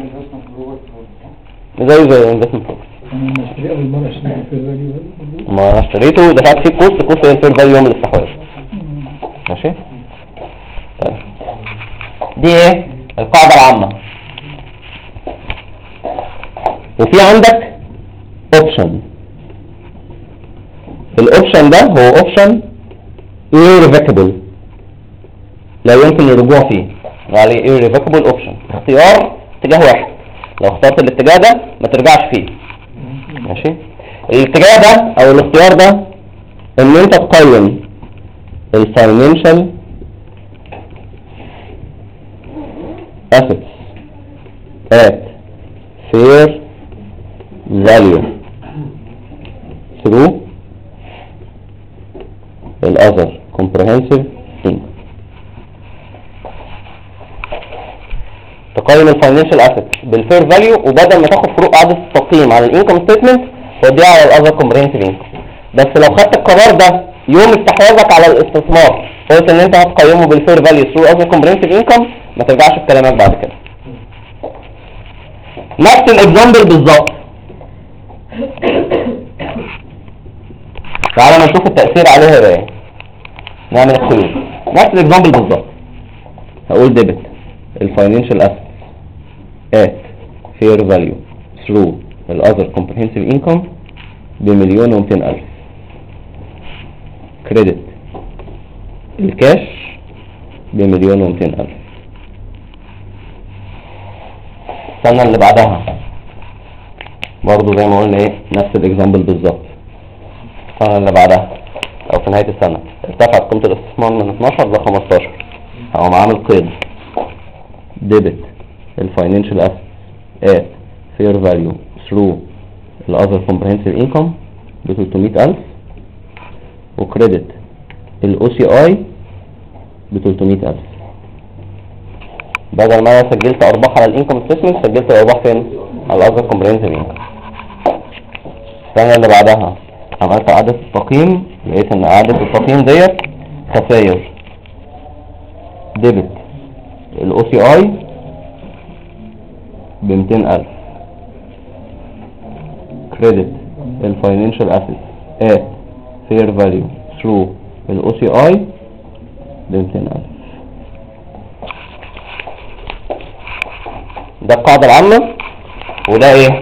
زي الانفستمنت بروبرتي. انا اشتري اول مره اشتري في الفاليو ما انا اشتريته دفعت فيه كوست الفير فاليو يوم الاستحواذ. ماشي. طيب دي ايه القاعده العامه. وفي عندك اوبشن. الاوبشن ده هو اوبشن irrevocable لا يمكن الرجوع فيه، يعني irrevocable اوبشن اختيار اتجاه واحد، لو اخترت الاتجاه ده ما ترجعش فيه. ماشي. الاتجاه ده او الاختيار ده ان انت تقيم الفاينانشال assets at fair value through other comprehensive income. تقيم الفاينانشال assets بالفير فاليو، وبدل ما تاخد فروق اعاده التقييم على الانكم ستيتمنت توديها على الاذر كومبريهنسيف انكم. بس لو خدت القرار ده يوم استحواذك على الاستثمار قلت ان انت هتقيمه بالفير فاليو ثرو اذر كومبريهنسيف انكم، ما ترجعش في كلامك بعد كده. نفس الاكزامبل بالظبط. تعالى نشوف التأثير عليها بقى. نعمل الحلول نفس الاكزامبل بالظبط. هقول ديبت الفاينانشال اسيتس at fair value through other comprehensive income ب1,200,000. كريدت الكاش ب1,200,000. السنة اللي بعدها برضو زي ما قلنا ايه نفس الاكزامبل بالظبط. السنة اللي بعدها او في نهاية السنة ارتفعت قيمة الاستثمار من 12 ل 15، هقوم عامل قيد ديبت الفاينانشال اسيتس at fair value through other comprehensive income ب300,000 وكريدت OCI ب300,000. بدل ما انا سجلت ارباح على الانكم ستيتمنت سجلت الارباح فين؟ على other comprehensive income. السنة اللي بعدها عملت اعادة التقييم، لقيت ان اعادة التقييم ديت خسائر ديبت OCI ب200,000 كريدت الفاينانشال اسيتس at fair value through OCI ب200,000. ده القاعدة العامة وده ايه؟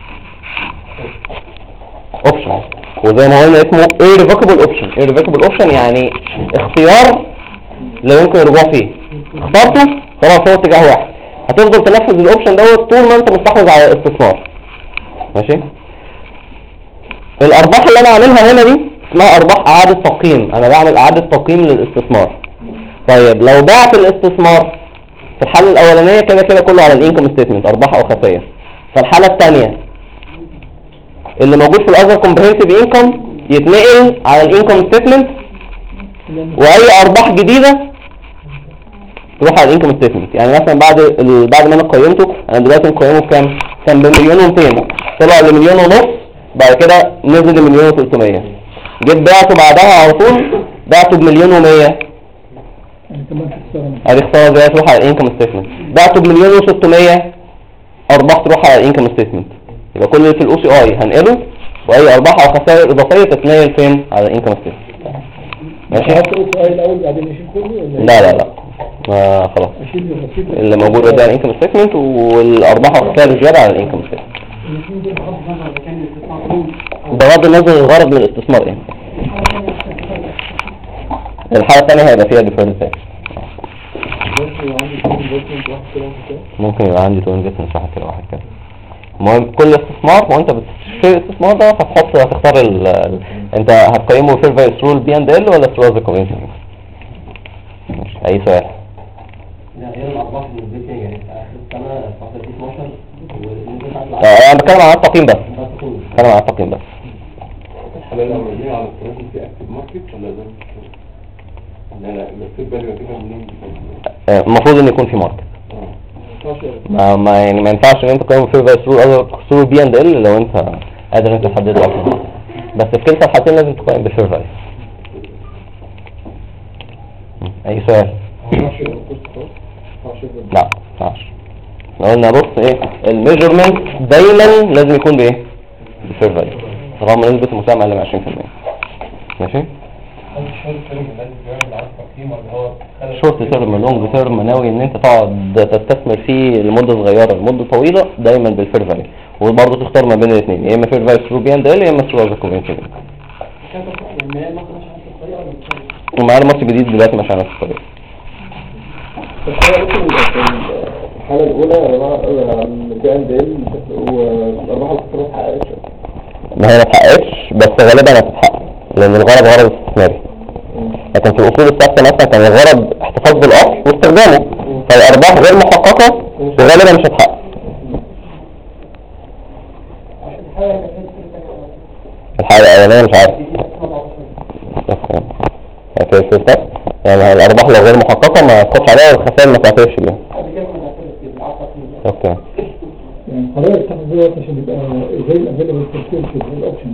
اوبشن. وزي ما قلنا اسمه irrevocable option. irrevocable option يعني اختيار لا يمكن الرجوع فيه. اخترته خلاص هو اتجاه واحد، هتفضل تنفذ الاوبشن دوت طول ما انت مستحوذ على الاستثمار. ماشي. الارباح اللي انا عاملها هنا دي اسمها ارباح اعادة تقييم، انا بعمل اعادة تقييم للاستثمار. طيب لو بعت الاستثمار في الحالة الاولانية كده كده كله على الانكم ستيتمنت ارباح او خسائر. فالحالة الثانية اللي موجود في الاذر كومبريهنسيف انكم يتنقل على الانكم ستيتمنت، واي ارباح جديدة تروح على الانكم ستيتمنت. يعني مثلا بعد ما انا قيمته، انا دلوقتي مقيمه بكام؟ كان ب1,200,000 طلع ل1,500,000 بعد كده نزل ل1,300,000 جيت بعته بعدها على طول بعته ب1,100,000 ادي خساره زي تروح على الانكم ستيتمنت. بعته ب1,600,000 ارباح تروح على الانكم ستيتمنت. يبقى كل اللي في OCI هنقله، واي ارباح او خسائر اضافيه تتنقل فين؟ على الانكم ستيتمنت. ماشي. حط OCI الاول بعدين نشيل كله ولا لا خلاص اللي موجود قدام الانكم ستيتمنت والارباح والخسائر الزياده على الانكم ستيتمنت. بغض النظر الغرض من الاستثمار ايه. الحالة الثانية هيبقى فيها ديفيرنت تاكس. ممكن يبقى عندي تو انفستمنت واحد كده واحد كده. المهم كل استثمار وانت بتشتري الاستثمار ده هتختار انت هتقيمه فير فاليو ثرو البي اند ال ولا ثرو ذا كوميشن. ماشي. اي سؤال؟ لا هي الارباح اللي بتجي يعني اخر السنه فتره 12 انا بتكلم عن التقييم بس. بتكلم عن التقييم بس. الحالة الأولانية على الكراسي في أكتب ماركت ولا ده؟ المفروض ان يكون في ماركت. يعني ما ينفعش ان انت تقيم فير فاليو ثرو بي اند ال لو انت قادر انت تحدده اصلا، بس في كلتا الحالتين لازم تقيم بالفير فاليو. اي سؤال؟ لا ما ينفعش. احنا قلنا بص ايه الميجرمنت دايما لازم يكون بايه؟ بالفير فاليو رغم نسبة المساهمة اقل من 20%. ماشي؟ شورت تيرم لونج تيرم ناوي ان انت تقعد تستثمر فيه لمده صغيره لمده طويله دايما بالفير فاليو، وبرضه تختار ما بين الاثنين يا اما فير فاليو ثرو بي اند ال يا اما ثرو از كومبنسيشن. ومعانا ماتش جديد دلوقتي مش على نفس الطريقه. الحالة الأولى البي اند ال والأرباح الخسارة ما اتحققتش. ما هي ما اتحققتش بس غالبا هتتحقق لان الغرض غرض استثماري، لكن في الاصول الثابته مثلا كان الغرض احتفاظ بالاصل واستخدامه، فالارباح غير محققه وغالبا مش هتحقق. الحاجه الاولانيه مش عارف يعني الارباح لو غير محققه ما تخش عليها والخسائر ما تعترفش بيها. اوكي يعني قرار التحديد دوت عشان يبقى زي الافيلابل بيرسنتج زي الاوبشن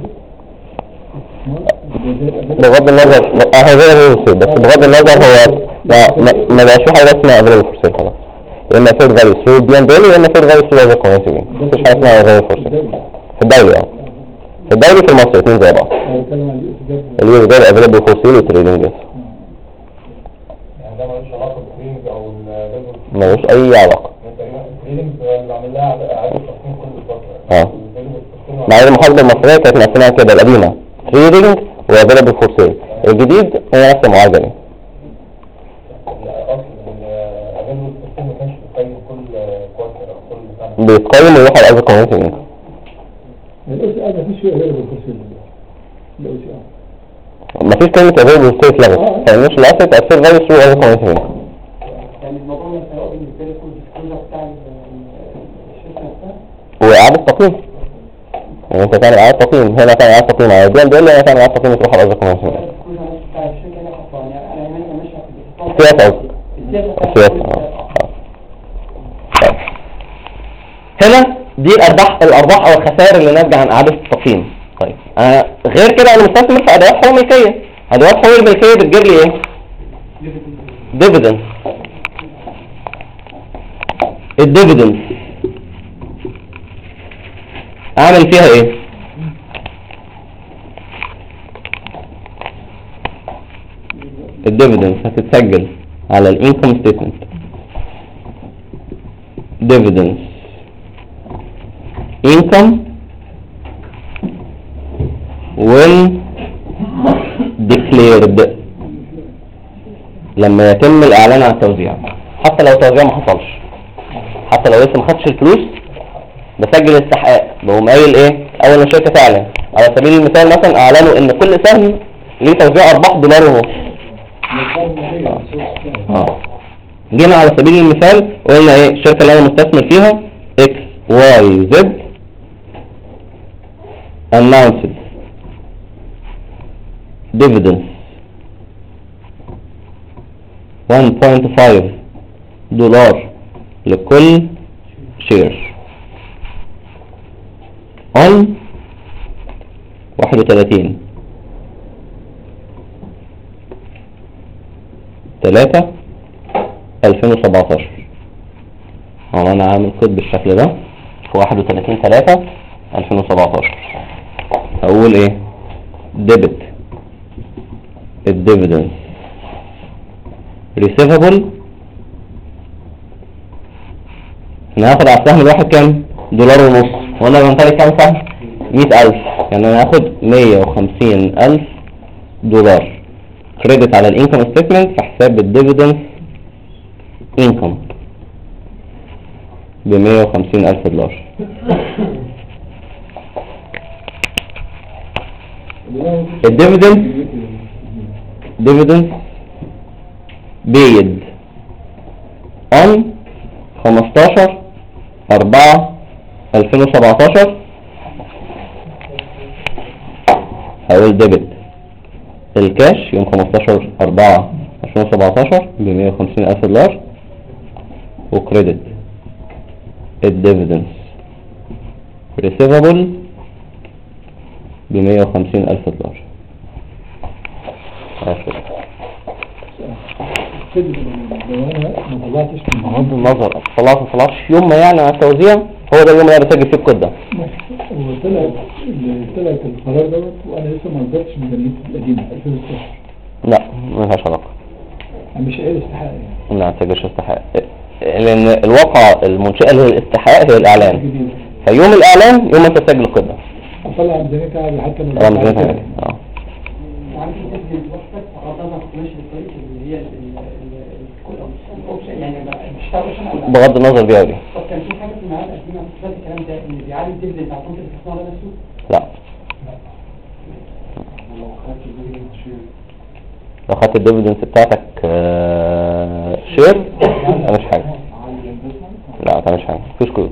بغض النظر هو زي ما بس بغض النظر هو ما بقاش في حاجه اسمها افيلابل فور سيل خلاص، يا اما فير فاليو ثرو بي اند ال يا اما فير فاليو ثرو از كومبنسيشن. مفيش حاجه اسمها افيلابل فور سيل في الدوري في الدوري في مصر الاثنين زي بعض. اليوز جاب افيلابل فور سيل وتريدنج بس يعني ده ملوش علاقه بالتريدنج او ملوش اي علاقه. التريدنج اللي عاملها عاده تقسيم كل فتره. مع المحاسبه المصريه كانت مقسمها كده القديمه تريدنج وافيلابل فور سيل، الجديد هي نفس المعادله. بيتقيم ويروح على الأرض كومنتي منك. الأو سي آر مفيش فيه available for sale. الأو سي آر مفيش كلمة available for sale لغت، فإنش الأسد أكثر value through other كومنتي منك. يعني الموضوع ده سواء بالنسبة لي كل ديسكلوجر بتاع الشركة نفسها وإعادة تقييم. يعني أنت تعمل إعادة تقييم، هنا تعمل إعادة تقييم على الدول دول، هنا تعمل إعادة تقييم تروح على الأرض كومنتي منك. الديسكلوجر بتاع الشركة اللي حصل يعني أنا ماشي في سياسة السياسة هنا دي الأرباح أو الخسائر اللي ناتجة عن إعادة التقييم. طيب غير كده أنا مستثمر في أدوات حقوق ملكية. أدوات حقوق الملكية بتجيب لي إيه؟ ديفيدنس. الديفيدنس أعمل فيها إيه؟ الديفيدنس هتتسجل على الانكم ستيتمنت. dividends income when declared لما يتم الاعلان عن التوزيع، حتى لو التوزيع ما حصلش، حتى لو لسه ما خدش الفلوس بسجل استحقاق. بقوم قايل ايه اول ما الشركه تعلن؟ على سبيل المثال مثلا اعلنوا ان كل سهم ليه توزيع ارباح $1.50. جينا على سبيل المثال وقلنا ايه الشركه اللي انا مستثمر فيها XYZ announced dividends $1.5 لكل شير on 31/3/2017. انا عامل كود بالشكل ده في 31/3/2017. هقول ايه؟ debit الديفيدنس receivable. انا هاخد على السهم الواحد كام؟ $1.50. وانا بمتلك كام سهم؟ 100,000. يعني انا هاخد $150,000 كريدت على الانكم ستيتمنت في حساب الديفيدنس انكم $150,000. الديفيدنس paid on 15/4/2017. هقول debit الكاش يوم 15/4/2017 ب$150,000 وكريدت الديفيدنس ريسيفابل ب$150,000. بغض النظر طلعتش يوم ما يعني على التوزيع، هو ده اليوم اللي انا بسجل فيه الكود ده. طلعت القرار دوت وانا لسه ما نزلتش ميزانيتي القديمه 2016. لا ملهاش علاقه، مش قايل استحقاق يعني. لا ما تسجلش استحقاق، لان الواقعه المنشئه للاستحقاق هي الاعلان، فيوم الاعلان يوم انت تسجل الكود ده. اطلع ميزانيتي عادي حتى لو طبعا ميزانيتي عادي. عارف تسجيل وحدك فقط ماشي الطريق اللي هي الاوبشن يعني مش اوبشن. بغض النظر دي ودي. طب كان في حاجه في المعاد القديمه بتثبت الكلام ده ان بيعالج الديفيدنت بتاع كونت الاستثمار ده نفسه؟ لا لو خدت الديفيدنس بتاعتك شير ما مش حاجه. لا ما تعملش حاجه، مفيش كود.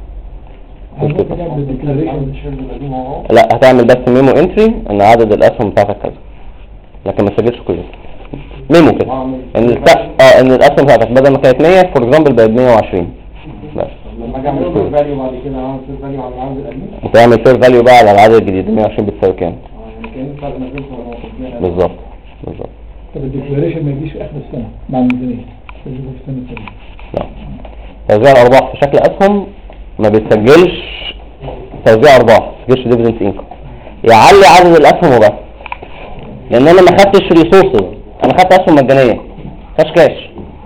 لا هتعمل بس ميمو انتري ان عدد الاسهم بتاعتك كذا، لكن ما تسجلش كود. ميمو كده ان ان الاسهم بتاعتك بدل ما كانت 100 فور اكزامبل بقت 120 بس. لما اجي اعمل فير فاليو بعد كده اعمل فير فاليو على العدد القديم. وتعمل فير فاليو بقى على العدد الجديد 120 بتساوي كام؟ يعني كان الفرق ما بينهم بالظبط. طب الديكلاريشن ما يجيش في اخر السنه مع الميزانيه، لازم في السنه الثانيه. لا توزيع الارباح في شكل اسهم ما بيتسجلش توزيع ارباح، ما بيتسجلش ديفيدنس انكم، يعلي عدد الاسهم وبس، لان انا ما خدتش ريسورسز، انا خدت اسهم مجانيه مفيهاش كاش.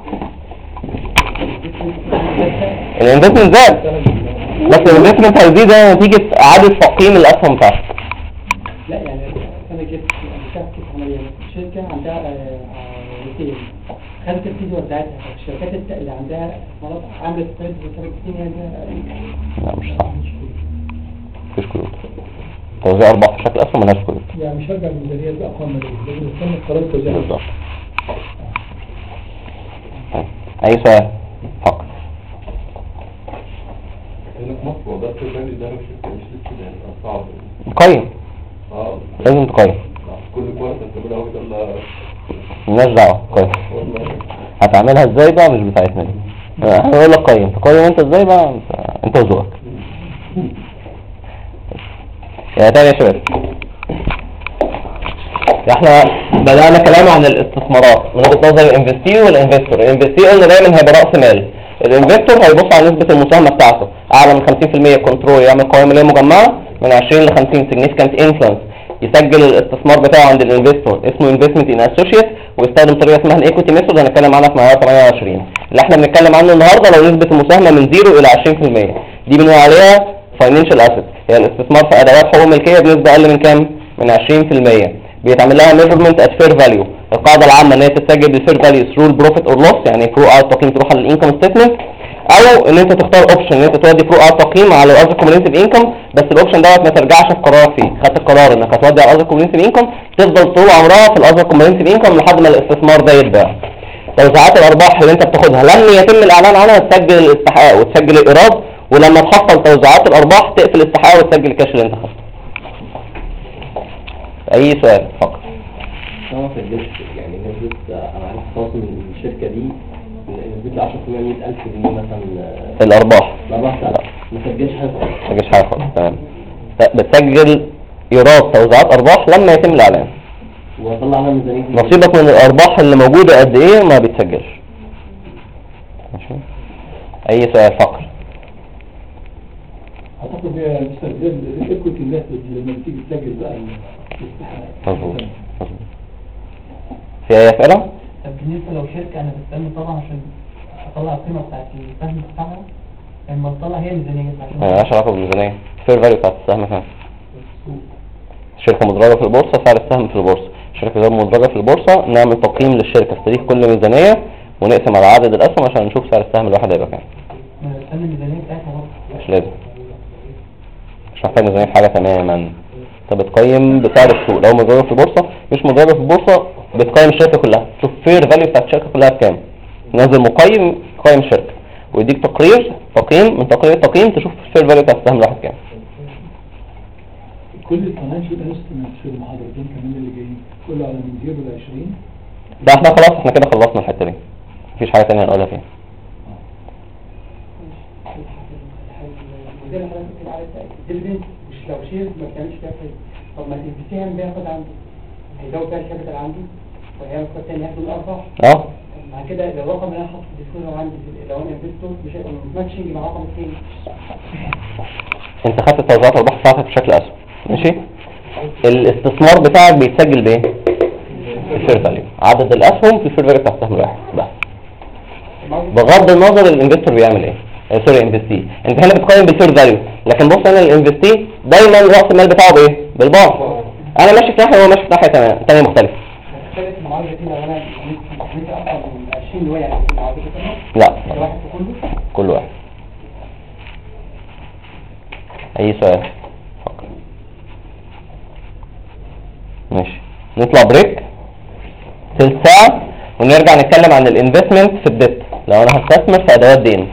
الانفستمنت زاد بس الانفستمنت هيزيد نتيجه اعاده تقييم الاسهم بتاعتك. لا يعني انا كده كيف عمليه شركه عندها ريتيل خدت الفيديو بتاعتها، الشركات اللي عندها استثمارات عملت قيد بسبب الدنيا دي. لا مش صح، مفيش كروت. توزيع ارباح في شكل اسهم ملهاش كروت. يعني مش هرجع للميزانيه دي اقوى من لازم نستنى قرار التوزيع. بالظبط. اي سؤال فقط. هنا في مصر وضعت البنك ده مش لسه يعني صعب. قيم. لازم تقيم. كل كوارتر تعملها ولا مالناش دعوه، قيم. هتعملها ازاي بقى مش بتاعتنا دي. هنقول لك قيم، تقيم انت ازاي بقى انت وذوقك. يا تاني يا شباب، احنا بدأنا كلام عن الاستثمارات من وجهة نظر الانفستي والانفستور. الانفستي قلنا دايما هيبقى رأس مال، الانفستور هيبص على نسبة المساهمة بتاعته، اعلى من 50% كنترول، يعمل قوائم مالية مجمعة من 20 ل 50 significant influence، يسجل الاستثمار بتاعه عند الانفستور اسمه investment in associate، ويستخدم طريقة اسمها الايكويتي ميثود هنتكلم عنها في معيار 28. اللي احنا بنتكلم عنه النهارده لو نسبة المساهمة من 0 إلى 20%، دي بنقول عليها financial asset، هي الاستثمار في ادوات حقوق ملكية بنسبة اقل من كام؟ من 20%. بيتعمل لها measurement at fair value. القاعدة العامة ان هي تتسجل بالفير فاليو through البروفيت اور لوس، يعني فروق على التقييم تروح على الانكم ستيتمنت، او ان انت تختار اوبشن ان انت تودي فروق على التقييم على الاذر كومبريهنسيف انكم، بس الاوبشن دوت ما ترجعش في قرارك فيه، خدت القرار انك هتودي على الاذر كومبريهنسيف انكم تفضل طول عمرها في الاذر كومبريهنسيف انكم لحد ما الاستثمار ده يتباع. توزيعات الارباح اللي انت بتاخدها لما يتم الاعلان عنها تسجل الاستحقاق وتسجل الايراد، ولما تحصل توزيعات الارباح تقفل الاستحقاق وتسجل الكاش اللي انت خدته. اي سؤال فقط. انا ما سجلتش يعني نسبة، انا عايز خلاص من الشركة دي نسبة 10% 100,000 جنيه مثلا الارباح الارباح بتاعتها، ما سجلش حاجة. ما تسجلش حاجه خالص. تمام. بتسجل ايراد توزيعات ارباح لما يتم الاعلان، واطلع لها ميزانية. نصيبك من الارباح اللي موجوده قد ايه ما بيتسجلش. ماشي. اي سؤال فقط. اعتقد هي بتستخدم الايكويتي ميثود لما بتيجي تسجل بقى الاستحقاق. مظبوط. في اي اسئله؟ طب بالنسبه لو شركه انا بستنى طبعا عشان اطلع القيمه بتاعت السهم بتاعها، لما تطلع هي ميزانيه عشان ما لهاش علاقه بالميزانيه، الفير فاليو بتاعت السهم كام. شركه مدرجه في البورصه سعر السهم في البورصه، شركه غير مدرجه في البورصه نعمل تقييم للشركه في تاريخ كل ميزانيه ونقسم على عدد الاسهم عشان نشوف سعر السهم الواحد هيبقى كام. استنى الميزانيه بتاعتها برضه. مش لازم، مش محتاج ميزانيه في حاجه تماما. انت بتقيم بسعر السوق، لو مدرجه في البورصه مش مدرجه في البورصه بتقيم الشركه كلها، تشوف فير فاليو بتاعت الشركه كلها بكام، نازل مقيم قيم الشركه ويديك تقييم من تقرير التقييم تشوف الفير فاليو بتاعت السهم الواحد كام. كل الفاينانشال انسترومنتس في المحاضرتين كمان اللي جايين كله على من 0 ل 20. ده احنا خلاص، احنا كده خلصنا الحته دي، مفيش حاجه ثانيه هنقولها فيها. المدير حضرتك بتقول على الديفيدند مش لو شير ما بتعملش فيها حاجه، طب ما الانفستيشن بياخد عنده هيزود بيها الكابيتال عنده وهياخد تاني ياخد الارباح. مع كده لو الرقم اللي انا حاطه في الديسكور عندي لو انا انفستور مش هيبقى ماتشنج مع الرقم الثاني. انت خدت توزيعات الارباح بتاعتك بشكل اسهل، ماشي. الاستثمار بتاعك بيتسجل بايه؟ الفير فاليو، عدد الاسهم في الفير فاليو بتاع السهم الواحد بس، بغض النظر الانفستور بيعمل ايه. سوري انفستي، انت هنا بتقيم بالفير فاليو، لكن بص هنا الانفستي دايما راس المال بتاعه بايه؟ بالبار. انا ماشي في ناحيه وهو ماشي في ناحيه ثانيه مختلفه. ثالث المعالجه دي لو انا عملت اكتر من 20 اللي هو يعني في المعالجه لا واحد في كله كل واحد. اي سؤال؟ فكر. ماشي، نطلع بريك تلت ساعه ونرجع نتكلم عن الانفستمنت في الديت لو انا هستثمر في ادوات دين.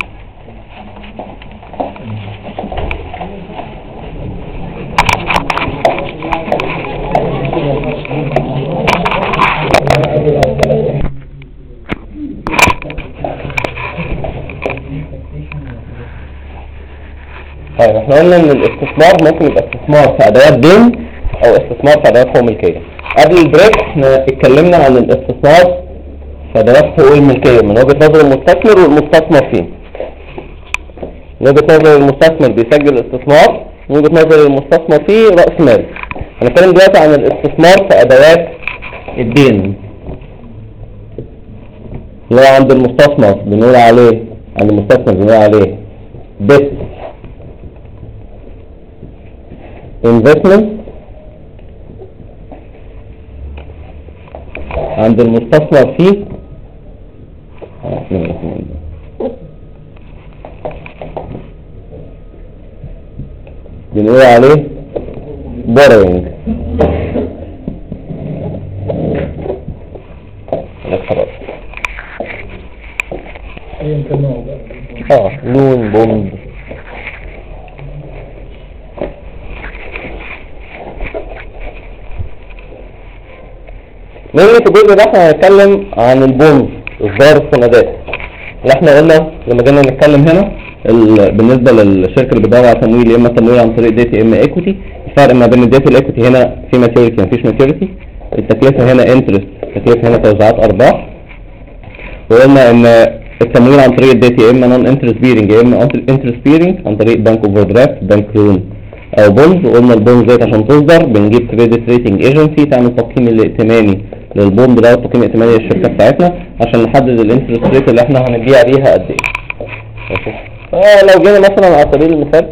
طيب احنا قلنا ان الاستثمار ممكن يبقى استثمار في ادوات دين او استثمار في ادوات حقوق ملكيه. قبل البريك احنا اتكلمنا عن الاستثمار في ادوات حقوق الملكيه من وجهه نظر المستثمر والمستثمر فيه. من وجهه نظر المستثمر بيسجل استثمار، من وجهه نظر المستثمر فيه راس مال. هنتكلم دلوقتي عن الاستثمار في ادوات الدين اللي هو عند المستثمر بنقول عليه، عند المستثمر بنقول عليه debt investment، عند المستثمر فيه بنقول عليه borrowing. ايا كان نوعه بقى لون بوند. نيجي في الجزء ده احنا هنتكلم عن البوند، اصدار السندات اللي احنا قلنا لما جينا نتكلم هنا بالنسبه للشركه اللي بتدور على تمويل، يا اما تمويل عن طريق ديت يا اما ايكوتي. الفرق ما بين الديت والايكوتي هنا في ماتيوريتي مفيش ماتيوريتي، التكلفه هنا انترست، التكلفه هنا توزيعات ارباح. وقلنا ان التمويل عن طريق الديت يا اما نون انترست بيرنج يا اما انترست بيرنج عن طريق بنك اوفر درافت، بنك لون او بونز. وقلنا البونز ديت عشان تصدر بنجيب كريدت ريتنج ايجنسي تعمل التقييم الائتماني للبوند ده، التقييم الائتماني للشركه بتاعتنا عشان نحدد الانترست ريت اللي احنا هنبيع بيها قد ايه. ماشي، فلو جينا مثلا على سبيل المثال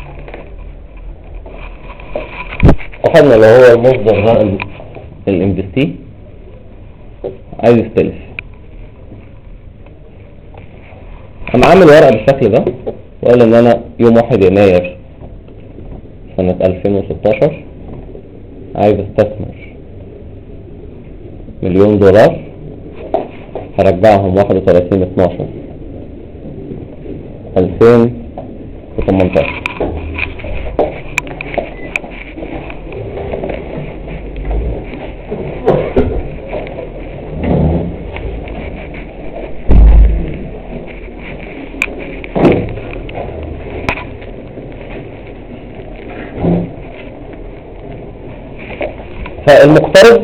اخدنا لو هو المصدر ده الانفستي عايز يستلف، انا عامل ورقه بالشكل ده وقال ان انا يوم 1 يناير سنه 2016 عايز استثمر $1,000,000 هرجعهم 31/12/2018. فالمقترض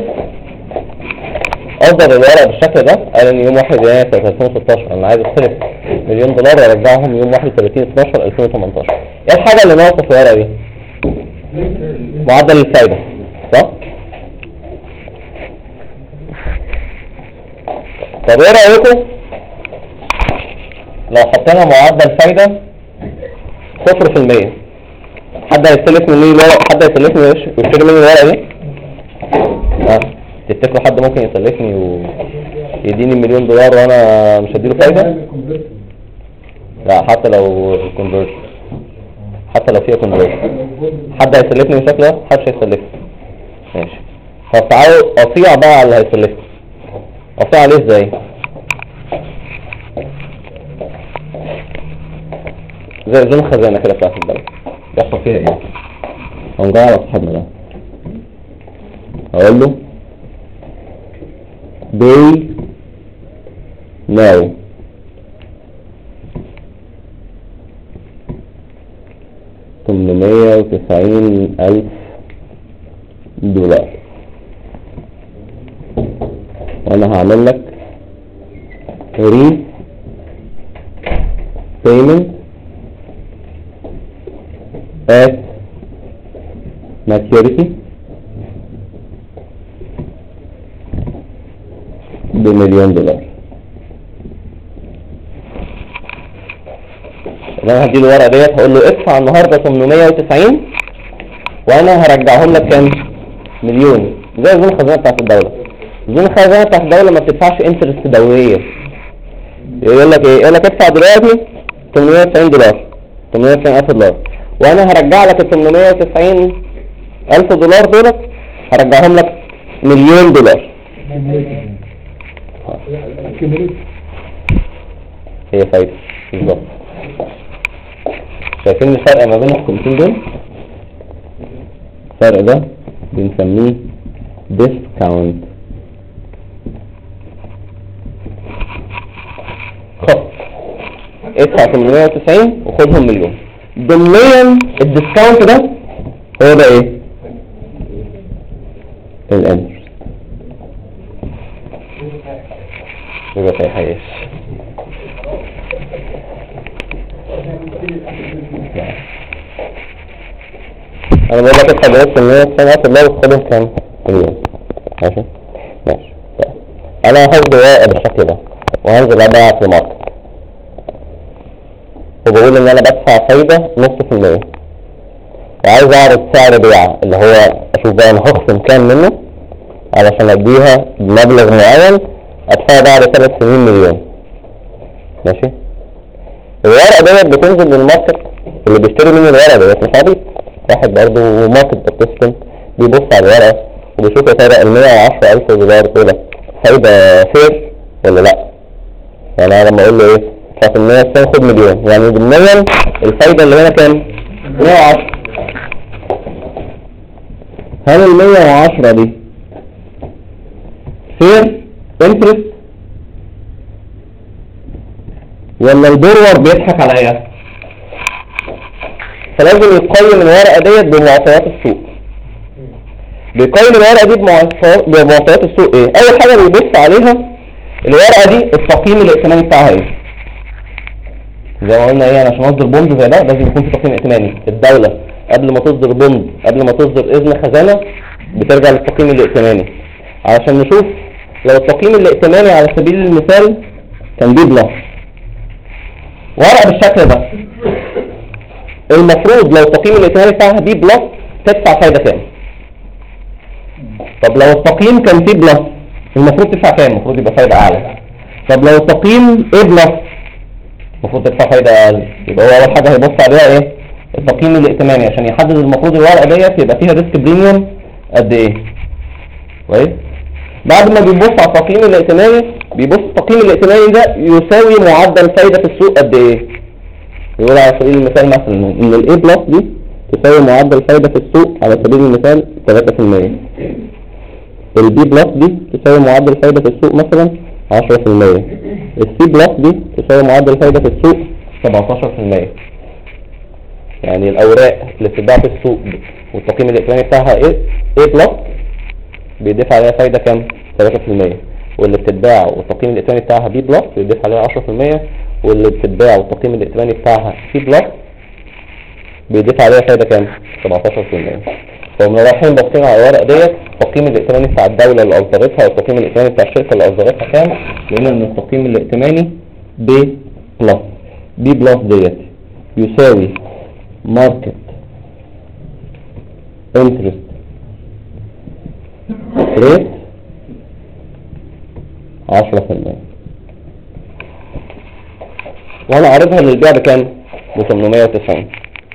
اصدر الورق بالشكل ده، قال ان يوم 1 يناير 2016 انا عايز استلف $1,000,000 وارجعهم يوم 31/12/2018. ايه الحاجه اللي ناقصه في الورقه دي؟ معدل الفايده، صح؟ طب ايه رايكم لو حطينا معدل فايده 0%؟ حد هيستلف مني الورق؟ حد هيستلفني ويشتري مني الورقه دي؟ تفتكروا حد ممكن يسلفني ويديني $1,000,000 وانا مش هديله فايده؟ لا، حتى لو كونفرت، حتى لو فيها كونفرت حد هيسلفني بالشكل ده؟ محدش هيسلفني. ماشي، طب تعالوا اطيع بقى على اللي هيسلفني. اطيع عليه ازاي؟ زي الخزانه كده بتاعت البلد، بيحصل فيها ايه؟ هقوم جاي على صاحبنا ده هقول له pay now $890,000 وانا هعمل لك payment at maturity $1,000,000. انا هديله الورقه ديت هقول له ادفع النهارده 890 وانا هرجعهم لك كام؟ مليون، زي نظام الخزانه بتاعت الدوله. نظام الخزانه بتاعت الدوله ما بتدفعش انترست دوريه. يقول لك ايه؟ يقول لك ادفع دلوقتي $890 $890,000 وانا هرجع لك ال $890,000 دولت هرجعهم لك $1,000,000. هي فايدة بالظبط. شايفين الفرق ما بين القيمتين دول؟ الفرق ده بنسميه discount. خط ادفع 890 وخدهم مليون. ضمنيا الديسكاونت ده هو ده ايه؟ الانترست. يبقى في حياش انا بقول لك ادفع دلوقتي 890,000 وخدهم كام؟ مليون. ماشي؟ ماشي. انا هاخد ورقه بالشكل ده وهنزل ابيع في الماركت وبقول ان انا بدفع فايدة %0 وعايز اعرض سعر بيع اللي هو اشوف بقى انا هخصم كام منه علشان اديها بمبلغ معين ادفعه بعد 3 سنين مليون. ماشي؟ الورقة ديت بتنزل للماركت اللي بيشتري مني الورقة ديت مش عبيط، واحد برضه ماركت بارتيسيبنت بيبص على الورقة وبيشوف يا ترى $110,000 دول فايدة فير ولا لا. يعني انا لما اقول له ايه؟ ففي النهاية تاخد مليون، يعني ضمنيا الفايدة اللي هنا كام؟ 110. هل 110 دي فير انترست ولا البرور بيضحك عليا؟ فلازم يقيم الورقة ديت بمعطيات السوق. بيقيم الورقة دي بمعطيات السوق ايه؟ اول حاجة بيبص عليها الورقة دي التقييم الائتماني بتاعها ايه؟ زي ما قلنا ايه، انا عشان اصدر بوند زي ده لازم يكون في تقييم ائتماني. الدولة قبل ما تصدر بوند، قبل ما تصدر اذن خزانة، بترجع للتقييم الائتماني علشان نشوف لو التقييم الائتماني على سبيل المثال كان بي بلس، ورقة بالشكل ده، المفروض لو التقييم الائتماني بتاعها بي بلس تدفع فايدة كام؟ طب لو التقييم كان سي بلس المفروض تدفع كام؟ المفروض يبقى فايدة اعلى. طب لو التقييم اي بلس المفروض تدفع فايدة اقل. يبقى هو اول حاجة هيبص عليها ايه؟ التقييم الائتماني عشان يحدد المفروض الورقة ديت يبقى فيها ريسك بريميوم قد ايه. كويس؟ بعد ما بيبص على التقييم الائتماني بيبص التقييم الائتماني ده يساوي معدل فايدة في السوق قد ايه. يقول على سبيل المثال مثلا ان الاي بلس دي تساوي معدل فايدة في السوق على سبيل المثال 3%. البي بلس دي تساوي معدل فايدة في السوق مثلا 10%. السي بلس دي تساوي معدل فايدة في السوق 17%. يعني الاوراق اللي بتتباع في السوق والتقييم الائتماني بتاعها ايه بلس بيضيف عليها فايدة كام؟ 3%. واللي بتتباع والتقييم الائتماني بتاعها بي بلس بيضيف عليها 10%. واللي بتتباع والتقييم الائتماني بتاعها سي بلس بيضيف عليها فايدة كام؟ 17%. فهم رايحين باصين على الورق ديت التقييم الائتماني بتاع الدولة اللي اصدرتها والتقييم الائتماني بتاع الشركة اللي اصدرتها كام؟ لان ان التقييم الائتماني بي بلس. بي بلس ديت يساوي ماركت انترست ريت 10%. وانا عارضها للبيع بكام؟ ب 890.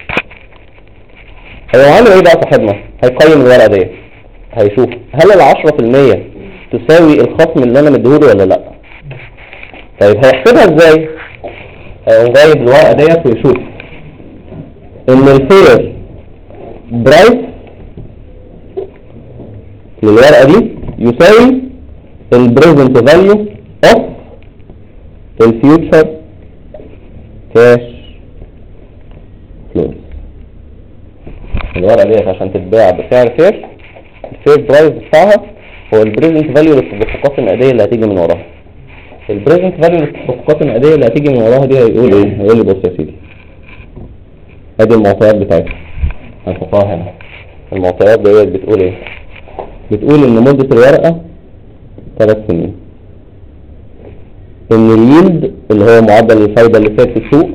هو عامل ايه بقى صاحبنا؟ هيقيم الورقه ديت هيشوف هل ال 10% تساوي الخصم اللي انا مديهوله ولا لا. طيب هيحسبها ازاي؟ هيقوم جايب الورقه ديت ويشوف ان الفير برايس للورقة دي يساوي البريزنت فاليو اوف الفيوتشر كاش فلوس. الورقة ديت عشان تتباع بسعر فير، الفير برايس بتاعها هو البريزنت فاليو للتدفقات النقدية اللي هتيجي من وراها. البريزنت فاليو للتدفقات النقدية اللي هتيجي من وراها دي هيقول ايه؟ هيقول لي بص يا سيدي، ادي المعطيات بتاعتها هنحطها هنا. المعطيات ديت بتقول ايه؟ بتقول ان مدة الورقة 3 سنين، ان اليلد اللي هو معدل الفايدة اللي فات في السوق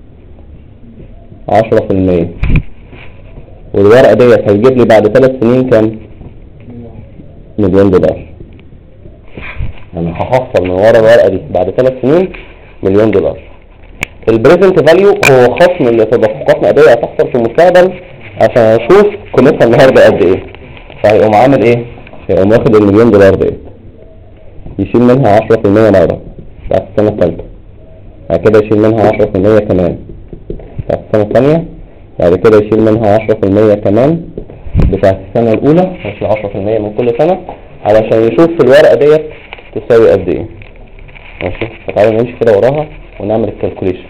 10%، والورقة ديت هيجيب لي بعد 3 سنين كام؟ $1,000,000. انا هحصل من ورا الورقة دي بعد 3 سنين $1,000,000. البريزنت فاليو هو خصم لتدفقات نقدية هتحصل في المستقبل عشان اشوف قيمتها النهارده قد ايه. فهيقوم عامل ايه؟ هيقوم واخد $1,000,000 ديت يشيل منها 10% مرة بعد السنة الثالثة، بعد كده يشيل منها 10% كمان بعد السنة الثانية، بعد كده يشيل منها 10% كمان بتاعت السنة الأولى، هيشيل 10% من كل سنة علشان يشوف في الورقة ديت تساوي قد ايه. ماشي؟ فتعالوا نمشي كده وراها ونعمل الكالكوليشن.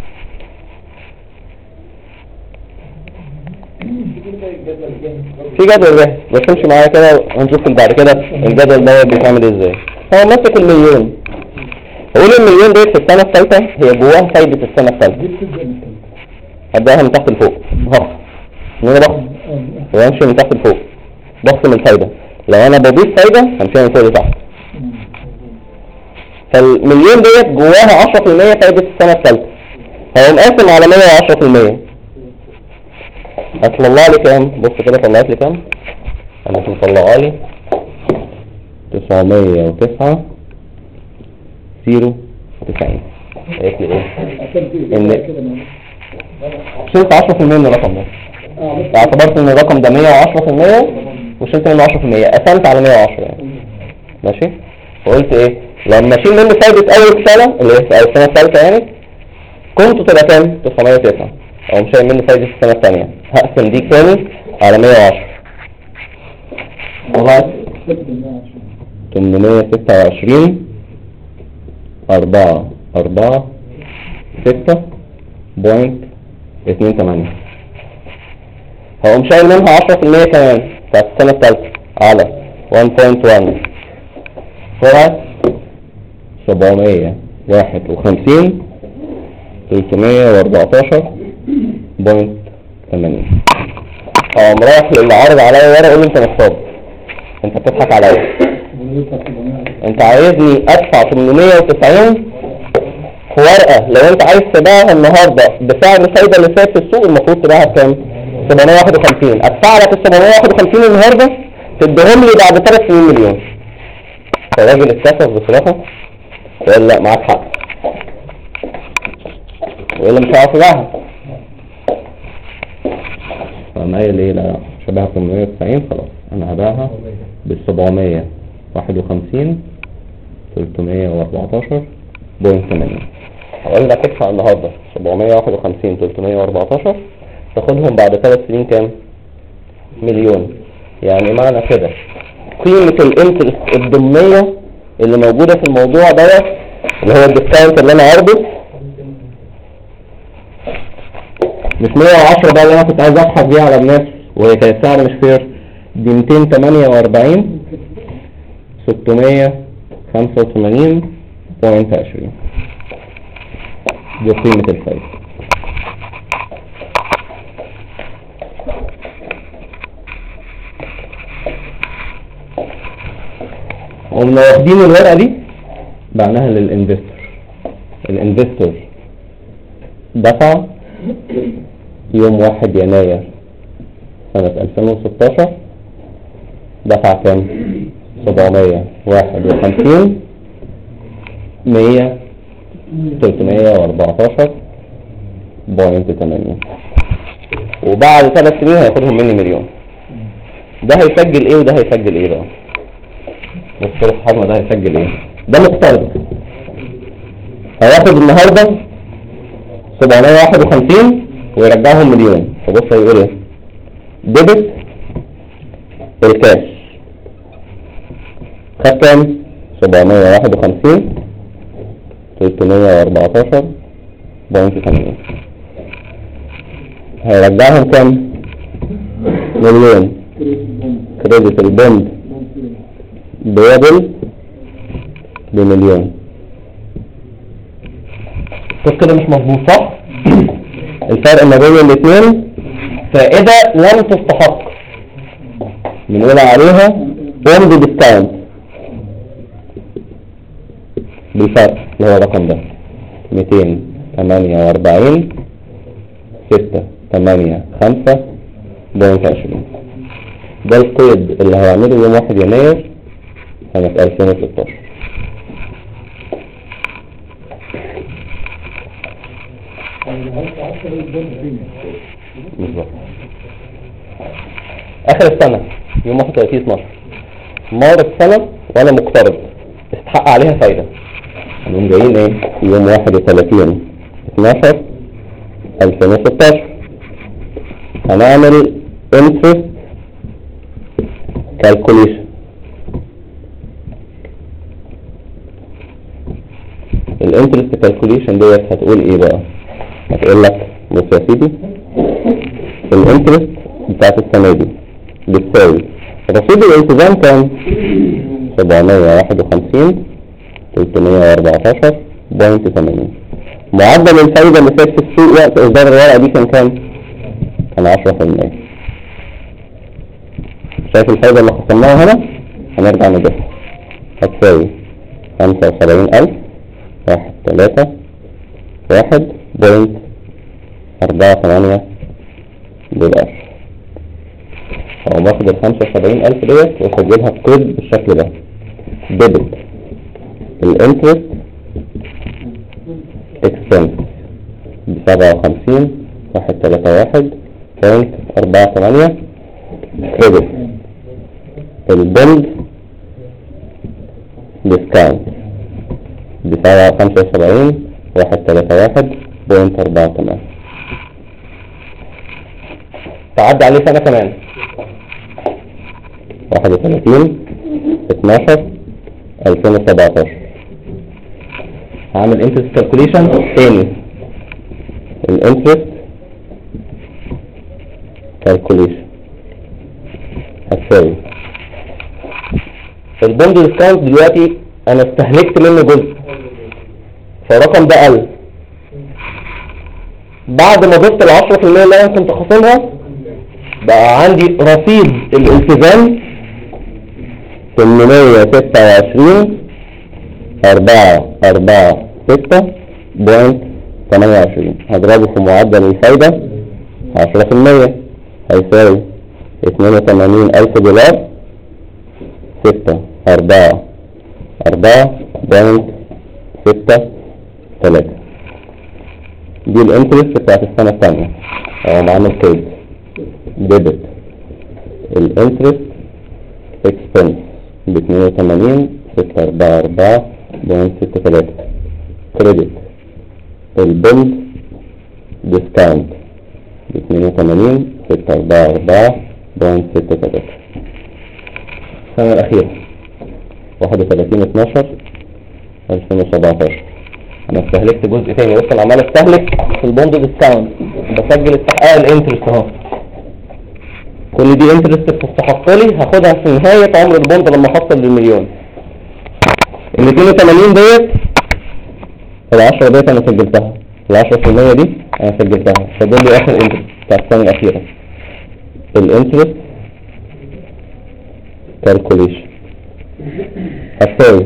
في جدول جاهز بس امشي معايا كده ونشوف بعد كده الجدول ده بيتعمل ازاي. هو ماسك $1,000,000، اقول $1,000,000 ديت في السنة الثالثة هي جواها فايدة السنة الثالثة. هبدأها من تحت لفوق، هخصم ان انا بخصم وامشي من تحت لفوق بخصم الفايدة. لو انا بضيف فايدة همشيها من فوق لتحت. فال1,000,000 ديت جواها 10% فايدة السنة الثالثة، هقوم قاسم على 110%. هتطلع لي كام؟ بص كده طلعت لي كام؟ انا مطلعها لي 909.90. قالت لي ايه؟ ان شلت 10% من الرقم ده، اعتبرت ان الرقم ده 110% وشلت منه 10%، قسمت على 110 يعني. ماشي؟ وقلت ايه؟ لما اشيل منه فايدة اول سنة اللي هي السنة الثالثة يعني كنت تبقى كام؟ 909، او مش شايل منه فايدة السنة الثانية، هقسم دي تاني على 110 طلعت 826 446.28. هقوم شايل منها 10% كمان بتاعت السنة الثالثة على 1.1، طلعت 751,314.80. هقوم رايح للي عارض عليا ورقة اقول له انت نصاب، انت بتضحك عليا، انت عايزني ادفع 890 في ورقة لو انت عايز تبيعها النهاردة بسعر الفايدة اللي فات في السوق المفروض تبيعها بكام؟ 751. ادفع لك ال 751 النهاردة تديهم لي بعد 3 سنين $1,000,000. فالراجل اتكسف بصراحة وقال لا معاك حق، وقال مش هعرف ابيعها. فقام قايل ايه؟ لا مش هبيعها ب 890، خلاص انا هبيعها ب 751,314.80. هقول لك ادفع النهارده 751,314 تاخدهم بعد 3 سنين كام؟ $1,000,000. يعني معنى كده قيمة الانترست الضمنية اللي موجودة في الموضوع دوت اللي هو الديسكاونت اللي انا عارضه مش 110 بقى اللي انا كنت عايز اضحك بيها على الناس وهي كانت سعر مش فير، دي 248,685.20. دي قيمة الفايدة. قمنا واخدين الورقة دي بعناها للانفستور. الانفستور دفع يوم 1 يناير سنة 2016 دفع كام؟ 751,314.80. وبعد 3 سنين هياخدهم مني $1,000,000. ده هيسجل ايه وده هيسجل ايه بقى؟ بص حجمه ده هيسجل ايه؟ ده مقترض هياخد النهارده 751 ويرجعهم $1,000,000. فبص هيقول ايه؟ ديبت الكاش خد كام؟ 751 314.80. هيرجعهم كام؟ مليون. كريدت البوند بيبل بمليون. طب كده مش مظبوط صح؟ الفرق ما بين الاثنين فائدة لم تستحق، بنقول عليها بوند ديسكاونت بالفرق اللي هو الرقم ده 248 685.20. ده القيد اللي هيعمله يوم 1 يناير سنة 2016. بالظبط. اخر السنة يوم 31/12 مار السنة وانا مقترض استحق عليها فايدة، هنقوم جايين ايه في يوم 31/12/2016 هنعمل interest calculation. الانترست كالكوليشن ديت هتقول ايه بقى؟ هتقول لك بص يا سيدي، الانترست بتاعت السنة دي بتساوي رصيد الالتزام كام؟ 751 314.80. معدل الفايدة اللي فات في السوق وقت اصدار الورقة دي كان كام؟ كان 10%. شايف الفايدة اللي خصمناها هنا؟ هنرجع نضيفها، هتساوي 75,000 1.48 دولار. او باخد ال 75,000 ديت واسجلها بكود بالشكل ده، ديبت الانترست اكسبنس ب 57,131.48 كريدت البند ديسكاونت ب 75,131.48. تعدي عليه سنة كمان 31/12/2017 هعمل انترست كالكوليشن تاني. الانترست كالكوليشن هتساوي البوند ديسكاونت. دلوقتي انا استهلكت منه جزء فالرقم ده قل، بعد ما ضفت ال10% اللي انا كنت خاصمها بقى عندي رصيد الالتزام 826.446.28. هضربه في معدل الفايدة 10% هيساوي 82,000 دولار 644.63. دي الانترست بتاعت السنة الثانية. هو معانا كيد ديبت الانترست اكسبنس ب 82,644.63. كريدت البند ديسكاونت ب 82,644.63. السنة الأخيرة 31/12/2017 انا استهلكت جزء تاني. بس انا عمال استهلك في البوند ديسكاونت، بسجل استحقاق الانترست اهو. كل دي انترست بتستحق لي هاخدها في نهاية عمر البوند لما احصل بالمليون. ال 82 ديت ال10 ديت انا سجلتها، ال10% دي انا سجلتها، فدول لي اخر انترست بتاع السنة الأخيرة. الانترست كالكوليشن هتساوي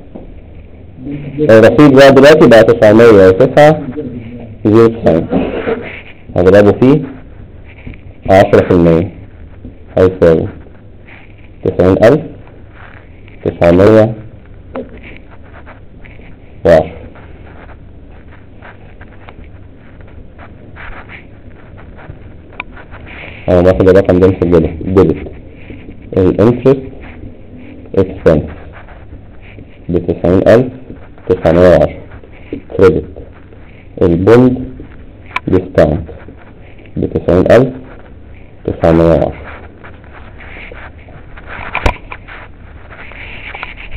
الرصيد بقى دلوقتي بقى 909.09 هضربه فيه 10% هيساوي 90,910. انا باخد الرقم ده مسجله ديبت الانترست اكسبنس ب 90,910. كريدت البوند ديسكاونت ب 90,910.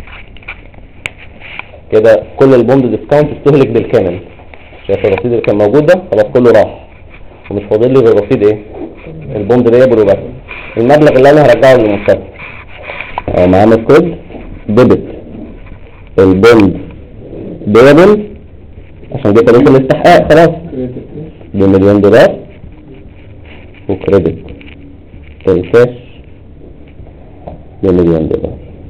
كده كل البوند ديسكاونت استهلك بالكامل. شايف الرصيد اللي كان موجود ده خلاص كله راح، ومش فاضل لي غير رصيد ايه؟ البوند بيبل وبس. المبلغ اللي انا هرجعه للمستثمر معانا كود ديبت البوند بيبل عشان دي طريقة الاستحقاق خلاص ب$1,000,000 وكريدت الكاش ب$1,000,000.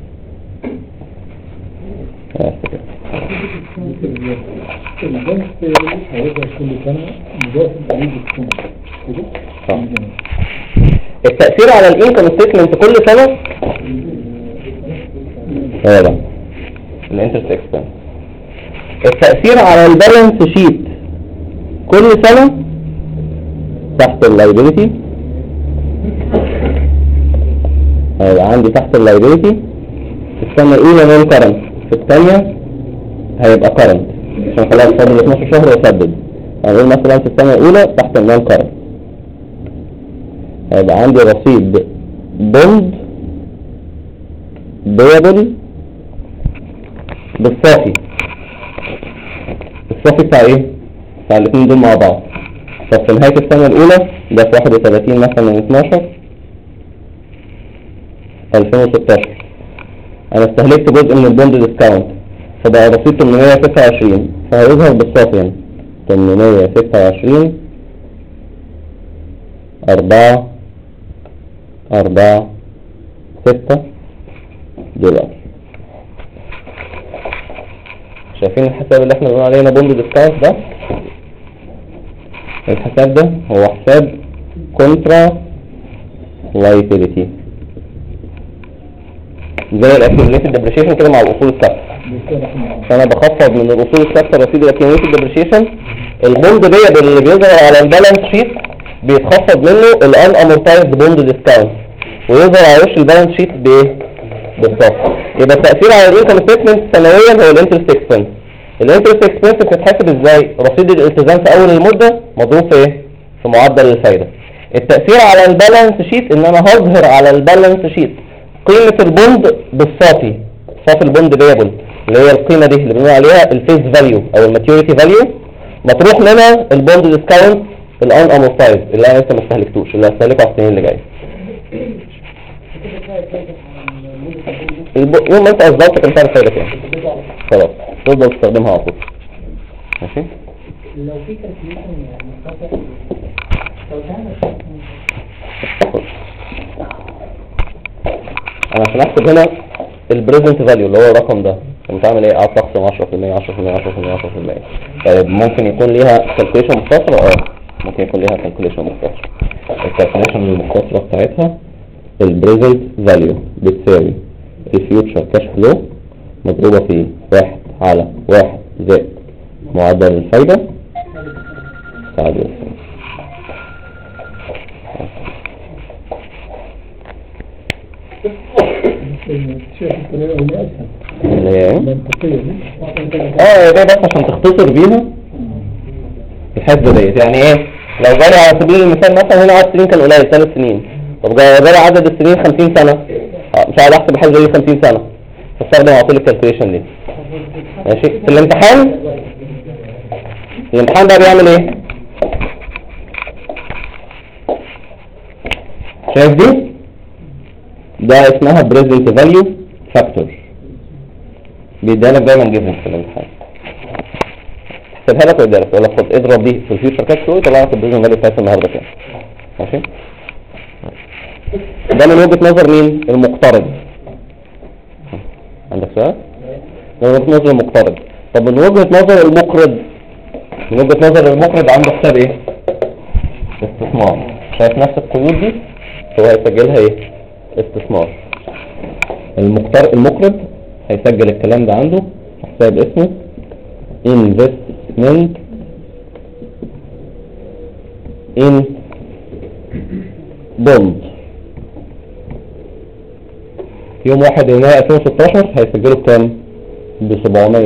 البنك هيظهر كل سنة مضاف القريب السنة كده؟ التأثير على الانكم ستيتمنت كل سنة هذا الانترست اكسبنس. التأثير على البالانس شيت كل سنة تحت اللايبيليتي هيبقى عندي تحت اللايبيليتي في السنة الأولى نون كارنت، في الثانية هيبقى كارنت عشان خلاص فاضل 12 شهر واسدد. هنقول مثلا في السنة الأولى تحت النون كارنت هيبقى عندي رصيد بوند بيبل بالصافي. الصافي بتاع ايه؟ بتاع الاثنين دول مع بعض. طب في نهاية السنة الأولى ده في 31 مثلا من 12/2016 أنا استهلكت جزء من البوند ديسكاونت فبقى رصيد 826 فهيظهر بالصافي يعني 826 $4.46. شايفين الحساب اللي احنا بنقول عليه هنا بوند ديسكاونت ده؟ الحساب ده هو حساب كونترا لايبيليتي زي الاكيوميليتد ديبريشيشن كده مع الاصول الثابته. فانا بخفض من الاصول الثابته رصيد الاكيوميليتد ديبريشيشن. البوند بيبل اللي بيظهر على البالانس شيت بيتخفض منه الان امورتايزد بوند ديسكاونت ويظهر على وش البالانس شيت بايه؟ بالظبط. يبقى التاثير على الانكم ستيتمنت سنويا هو الانترست اكسبنس. الانترست اكسبنس بتتحسب ازاي؟ رصيد الالتزام في اول المده مضروب في ايه؟ في معدل الفايده. التاثير على البالانس شيت ان انا هظهر على البالانس شيت قيمه البوند بالصافي، صافي البوند بيبل اللي هي القيمه دي اللي بنقول عليها الفيس فاليو او الماتيوريتي فاليو، مطروح منها البوند ديسكاونت الان امورتايز اللي انا لسه ما استهلكتوش اللي هستهلكه على السنين اللي جايه. يوم ما انت اصدرت كان تعرف فايدة كام خلاص تفضل تستخدمها على طول. ماشي لو في كالكوليشن مستقبل لو تعمل انا عشان احسب هنا البريزنت فاليو اللي هو الرقم ده كنت عامل ايه؟ قعدت اقسم 10% طيب ممكن يكون ليها كالكوليشن مختصرة؟ ممكن يكون ليها كالكوليشن مختصرة. الكالكوليشن المختصرة بتاعتها البريزنت فاليو بتساوي الفيوتشر كاش فلو مضروبة في 1/1 زائد معدل الفايدة تعادل السنة. شايف الطريقة اللي أسهل اللي هي ايه؟ منطقية دي ده بس عشان تختصر بيها الحسبة ديت. يعني ايه؟ لو جالي على سبيل المثال مثلا هنا عدد سنين كان قليل 3 سنين، طب جالي عدد السنين 50 سنة مش عايز احسب الحسبة دي 50 سنة فاستخدم عطيل الكالكوليشن دي. ماشي. في الامتحان بقى بيعمل ايه؟ شايف دي؟ ده اسمها بريزنت فاليو فاكتور بيديها لك دايما جيفن في الامتحان. احسبها لك ويديها لك يقول لك خد اضرب دي في الفيوتشر كاش فلو يطلع لك البريزنت فاليو بتاعت النهارده كام. ماشي. ده من وجهة نظر مين؟ المقترض. عندك سؤال؟ من وجهة نظر المقترض. طب من وجهة نظر المقرض؟ من وجهة نظر المقرض عنده حساب ايه؟ استثمار. شايف نفس القيود دي؟ هو هيسجلها ايه؟ استثمار. المقرض هيسجل الكلام ده عنده حساب اسمه investment in bond. يوم 1 يناير 2016 هيسجله بكام؟ ب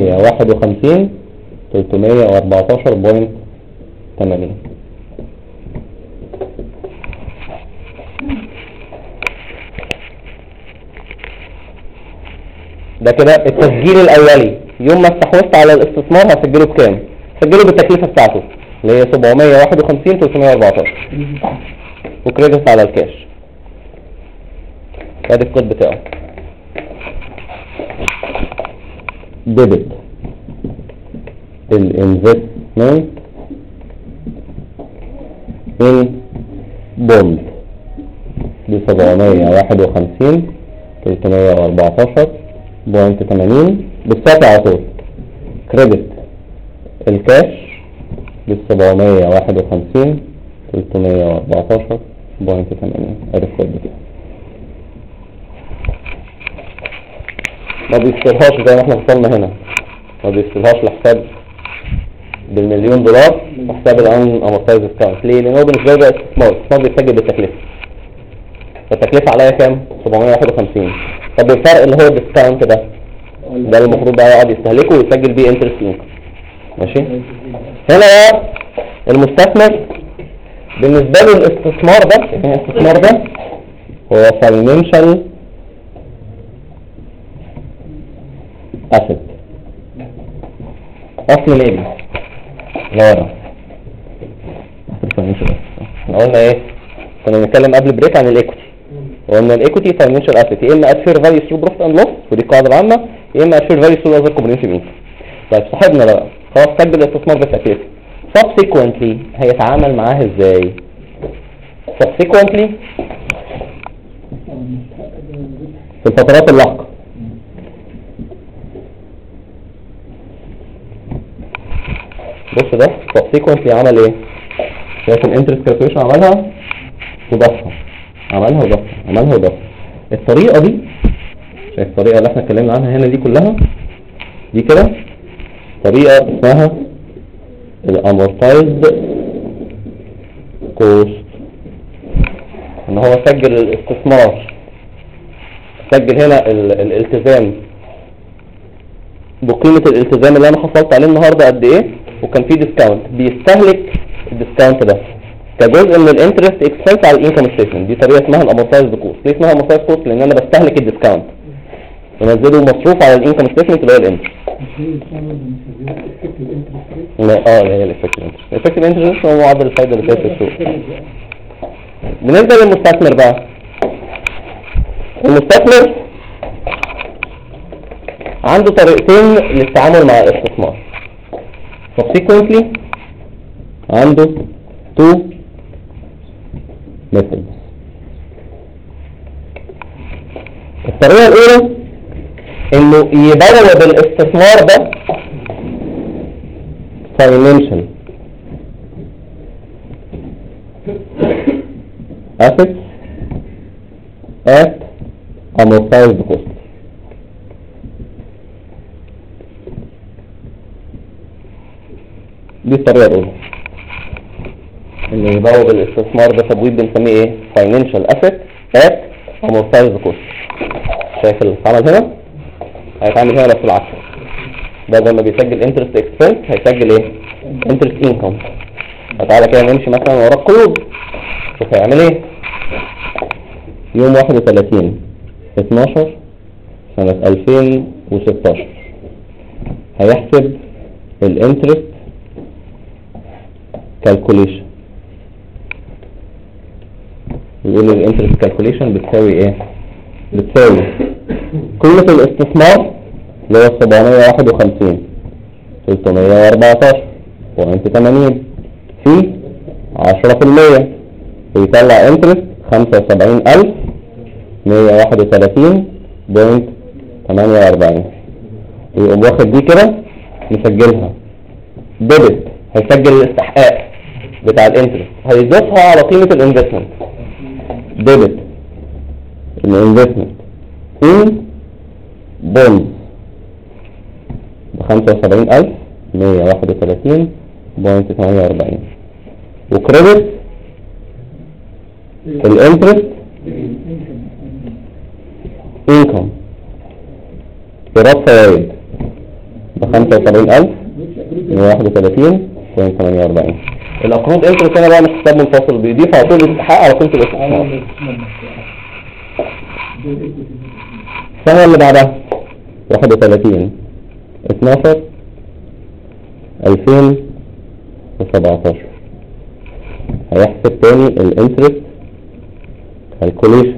751,314.80. ده كده التسجيل الاولي. يوم ما استحوذت على الاستثمار هسجله بكام؟ هسجله بالتكلفة بتاعته اللي هي 751 314 وكريدت على الكاش. ادي الكود بتاعه. ديبت الانفستمنت ان بوند ب 751 314.80 بالساعة على طول. كريدت الكاش ب 751 314.80. ادي الكود بتاعه. ما بيفصلهاش زي ما احنا وصلنا هنا، ما بيفصلهاش لحساب بالمليون دولار وحساب الان امورتايز ديسكاونت. ليه؟ لان هو بالنسبه له ده استثمار بيتسجل بالتكلفه. فالتكلفه عليا كام؟ 751. طب الفرق اللي هو الديسكاونت ده اللي المفروض بقى يقعد يستهلكه ويسجل بيه انترست انكم. ماشي؟ هنا بقى المستثمر بالنسبه له الاستثمار ده هو فاينانشال اسيت، اصل مالي غيره. احنا قلنا ايه؟ كنا بنتكلم قبل بريك عن الايكوتي، وقلنا الايكوتي فاينانشال اسيت يا اما ات فير فاليو ثرو بروفيت اند لوس ودي القاعده العامه، يا اما ات فير فاليو ثرو اذر كومبريهنسيف انكم. طيب صاحبنا بقى خلاص سجل الاستثمار بالتكلفه، سبسيكوينتلي هيتعامل معاه ازاي؟ سبسيكوينتلي في الفترات اللاحقه بص ده سبسيكوينتلي عمل ايه؟ شايف الانترست كالكوليشن عملها وضافها، عملها وضافها. الطريقه دي شايف الطريقه اللي احنا اتكلمنا عنها هنا دي كلها دي كده طريقه اسمها الامورتايزد كوست. ان هو سجل الاستثمار، سجل هنا الالتزام بقيمه الالتزام اللي انا حصلت عليه النهارده قد ايه، وكان في ديسكاونت بيستهلك الديسكاونت ده كجزء من الانترست اكسبنس على الانكم ستيتمنت. دي طريقه اسمها الامورتايزد كوست. ليه اسمها امورتايزد كوست؟ لان انا بستهلك الديسكاونت ونزله مصروف على الانكم ستيتمنت اللي هو الانترست. اللي هي الافكتيف انترست. الافكتيف انترست هو معدل الفايده اللي فيها في السوق. بالنسبه للمستثمر بقى، المستثمر عنده طريقتين للتعامل مع الاستثمار. subsequently عنده two methods. الطريقة الأولى إنه يبوب الاستثمار ده financial assets at amortized cost. دي الطريقة الأولى، إنه يبوب الاستثمار ده تبويب بنسميه إيه؟ financial asset at amortized cost. شايف اللي اتعمل هنا؟ هيتعمل هنا نفس العكس. بدل ما بيسجل interest expense هيسجل إيه؟ interest income. فتعالى كده نمشي مثلا ورا القيود. شوف هيعمل إيه؟ يوم 31/12 سنة 2016 هيحسب الانترست كالكوليشن. يقول الانترست كالكوليشن بتساوي ايه؟ بتساوي قيمة الاستثمار اللي هو 751 314.80 في 10%، ويطلع انترست 75,131.48. ويقوم واخد دي كده نسجلها ديبت، هيسجل الاستحقاق بتاع الانترست، هيضيفها على قيمة الانفستمنت. ديبت الانفستمنت ان بوند ب 75,131.48، وكريدت الانترست انكم ايراد فوائد ب 75,131.48. الاقروض انترست هنا بقى مش حساب منفصل، بيضيف على طول الاستحقاق على قيمة الاستثمار. السنة اللي بعدها 31/12/2017 12/2017 هيحسب تاني الانترست كالكوليشن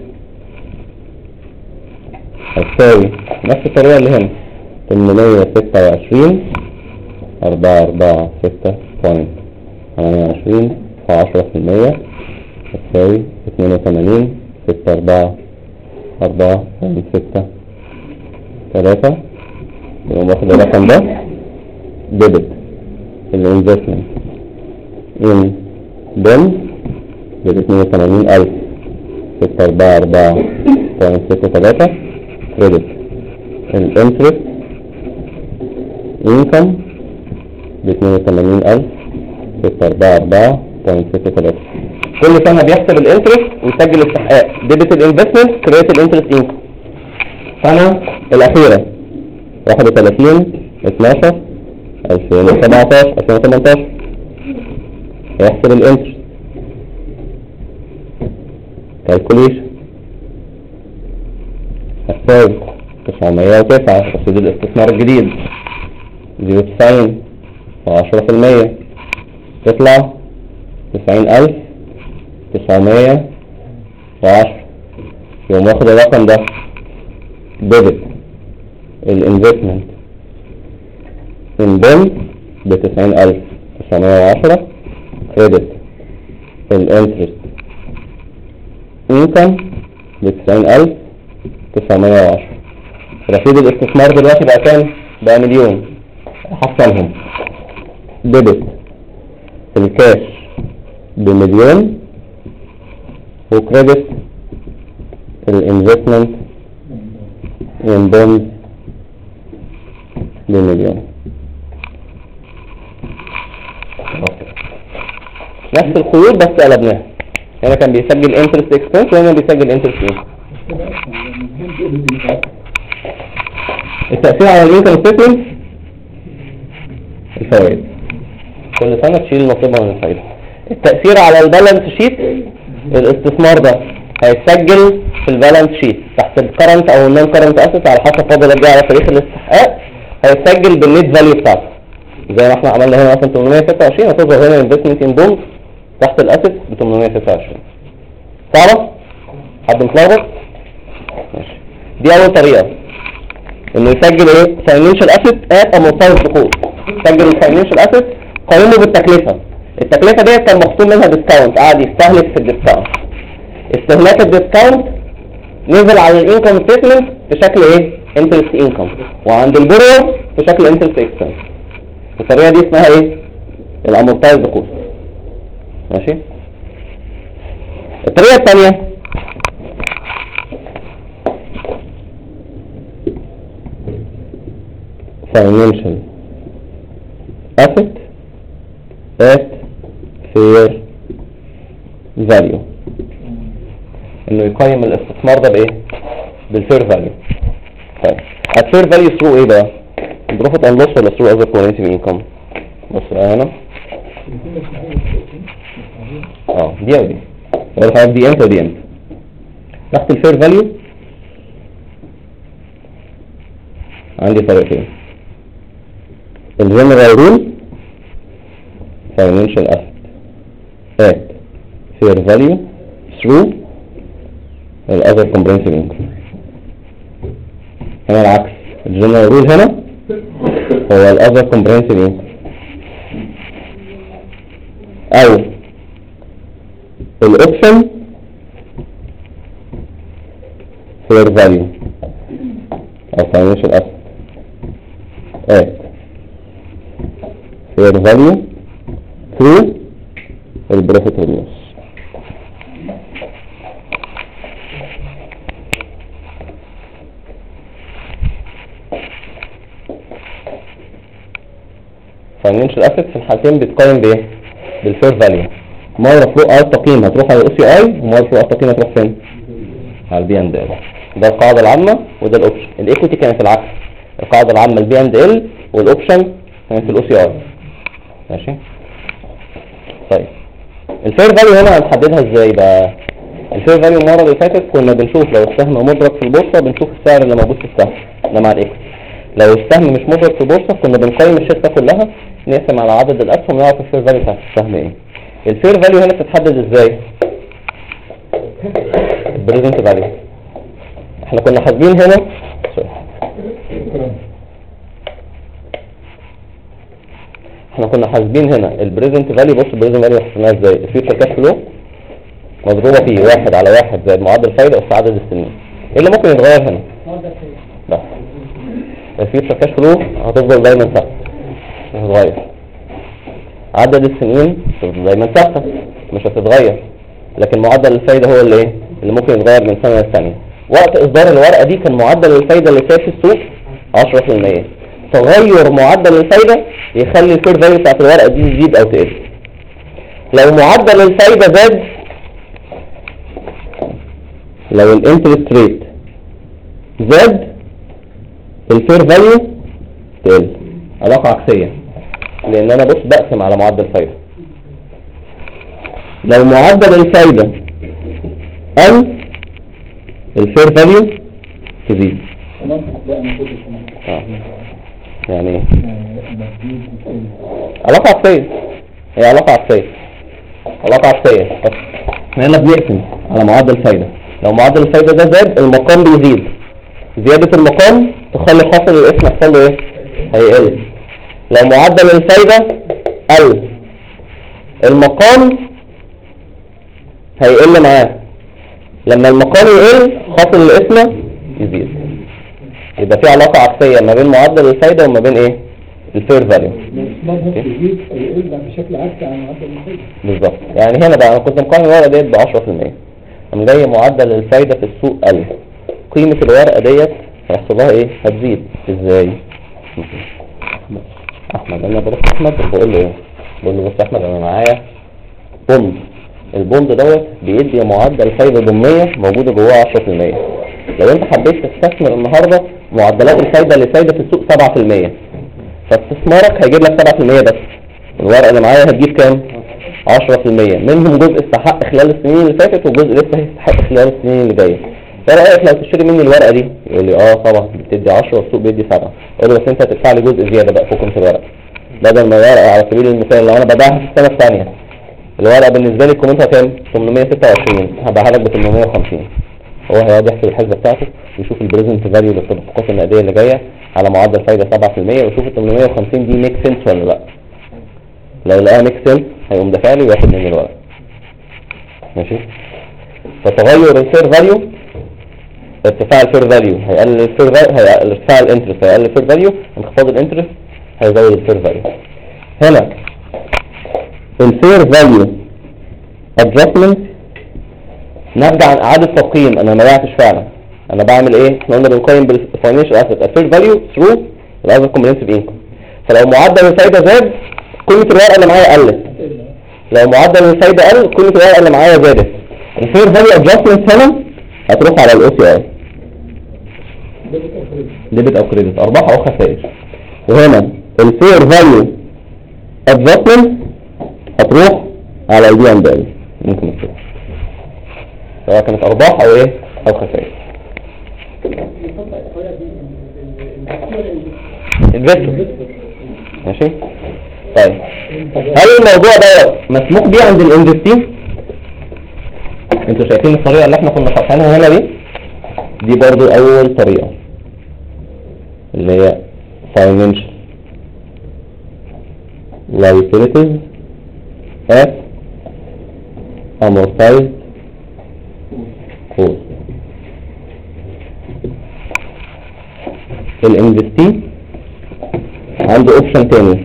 هتساوي نفس الطريقة اللي هنا 826 446.28 في 10% هتساوي 82 644.63 يقوم واخد الرقم ده ديبت الانفستمنت ان بونز ب 82,644.63 كريدت الانترست انكم ب 82,644.63 كل سنة بيحسب الانترست ويسجل استحقاق ديبت الانفستمنت كريدت الانترست انكم. السنة الأخيرة 31/12/2018 هيحسب الانترست كالكوليشن هتساوي 909 رصيد الاستثمار الجديد 0.90 و10% تطلع 90,910 يقوم واخد الرقم ده ديبت الانفستمنت ان بونز ب 90,910 كريدت الانترست انكم ب 90,910 رصيد الاستثمار دلوقتي بقى كام؟ بقى مليون. حصلهم ديبت الكاش بمليون وكريدت الانفستمنت ان بونز بمليون. نفس الخيوط بس قلبناها. هنا كان بيسجل انترست اكسبنس وهنا بيسجل انترست انكم. التأثير على الانكم ستيتمنت الفوائد كل سنة تشيل نصيبها من الفائدة. التأثير على البالانس شيت الاستثمار ده هيتسجل في البالانس شيت تحت الكرنت او النون كرنت اسيت على حسب فضل الرجاء على تاريخ الاستحقاق هيتسجل بالنت فاليو بتاعته زي ما احنا عملنا هنا مثلا 826 هتظهر هنا انفستمنت ان بونز تحت الاسيت ب 826. تعرف؟ حد متلخبط؟ ماشي. دي اول طريقة انه يسجل ايه؟ فاينانشال اسيت ات امورتايزد كوست. يسجل الفاينانشال اسيت قيمه بالتكلفة. التكلفة ديت كان مخصوم منها ديسكاونت قاعد يستهلك في الديسكاونت. استهلاك الديسكاونت نزل على الانكم ستيتمنت في شكل ايه؟ انترست انكم وعند البورور في شكل انترست اكسبنس. الطريقة دي اسمها ايه؟ الامورتايزد كوست. ماشي؟ الطريقة الثانية financial asset at fair value انه يقيم الاستثمار ده بايه؟ بالفير فاليو. طيب الفير فاليو ثرو ايه بقى؟ بروفيت اند لوس ولا ثرو اذر كومبريهنسيف انكم؟ بص بقى هنا دي او دي الحاجات دي امتى ودي امتى؟ تحت الفير فاليو عندي طريقتين. الجنرال رول financial asset at fair value through other comprehensive income. هنا العكس الجنرال رول هنا هو other comprehensive income او الاوبشن fair value او financial asset at fair value through البروفيت واللوس. financial assets في الحالتين بتقيم بايه؟ بالفير فاليو. مرة فوق التقييم هتروح على الاو سي اي ومرة فوق التقييم هتروح فين؟ على البي اند ال. ده القاعدة العامة وده الاوبشن. الايكويتي كانت العكس. القاعدة العامة البي اند ال والاوبشن كانت الاو سي اي. ماشي؟ طيب الفير فاليو هنا هنحددها ازاي بقى؟ الفير فاليو المرة اللي فاتت كنا بنشوف لو السهم مدرك في البورصة بنشوف السعر اللي موجود في السهم ده مع الايكويتي. لو السهم مش مدرج في بورصة كنا بنقيم الشركة كلها، نقسم على عدد الأسهم نعرف الفير فاليو بتاعت السهم ايه. الفير فاليو هنا بتتحدد ازاي؟ البريزنت فاليو. احنا كنا حاسبين هنا البريزنت فاليو. بص البريزنت فاليو حسبناها ازاي؟ الفيوتشر كاش فلو مضروبة فيه 1/1 زائد معدل الفايدة أس عدد السنين. ايه اللي ممكن يتغير هنا؟ بس الفيوتشر كاش فلو هتفضل دايما ثابتة مش هتتغير. عدد السنين هتفضل دايما ثابتة مش هتتغير، لكن معدل الفايدة هو اللي ايه؟ اللي ممكن يتغير من سنة للثانية. وقت إصدار الورقة دي كان معدل الفايدة اللي كان في السوق 10%. تغير معدل الفايدة يخلي الفير فاليو بتاعت الورقة دي تزيد أو تقل. لو معدل الفايدة زاد، لو الانترست ريت زاد الفير فاليو تقل. علاقة عكسية، لأن أنا بص بقسم على معدل الفايدة. لو معدل الفايدة قل الفير فاليو تزيد. يعني ايه؟ علاقة عكسية. هي علاقة عكسية. بس احنا هنا بنقسم على معدل الفايدة. لو معدل الفايدة ده زاد المقام بيزيد. زيادة المقام تخلي حاصل الاسم يحصل له ايه؟ هيقل. لو معدل الفايدة قل المقام هيقل معاه. لما المقام يقل حاصل الاسم يزيد. يبقى في علاقة عكسية ما بين معدل الفايدة وما بين ايه؟ الفير فاليو. بشكل عكسي عن معدل الفايدة. بالظبط. يعني هنا بقى انا كنت مقارن الورقة ديت ب 10%. قام جاي معدل الفايدة في السوق قل. قيمة الورقة ديت هيحصل لها ايه؟ هتزيد. ازاي؟ احمد انا بروح احمد بقول له ايه؟ بقول له بص احمد انا معايا بوند. البوند دوت بيدي معدل فايدة ضمنية موجودة جواه 10%. لو انت حبيت تستثمر النهاردة معدلات الفايدة اللي فايدة في السوق 7%، فاستثمارك هيجيب لك 7% بس. الورقة اللي معايا هتجيب كام؟ 10%. منهم جزء استحق خلال السنين اللي فاتت وجزء لسه هيستحق خلال السنين اللي جايه. ايه رأيك لو تشتري مني الورقة دي؟ يقول لي اه طبعا بتدي 10 والسوق بيدي 7. اقول له بس انت هتدفع لي جزء زيادة بقى فوق قيمة الورقة. بدل ما الورقة على سبيل المثال لو انا بداها في السنة الثانية الورقة بالنسبة لي قيمتها كام؟ 826 هبيعها لك ب 850. هو هيقعد يحسب الحسبة بتاعته ويشوف البريزنت فاليو للتدفقات النقدية اللي جاية على معدل فايدة 7% ويشوف ال 850 دي ميك سنس ولا لا. لو لقاها ميك سنس هيقوم دافع لي وياخد مني الورقة. ماشي؟ فتغير الفير فاليو، ارتفاع الفير فاليو هيقلل الفير فاليو، ارتفاع الانترست هيقلل الفير فاليو، انخفاض الانترست هيزود الفير فاليو. هنا الفير فاليو ادجستمنت نرجع عن اعادة تقييم. انا ما بعتش فعلا، انا بعمل ايه؟ احنا قلنا بنقيم بالفاينانشال اسيت الفير فاليو ثرو الافريج كومبريهنسيف انكم. فلو معدل الفايدة زاد قيمة الورقة اللي معايا قلت. لو معدل الفايدة قل قيمة الورقة اللي معايا زادت. الفير فاليو ادجستمنت هنا هتروح على الاو سي اي ديبت او كريدت، ارباح او خسائر. وهنا الفير فاليو ادجستمنت هتروح على البي اند ال. ممكن نكتبها سواء كانت ارباح او ايه او خسائر. انفستور. ماشي طيب هل الموضوع ده مسموح بيه عند الانفستين؟ انتوا شايفين الطريقه اللي احنا كنا شرحناها هنا دي برضو اول طريقه اللي هي financial liabilities at amortized cost. الانفستي عنده اوبشن تاني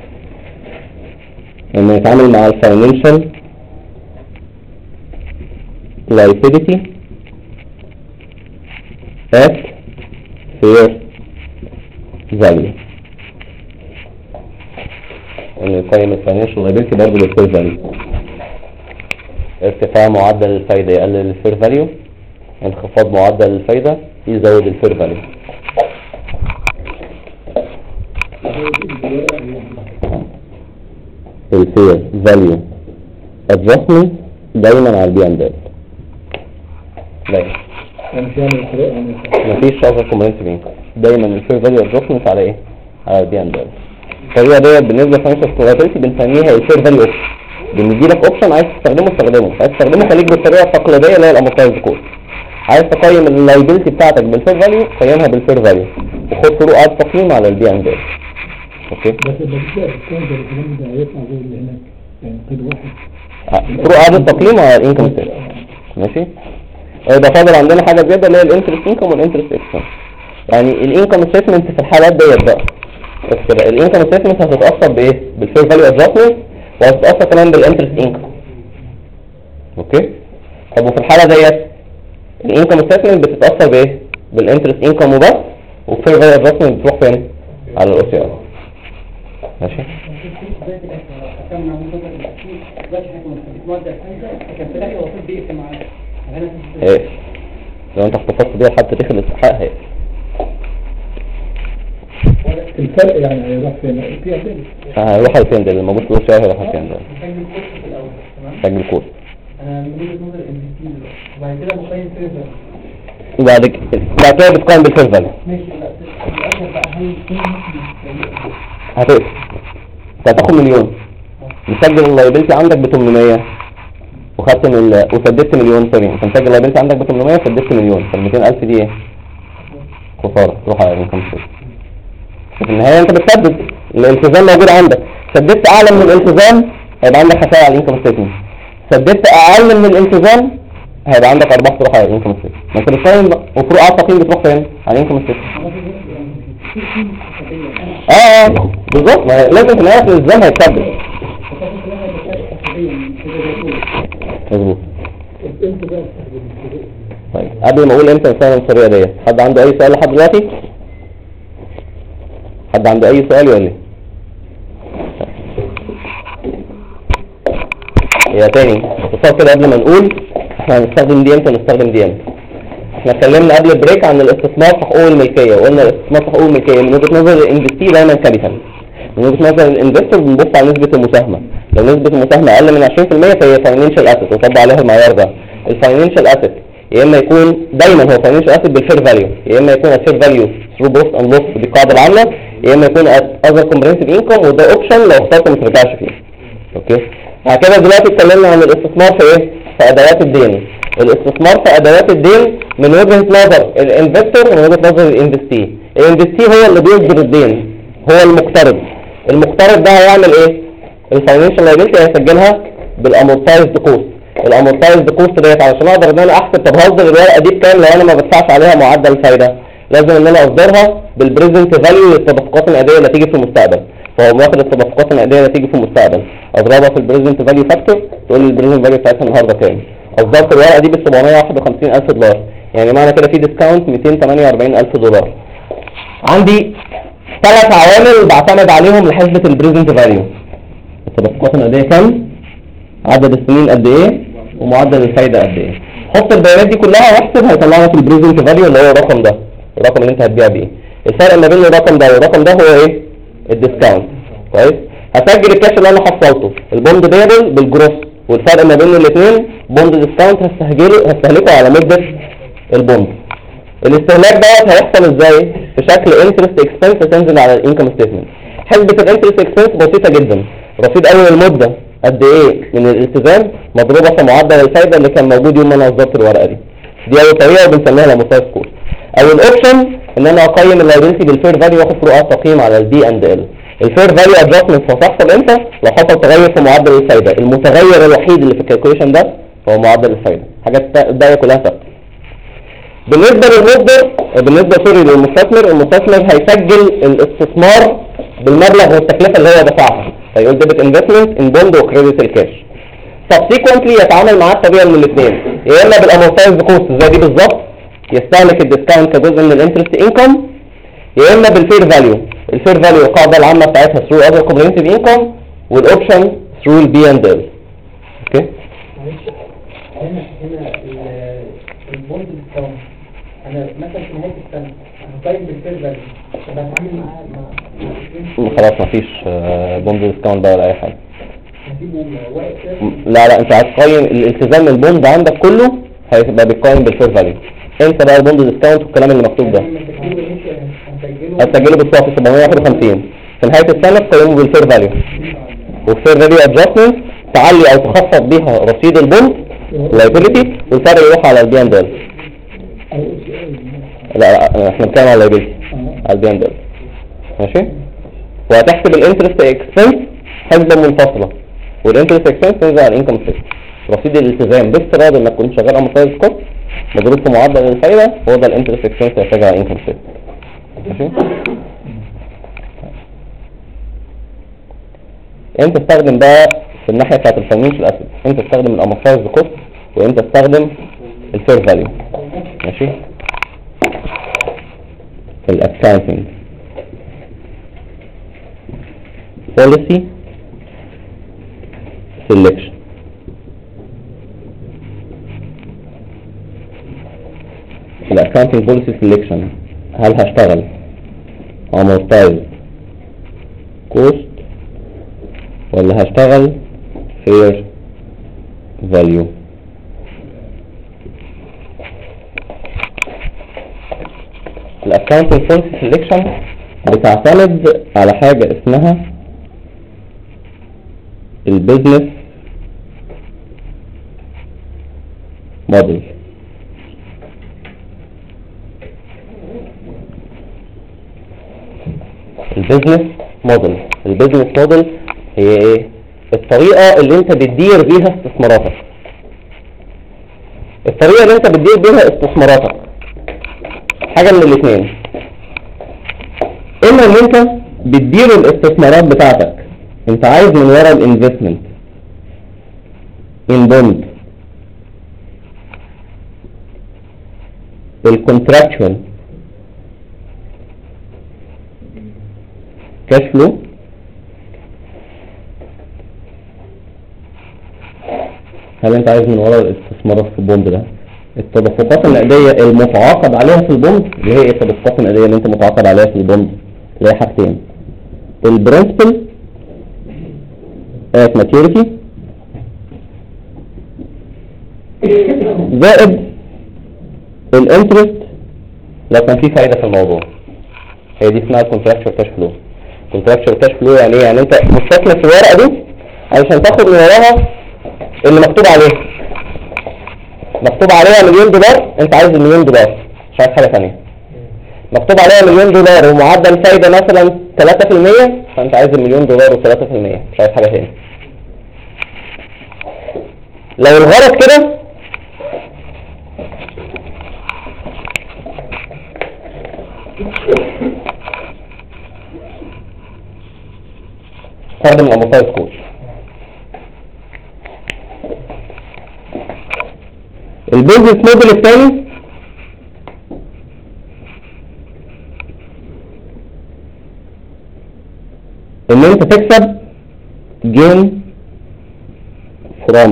انه يتعامل مع الفاينانشال liability at fair value. انه يقيم الفاينانشال liability برضه بالفير فاليو. ارتفاع معدل الفايدة يقلل الفير فاليو، انخفاض معدل الفايدة يزود الفير فاليو. الفير فاليو adjustment دايما على البي اند ال. دايما مفيش شغل كومبريهنسيف انكم. دايما الفير فاليو ادجستمنت على ايه؟ على البي اند ال. الطريقه ديت بالنسبه لفاينانشال ستابيليتي بنسميها الفير فاليو اوبشن. بندي لك اوبشن عايز تستخدمه استخدمه، عايز تستخدمه خليك بالطريقه التقليديه اللي هي الامورتايز كوست. عايز تقيم اللايبيلتي بتاعتك بالفير فاليو قيمها بالفير فاليو وخد فروقات تقييم على البي اند ال. اوكي بس لما بتلاقي الكون ده الكلام ده هيطلع زي اللي هناك يعني قيد واحد فروقات التقييم على الانكم ستيتمنت. ماشي. ده فاضل عندنا حاجه زياده اللي هي الانترست انكم والانترست اكسبنس. يعني الانكم ستيتمنت في الحالات ديت بقى بس الانكم ستيتمنت هتتاثر بايه؟ بالفير فاليو ادجستمنت وهتتاثر كمان بالانترست انكم. اوكي. طب وفي الحاله ديت الانكم ستيتمنت بتتاثر بايه؟ بالانترست انكم وبس، والفير فاليو ادجستمنت بتروح فين؟ على الاو سي ار. ماشي. ايه لو انت اختصصت بيها لحد تاريخ الاستحقاق هي الفرق يعني هيروح فين؟ في أدلة هيروح على فين ده اللي موجود في الوش هيروح على فين ده؟ سجل كود. انا من وجهة نظر الانفستين وبعد كده بقيم فيرفر بعد كده بتقيم بالفير فاليو. ماشي. الاخر بقى هل كل هتقسم انت هتاخد مليون مسجل اللايبيلتي عندك ب 800 وخدت وسددت مليون. سوري انت مسجل اللايبيلتي عندك ب 800 وسددت مليون، فال 200000 دي ايه؟ خساره تروح على الانكم ستيتمنت. في النهايه انت بتسدد الالتزام موجود عندك، سددت اعلى من الالتزام هيبقى عندك خساره على الانكم ستيتمنت، سددت اقل من الالتزام هيبقى عندك ارباح تروح على الانكم ستيتمنت. ما انت بتقيم وفروقات التقييم بتروح فين؟ على الانكم ستيتمنت. بالظبط. لازم في النهايه الالتزام هيتسدد. مظبوط. طيب قبل ما اقول امتى نستخدم الطريقه ديت، حد عنده اي سؤال لحد دلوقتي؟ حد عنده اي سؤال ولا ايه؟ هي تاني باختصار كده قبل ما نقول احنا هنستخدم دي امتى ونستخدم دي امتى. احنا اتكلمنا قبل البريك عن الاستثمار في حقوق الملكيه، وقلنا الاستثمار في حقوق الملكيه من وجهه نظر الانفستي دايما كابيتال، من وجهه نظر الانفستور بنبص على نسبه المساهمه. لو نسبه المساهمه اقل من 20% فهي فاينانشال اسيت وطبق عليها المعيار ده. الفاينانشال اسيت يا اما يكون دايما هو فاينانشال اسيت بالفير فاليو، يا اما يكون الفير فاليو ثرو بروفيت اند لوس دي القاعده العامه، يا اما يكون اذر كومبريهنسيف انكم وده اوبشن لو اخترت ما ترجعش فيه. اوكي. بعد كده دلوقتي اتكلمنا عن الاستثمار في ايه؟ في ادوات الدين. الاستثمار في ادوات الدين من وجهه نظر الانفستور ومن وجهه نظر الانفستي. الانفستي هو اللي بيصدر الدين، هو المقترض. المقترض ده هيعمل ايه؟ الفاينانشال لايبيلتي هيسجلها بالامورتايزد كوست. الامورتايزد كوست ديت علشان اقدر ان انا احسب طب هصدر الورقه دي بكام لو انا ما بدفعش عليها معدل فايده، لازم ان انا اصدرها بالبريزنت فاليو للتدفقات النقديه اللي هتيجي في المستقبل. فهو واخد التدفقات النقديه اللي هتيجي في المستقبل اضربها في البريزنت فاليو فاكتور تقول لي البريزنت فاليو بتاعتها النهارده كام. اصدرت الورقه دي ب 751000 دولار، يعني معنى كده في ديسكاونت 244000 دولار. عندي 3 عوامل بعتمد عليهم لحسبه البريزنت فاليو. التدفقات النقديه كام؟ عدد السنين قد ايه؟ ومعدل الفايده قد ايه؟ حط البيانات دي كلها واحسب هيطلع لك البريزنت فاليو اللي هو الرقم ده، الرقم اللي انت هتبيع بيه. الفرق ما بين الرقم ده والرقم ده هو ايه؟ الديسكاونت. كويس. هسجل الكاش اللي انا حصلته البوند ديبل بالجروس، والفرق ما بين الاثنين بوند ديسكاونت هستهلكه على مده البوند. الاستهلاك دوت هيحصل ازاي؟ في شكل انترست اكسبنس تنزل على الانكم ستيتمنت. حسبه الانترست اكسبنس بسيطه جدا، رصيد اول المده قد ايه من الالتزام مضروبه في معدل الفايده اللي كان موجود يوم ما انا اصدرت الورقه دي. دي اول طريقه وبنسميها الامورتايز كوست. او الاوبشن ان انا اقيم اللايبيلتي بالفير فاليو واخد فروقات تقييم على البي اند ال. الفير فاليو ادجستمنت هتحصل امتى؟ لو حصل تغير في معدل الفايده. المتغير الوحيد اللي في الكالكوليشن ده هو معدل الفايده. حاجات الباقيه كلها ثابته. بالنسبه للمصدر للمستثمر، المستثمر هيسجل الاستثمار بالمبلغ والتكلفه اللي هو دفعها، فيقول ديبت انفستمنت ان بوند وكريدت الكاش. سبسيكونتلي يتعامل معاه بطريقه من الاثنين، يا اما بالامورتايزد كوست زي دي بالظبط يستهلك الديسكاونت كجزء من الانترست انكم، يا اما بالفير فاليو. الفير فاليو القاعده العامه بتاعتها ثرو اذر كومبريهنسيف انكم، والاوبشن ثرو البي اند ال. اوكي. هنا البوند ديسكاونت انا مثلا في نهايه السنه هقيم بالفير فاليو بتعامل معاه خلاص مفيش بوند ديسكاونت بقى ولا اي حاجه. واقف لا انت هتقيم الالتزام البوند عندك كله هيبقى بيقيم بالفير فاليو. انسى بقى البوند ديسكاونت والكلام اللي مكتوب ده. هتسجله بالصافي 751. في نهايه السنه تقيمه بالفير فاليو، والفير فاليو ادجستمنت تعلي او تخفض بيها رصيد البوند لايبيليتي، والفرق يروح على البي اند ال. لا احنا بنتكلم على اللايبيليتي، على البي اند ال. ماشي. وهتحسب الانترست اكسبنس حسبه منفصله، والانترست اكسبنس تنزل على الانكم ستيتمنت. رصيد الالتزام بافتراض انك كنت شغال امورتايز كوست مضروب في معدل الفايده، هو ده الانترست اكسبنس اللي هيحتاج على الانكم ستيتمنت. ماشي. انت تستخدم بقى في الناحيه بتاعت الفاينانشال اسيت، انت تستخدم الامورتايز كوست وانت تستخدم الفير فاليو. ماشي. في الاكاونتنج policy selection. الاكاونتنج policy selection هل هشتغل amortized cost ولا هشتغل fair value؟ الاكاونتنج policy selection بتعتمد على حاجة اسمها البيزنس موديل. البيزنس موديل هي ايه؟ الطريقة اللي انت بتدير بيها استثماراتك. الطريقة اللي انت بتدير بيها استثماراتك حاجة من الاثنين، اما ان انت بتدير الاستثمارات بتاعتك انت عايز من ورا الانفستمنت ان بوند، الكونتراكتشوال كاش فلو، هل انت عايز من ورا الاستثمارات في البوند ده التدفقات النقديه المتعاقد عليها في البوند؟ اللي هي التدفقات النقديه اللي انت متعاقد عليها في البوند اللي هي حاجتين، البرنسبل at maturity زائد الانترست لو كان في فايدة في الموضوع. هي دي اسمها contractual cash flow. contractual cash flow يعني ايه؟ يعني انت مستثمر في الورقة دي علشان تاخد من وراها اللي مكتوب عليها. مكتوب عليها $1,000,000، انت عايز $1,000,000 مش عايز حاجة ثانية. مكتوب عليها $1,000,000 ومعدل فايدة مثلا 3%، فانت عايز $1,000,000 و3%، مش عايز حاجة ثانية. لو الغرض كده استخدم الامورتايز كوست. البيزنس موديل الثاني ان انت تكسب gain from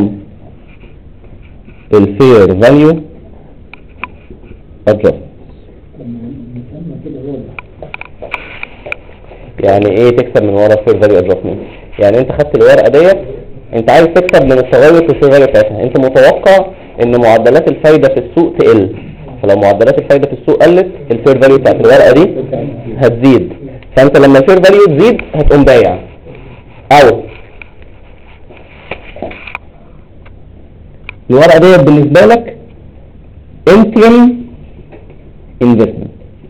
الفير فاليو adjust. يعني ايه تكسب من ورا الفير فاليو adjustment؟ يعني انت خدت الورقه ديت انت عايز تكسب من التغير في الفير فاليو بتاعتها. انت متوقع ان معدلات الفايده في السوق تقل، فلو معدلات الفايده في السوق قلت الفير فاليو بتاعت الورقه دي هتزيد، فانت لما الفير فاليو تزيد هتقوم بايع. او الورقه ديت بالنسبه لك interim investment،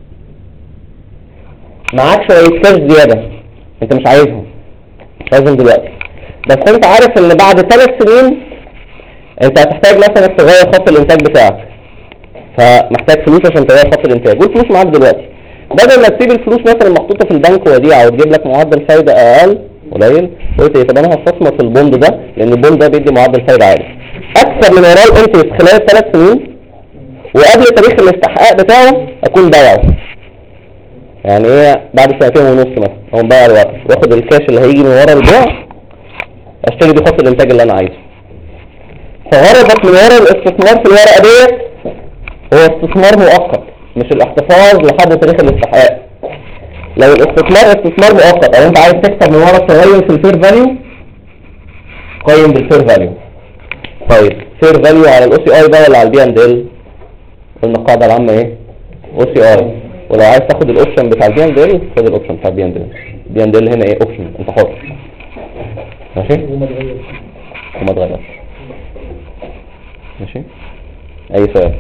معاك شويه كاش زياده انت مش عايزهم دلوقتي، بس انت عارف ان بعد 3 سنين انت هتحتاج مثلا تغير خط الانتاج بتاعك، فمحتاج فلوس عشان تغير خط الانتاج، والفلوس معاك دلوقتي. بدل ما تسيب الفلوس مثلا محطوطه في البنك وديعه وتجيب لك معدل فايده اقل قليل، قلت ايه؟ طب انا هستثمر في البوند ده لان البوند ده بيدي معدل فايده عالي، اكثر من وراه الانترست خلال 3 سنين، وقبل تاريخ الاستحقاق بتاعه اكون بايعه. يعني ايه؟ بعد 2.5 سنين مثلا اقوم بايع الورق واخد الكاش اللي هيجي من ورا البيع اشتري بيه خط الانتاج اللي انا عايزه. فغرضك من ورا الاستثمار في الورقه ديت هو استثمار مؤقت، مش الاحتفاظ لحد تاريخ الاستحقاق. لو استثمار مؤقت او انت عايز تكسب من ورا التغير في الفير فاليو، قيم بالفير فاليو. طيب فير فاليو على الاو سي اي ده ولا على البي اند ال؟ قلنا القاعده العامه ايه؟ او سي اي. ولو عايز تاخد الاوبشن بتاع البي اند ال خد الاوبشن بتاع البي اند ال. البي اند ال هنا ايه؟ اوبشن، انت حر. ماشي؟ وما تغيرش. ماشي؟ اي سؤال؟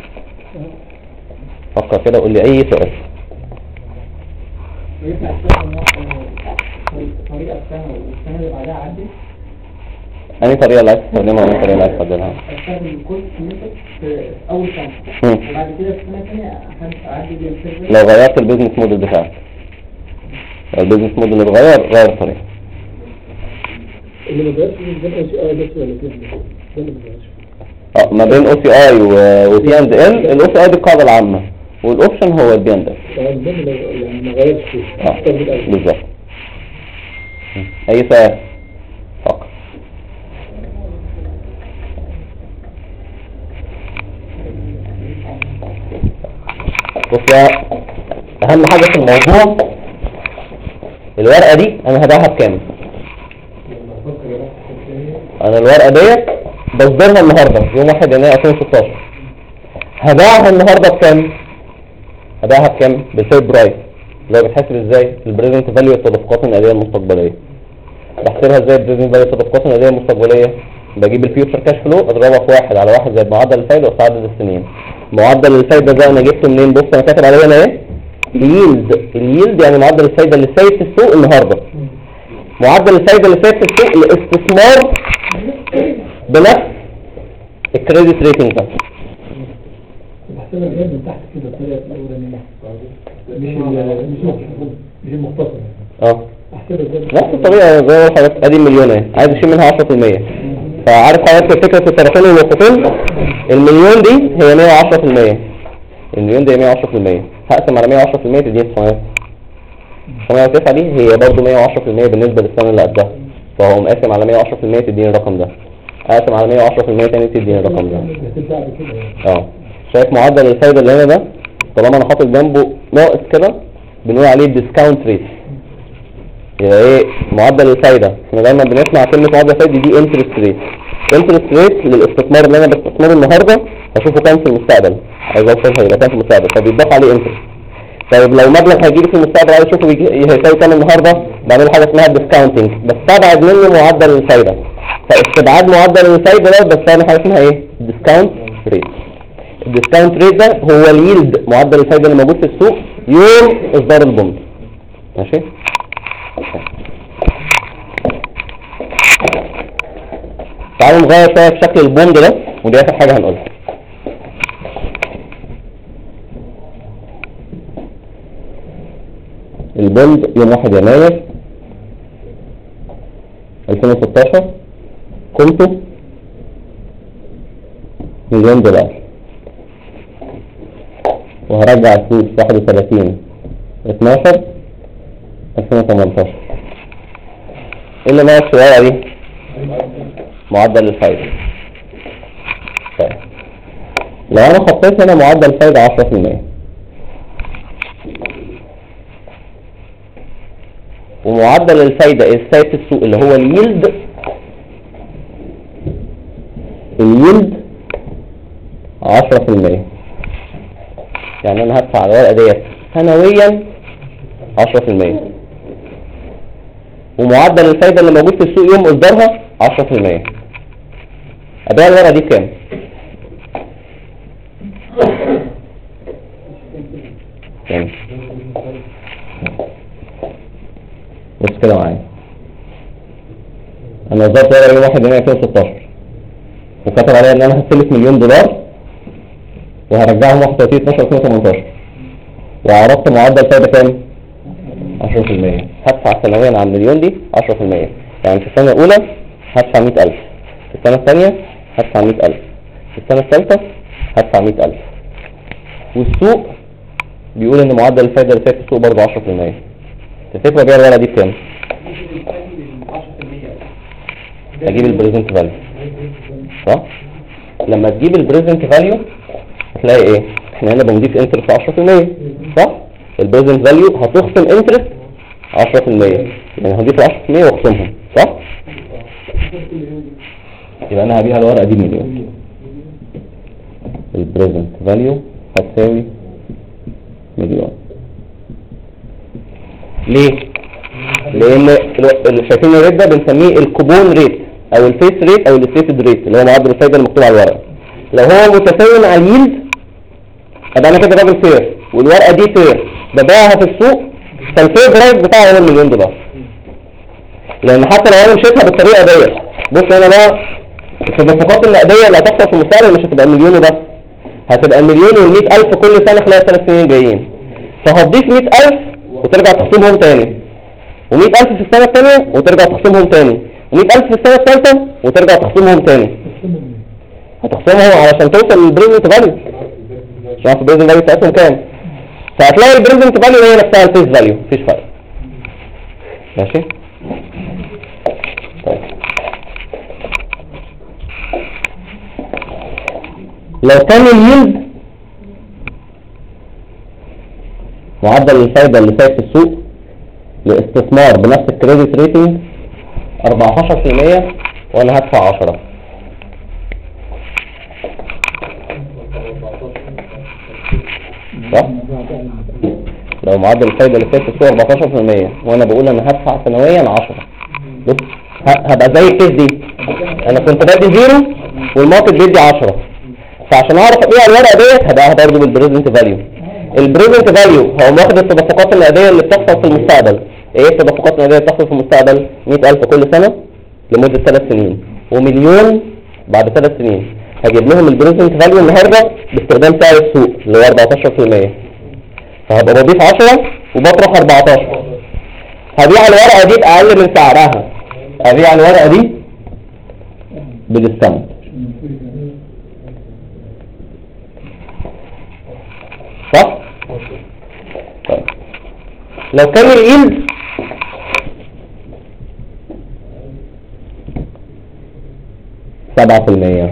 فكر كده وقول لي اي سؤال. ويطلع طريقة السنة والسنة اللي بعدها عدت. أي طريقة اللي عايز تستخدمها وأي طريقة اللي عايز تفضلها؟ أستخدم كل سنتك في أول سنة وبعد كده في السنة الثانية أعدي بالسيرفر. لو غيرت البيزنس موديل بتاعك، البيزنس موديل اتغير، غير الطريقة. اللي ما بقاش من او سي اي بس ولا كده ده اللي ما بقاش. ما بين او سي اي وبي اند ال. الاو سي اي دي القاعدة العامة والاوبشن هو البي اند ال. يعني ما غيرش فيه. بالظبط. اي سؤال؟ فقط. بص يا اهم حاجة في الموضوع، الورقة دي انا هبيعها بكام؟ انا الورقة ديت بصدرها النهاردة يوم 1 يناير 2016. هبيعها النهاردة بكام؟ هبيعها بكام؟ بالفير برايس. اللي هو بتحسب ازاي؟ البريزنت فاليو التدفقات النقدية المستقبلية. بحسبها ازاي البريزنت فاليو التدفقات النقدية المستقبلية؟ بجيب الفيوتشر كاش فلو اضربها في 1 على 1 زائد معدل الفايدة وفي عدد السنين. معدل الفايدة ده انا جبته منين؟ بص انا كاتب عليه هنا ايه؟ اليلد يعني معدل الفايدة اللي سايب في السوق النهاردة. معدل الفايدة اللي سايب في السوق الاستثمار بنفس الكريدت ريتنج ده. بحسبها جاي من تحت كده الطريقة الأولانية مش المختصر. نفس الطريقة زي ما حضرتك ادي مليون اهي، عايز اشيل منها 10%. فعارف حضرتك فكرة الطرفين والوسطين؟ المليون دي هي 110%. المليون دي 110%. هقسم على 110% تديني 909 دي هي برضو 110% بالنسبة للسنة اللي قدها. فهو مقاسم على 110% تديني الرقم ده. هقسم على 110% تاني تديني الرقم ده. شايف معدل الفايدة اللي هنا ده؟ طالما انا حاطط جنبه ناقص كده بنقول عليه ديسكاونت ريت. يبقى ايه معدل الفايدة؟ احنا دايما بنسمع كلمة معدل الفايدة دي انترست ريت. انترست ريت للاستثمار اللي انا بستثمره النهارده هشوفه كام في المستقبل، عايز اوصل هيبقى كام في المستقبل، فبيتضاف عليه انترست. طيب لو مبلغ هيجيلي في المستقبل عايز اشوفه هيساوي كام النهارده، بعمل حاجه اسمها ديسكاونتنج، بستبعد منه معدل الفايدة. فاستبعاد معدل الفايدة ده بستعمل حاجه اسمها ايه؟ ديسكاونت ريت. الديسكاونت ريت ده هو اليلد معدل الفايدة اللي موجود في السوق يوم اصدار البوند. ماشي؟ تعالوا نغير شوية في شكل البوند ده، ودي آخر حاجة هنقولها. البوند يوم 1 يناير 2016 قيمته $1,000,000 وهرجع الفلوس 31/12/2018. ايه اللي ناقص شوية دي؟ معدل الفايدة. طيب لو انا حطيت هنا معدل الفايدة 10% ومعدل الفايدة السائد في السوق اللي هو اليلد 10%، يعني انا هدفع على الورقة ديت سنويا 10%، ومعدل الفايدة اللي موجود في السوق يوم اصدارها 10%. ابيع الورقة دي بكام؟ يعني بص كده معايا، انا اصدرت ورقة يوم 1 يناير 2016 وكتب عليها ان انا هستلف $1,000,000 وهرجعهم 31/12/2018 وعرضت معدل فايدة كام؟ 10%. هدفع سنويا على المليون دي 10%. يعني في السنة الأولى هدفع 100,000، في السنة الثانية هدفع 100,000، في السنة الثالثة هدفع 100,000. والسوق بيقول ان معدل الفايدة اللي فات السوق برضه 10%. تفتكر بيع الورقة دي بكام؟ هجيب البريزنت فاليو، صح؟ لما تجيب البريزنت فاليو هتلاقي ايه؟ احنا هنا بنضيف انترست 10%، صح؟ البريزنت فاليو هتخصم انترست 10%، يعني هضيف 10% واخصمهم، صح؟ يبقى انا هبيع الورقة دي $1,000,000. البريزنت فاليو هتساوي مليون. ليه؟ لان شايفين الريت ده بنسميه الكوبون ريت او الفيس ريت او الستيتد ريت اللي هو معدل الفايده المكتوب على الورقه. لو هو متساوي مع اليلد يبقى انا كده راجل فير، والورقه دي فير ببيعها في السوق، فالفير برايس بتاعي هو $1,000,000. لان حتى لو انا مشيتها بالطريقه ديت، بص انا بقى التدفقات النقديه اللي هتحصل في المستقبل مش هتبقى $1,000,000 وبس، هتبقى $1,000,000 و100,000 كل سنه خلال 3 سنين جايين. فهتضيف 100,000 وترجع تخصمهم تاني، و100,000 في السنه الثانيه وترجع تخصمهم تاني، و100,000 في السنه الثالثه وترجع تخصمهم تاني. هتخصمهم علشان توصل للبريزنت فاليو. مش عارف البريزنت فاليو بتاعتهم كام، فهتلاقي البريزنت فاليو هي نفسها الفيس فاليو، مفيش فرق. ماشي؟ طيب لو كان اليلد معدل الفايدة اللي سايب في السوق لاستثمار بنفس الكريدت ريتنج 14% وانا هدفع 10، صح؟ لو معدل الفايدة اللي سايب في السوق 14% وانا بقول انا هدفع سنويا 10، بص هبقى زي الكيس دي، انا كنت بادي 0 والماركت بيدي 10، فعشان اعرف ابيع الورقه ديت هبقى برضه بالبريزنت فاليو. البريزنت فاليو هو واخد التدفقات النقديه اللي بتحصل في المستقبل. ايه التدفقات النقديه اللي بتحصل في المستقبل؟ 100,000 كل سنه لمده 3 سنين و1,000,000 بعد 3 سنين. هجيب لهم البريزنت فاليو النهارده باستخدام سعر السوق اللي هو 14%، فهبقى بضيف 10 وبطرح 14. هبيع الورقه دي باقل من سعرها، هبيع الورقه دي بديسكاونت، صح؟ طيب لو كان اليلد $7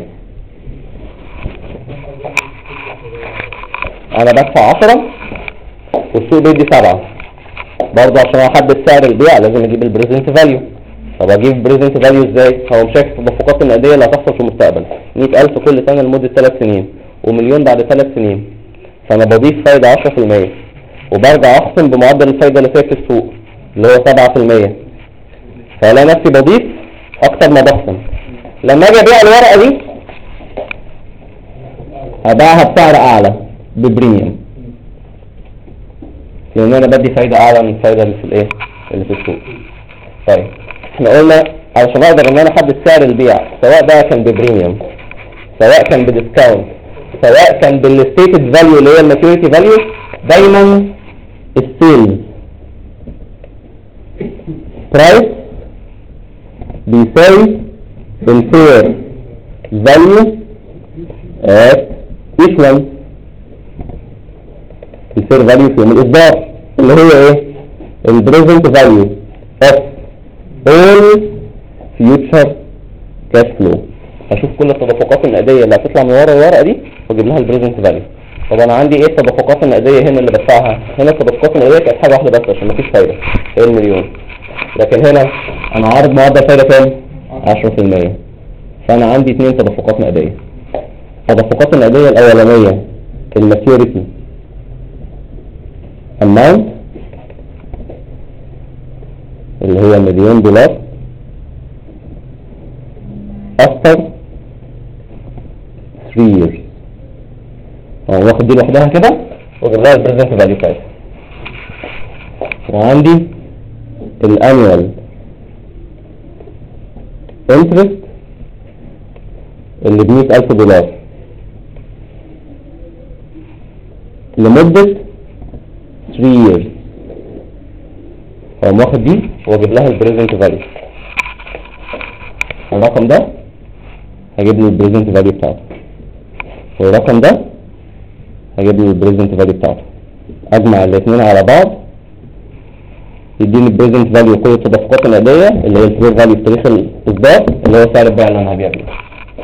انا بدفع 10 والسوق بيدي 7، برضه عشان احدد سعر البيع لازم اجيب البريزنت فاليو. طب اجيب البريزنت فاليو ازاي؟ هو مش شايف التدفقات النقديه اللي هتحصل في المستقبل 100,000 كل سنه لمده 3 سنين و1,000,000 بعد 3 سنين، فانا بضيف فايده 10% وبرجع اخصم بمعدل الفايده اللي فيها في السوق اللي هو 7%، فالاقي نفسي بضيف اكتر ما بخصم. لما اجي ابيع الورقه دي ابيعها بسعر اعلى ببريميوم، لان انا بدي فايده اعلى من الفايده اللي في الايه اللي في السوق. طيب احنا قلنا علشان اقدر ان انا احدد سعر البيع سواء بقى كان ببريميوم سواء كان بديسكاونت سواء كان بالستيتد فاليو اللي هي الماتيوريتي فاليو، دايما السيلز برايس بيساوي الفير فاليو ات ايشوانس، الفير فاليو في يوم الاصدار اللي هو ايه؟ البريزنت فاليو اوف all future cash flow. هشوف كل التدفقات النقديه اللي هتطلع من ورا الورقه دي واجيب لها البريزنت فاليو. طب انا عندي ايه التدفقات النقديه هنا اللي بدفعها؟ هنا التدفقات النقديه كانت حاجه واحده بس عشان مفيش فايده، هي $1,000,000. لكن هنا انا عارض معدل فايده كام؟ 10%. فانا عندي 2 تدفقات نقديه. التدفقات النقديه الاولانيه الماتيوريتي اماونت اللي هي $1,000,000 after 3 years. واخد دي لوحدها كده واجيب لها البريزنت فاليو بتاعتها. وعندي الانوال انترست اللي $100,000 لمدة 3 years. فاقوم واخد دي واجيب لها البريزنت فاليو. الرقم ده هجيب له البريزنت فاليو بتاعته، والرقم ده هجيب له البريزنت فاليو بتاعته. اجمع الاثنين على بعض يديني البريزنت فاليو كل التدفقات النقديه اللي هي الفير فاليو في تاريخ الاصدار اللي هو سعر البيع اللي انا هبيع بيه.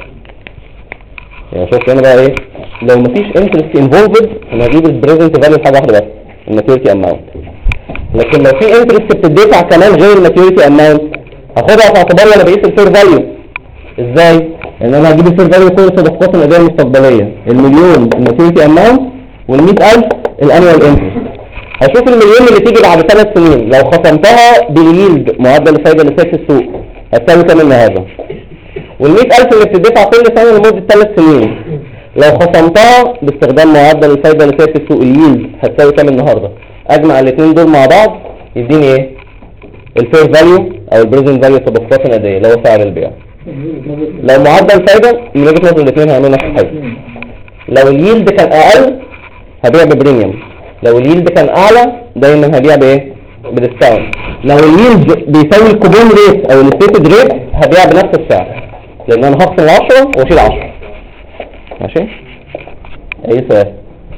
يعني شوف هنا بقى ايه؟ لو مفيش انترست انفولفد انا هجيب البريزنت فاليو حاجه واحده بس، الماتيوريتي اماونت. لكن لو في انترست بتدفع كمان غير الماتيوريتي اماونت هاخدها في اعتباري وانا بقيس الفير فاليو. ازاي؟ ان انا هجيب الفير فاليو كل التدفقات النقديه المستقبليه، $1,000,000 الماتيوريتي اماونت وال$100,000 الانوال انترست. هشوف المليون اللي تيجي بعد 3 سنين لو خصمتها باليلد معدل الفايده اللي في السوق هتساوي كام النهارده؟ وال100,000 اللي بتدفع كل سنه لمده 3 سنين لو خصمتها باستخدام معدل الفايده اللي في السوق اليلد هتساوي كام النهارده؟ اجمع الاثنين دول مع بعض يديني ايه؟ الفير فاليو او البريزنت فاليو التدفقات النقديه اللي هو سعر البيع. لو معدل فايده من وجهه نظر الاثنين هيعملوا نفس الحاجه. لو اليلد كان اقل هبيع ببريميوم، لو اليلد كان اعلى دايما هبيع بايه؟ بديسكاونت. لو اليلد بيساوي الكوبون ريت او الستيتد ريت هبيع بنفس السعر لان انا هخصم 10 واشيل 10. ماشي؟ اي سؤال؟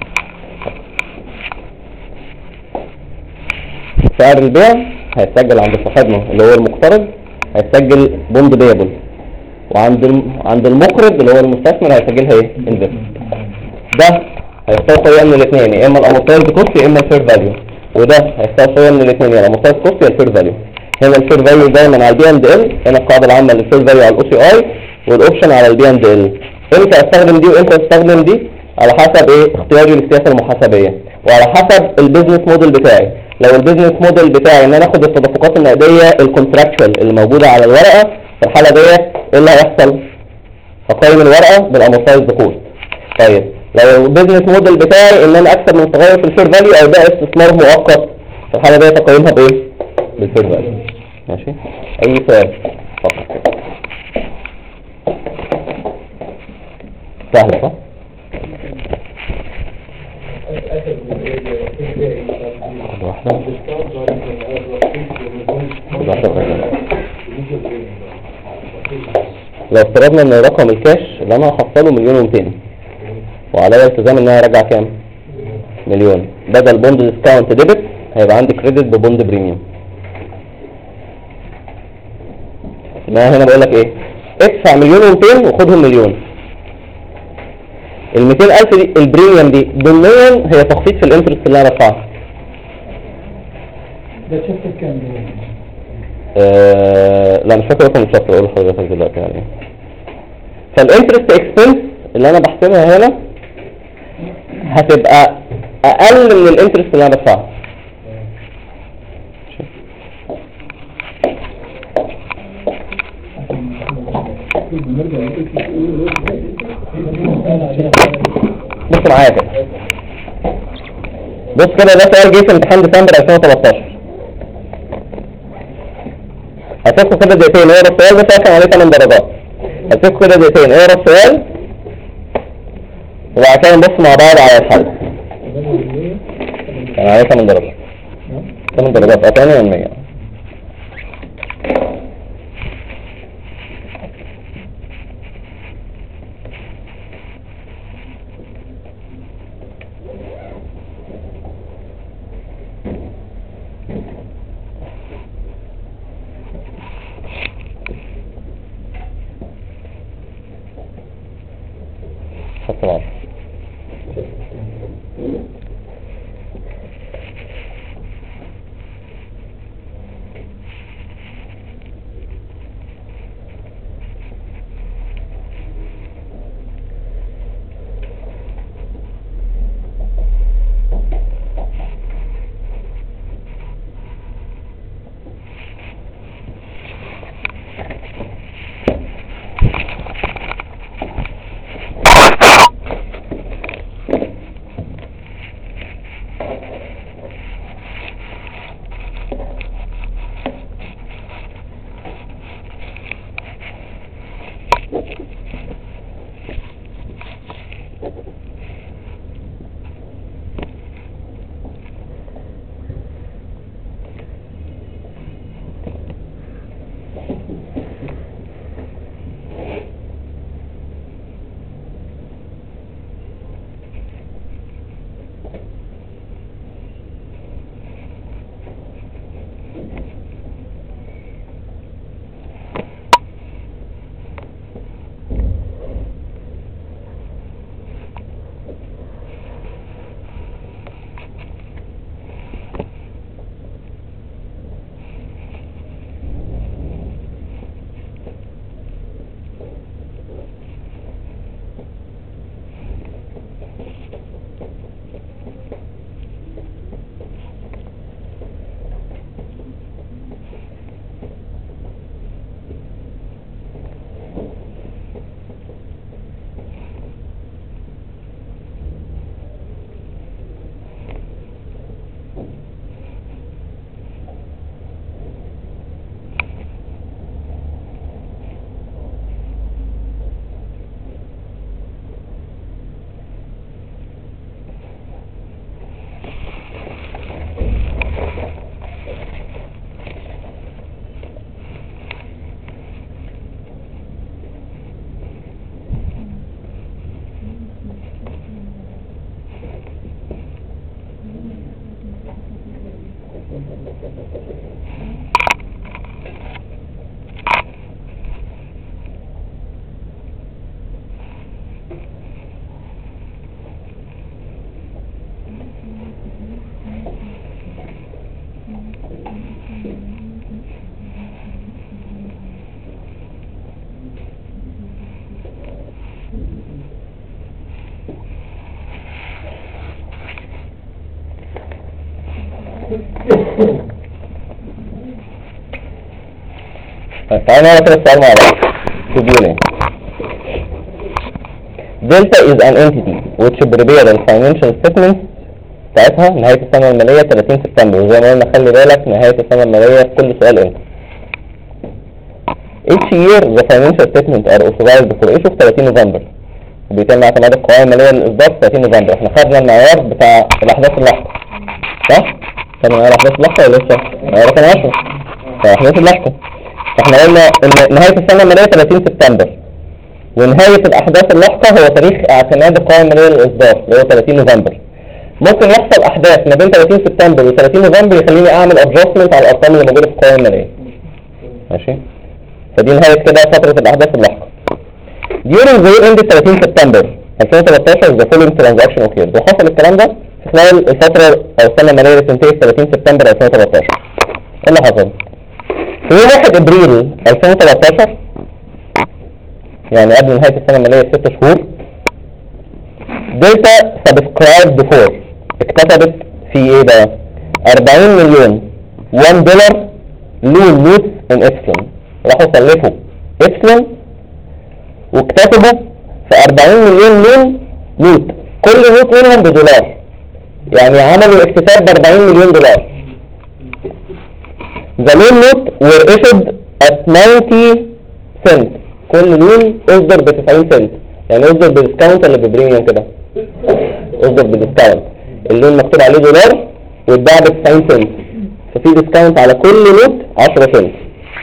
سعر البيع هيتسجل عند صاحبنا اللي هو المقترض هيتسجل بوند بيبل، وعند المقرض اللي هو المستثمر هيسجلها ايه؟ انفست. ده هيختار طريقه من الاثنين، يا اما الامورتايزد كوست يا اما الفير فاليو، وده هيختار طريقه من الاثنين، يا الامورتايزد كوست يا الفير فاليو. هنا الفير فاليو دايما على البي اند ال، هنا القاعده العامه للفير فاليو على الاو سي اي، والاوبشن على البي اند ال. امتى استخدم دي وامتى استخدم دي؟ على حسب ايه؟ اختياري للسياسه المحاسبيه، وعلى حسب البيزنس موديل بتاعي. لو البيزنس موديل بتاعي ان انا اخد التدفقات النقديه الكونتراكتشوال اللي موجوده على الورقه، في الحاله ديت ايه اللي هيحصل؟ هقيم الورقه بالامورتايزد كوست. طيب لو البيزنس موديل بتاعي ان انا اكسب من تغير في الفير فاليو او ده استثمار مؤقت، في الحاله ديت اقيمها بايه؟ بالفير فاليو. ماشي؟ اي سؤال؟ فقط سهل صح؟ واحدة لو افترضنا ان رقم الكاش اللي انا هحصله 1,200,000 وعليا التزام ان انا ارجع كام؟ مليون، بدل بوند ديسكاونت ديبت هيبقى عندي كريدت ببوند بريميوم. ما هنا بقول لك ايه؟ ادفع 1,200,000 وخدهم مليون. ال 200,000 دي البريميوم دي ضمنيا هي تخفيض في الانترست اللي انا بدفعها. ده شفت كام؟ لا مش فاكر رقم الشهر اقول لحضرتك دلوقتي يعني. فالانترست اكسبنس اللي انا بحسبها هنا هتبقى اقل من الانترست اللي انا بدفعها. بص معايا كده، بص كده ده سؤال جه في امتحان ديسمبر 2013. هتفكوا كده دقيقتين اقرا السؤال، بس هيكون عليه 8 درجات. هتفكوا كده دقيقتين اقرا السؤال وبعد كده نبص مع بعض على الحل. كان عليه 8 درجات. 8 درجات 8%. طبعا تعالى نقرا كده السؤال مع بعض. بيقول ايه؟ Delta is an entity which prepare the financial statements بتاعتها نهاية السنة المالية 30 سبتمبر، وزي ما قلنا خلي بالك نهاية السنة المالية في كل سؤال امتى. Each year the financial statements are authorized for issue في 30 نوفمبر، وبيتم اعتماد القوائم المالية للإصدار في 30 نوفمبر. احنا خدنا المعيار بتاع الأحداث اللاحقة صح؟ خدنا معيار الأحداث اللاحقة ولا لسه؟ معيار رقم 10 الأحداث اللاحقة. احنا قلنا ان نهاية السنة المالية 30 سبتمبر، ونهاية الأحداث اللاحقة هو تاريخ اعتماد القوائم المالية للإصدار اللي هو 30 نوفمبر. ممكن يحصل أحداث ما بين 30 سبتمبر و 30 نوفمبر يخليني أعمل adjustment على الأرقام اللي موجودة في القوائم المالية. ماشي؟ فدي نهاية كده فترة الأحداث اللاحقة. During the year ended 30 سبتمبر 2013 the following transaction occurred. وحصل الكلام ده في خلال الفترة أو السنة المالية اللي تنتهي 30 سبتمبر 2013. إيه اللي حصل؟ في يوم 1 ابريل 2013 يعني قبل نهاية السنة المالية ب6 شهور دلتا سبسكرايب بفور اكتسبت في ايه بقى 40 مليون $1 لون نوت ان ابسلون. راحوا سلفوا ابسلون واكتسبوا في 40 مليون لون نوت، كل نوت منهم $1، يعني عملوا اكتساب ب$40 مليون. The loan note were issued at 90 cent. كل لون اصدر ب90 سنت، يعني اصدر بديسكاونت ولا ببريميوم كده؟ اصدر بديسكاونت. اللون مكتوب عليه $، واتباع ب90 سنت، ففي ديسكاونت على كل نوت 10 سنت.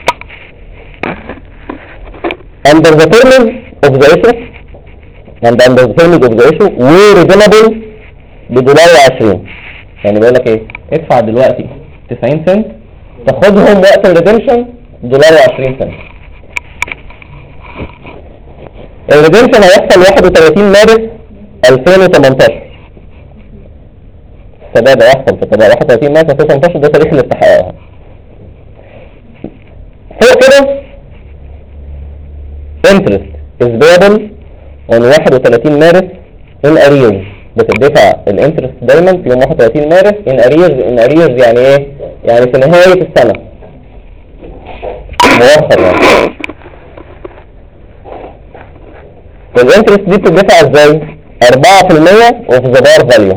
Under the terms of the issue were redeemable $20. يعني بيقول لك ايه؟ ادفع دلوقتي 90 سنت تاخدهم وقت الريديمشن $20 سنت. الريديمشن هيحصل 31 مارس 2018. السداد هيحصل في 31 مارس 2018، ده تاريخ الاستحقاق. فوق كده interest is payable on 31 مارس in arrears. بتدفع الانترست دايما في يوم 31 مارس in arrears يعني ايه؟ يعني في نهاية السنة مؤخر يعني. الانترست دي بتدفع ازاي؟ 4% of the bar value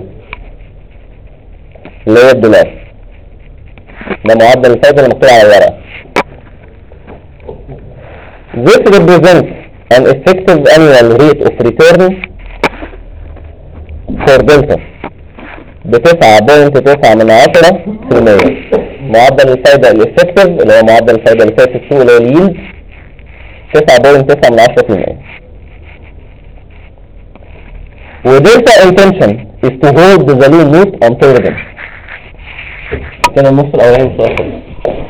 اللي هي $. ده معدل الفايدة اللي مكتوب على الورقة. This represents an effective annual rate of return for Delta ب9.9%. معدل الفايدة الافكتيف اللي هو معدل الفايدة اللي فات السوق اللي هو اليلد 9.9%. ودلتا intention is to hold the loan note until redemption. كده النص الاولاني من السؤال خلص.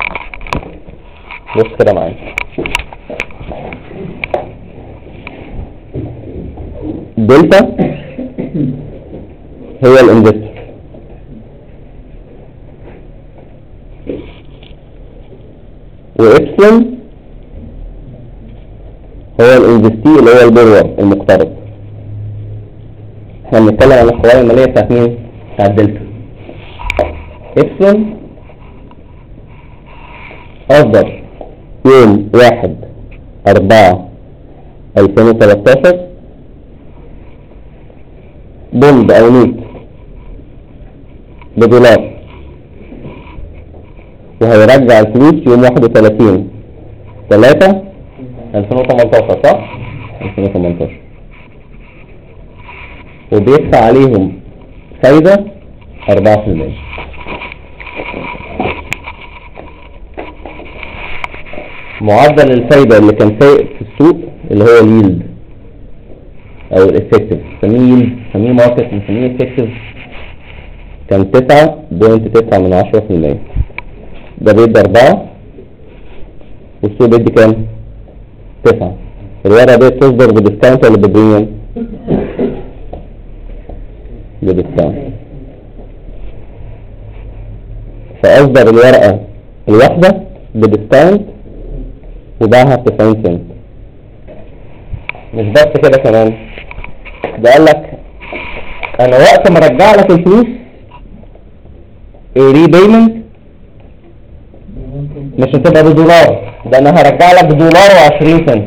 بص كده معايا. دلتا هي الانفستور، وإبسلون هو الانفستي اللي هو البرور المقترض. احنا بنتكلم عن القوائم المالية بتاعت مين؟ بتاعت دلتا. إبسلون أصدر يوم 1/4/2013 بوند أو نوت $، وهيرجع الفلوس يوم 31/3/2018 صح؟ 2018، وبيدفع عليهم فايدة 4%. معدل الفايدة اللي كان سائد في السوق اللي هو اليلد او الافكتيف، نسميه يلد نسميه ماركت نسميه افكتيف، كان 9.9%. ده بيدي 4 والسوق بيدي كام؟ 9. الورقة دي تصدر بديسكاونت ولا ببريميوم؟ بديسكاونت. فأصدر الورقة الواحدة بديسكاونت وباعها ب 90 سنت. مش بس كده كمان، ده قال لك انا وقت ما ارجع لك الفلوس الريبيمنت مش هتبقى بدولار، ده انا هرجع لك بدولار و20 سنت.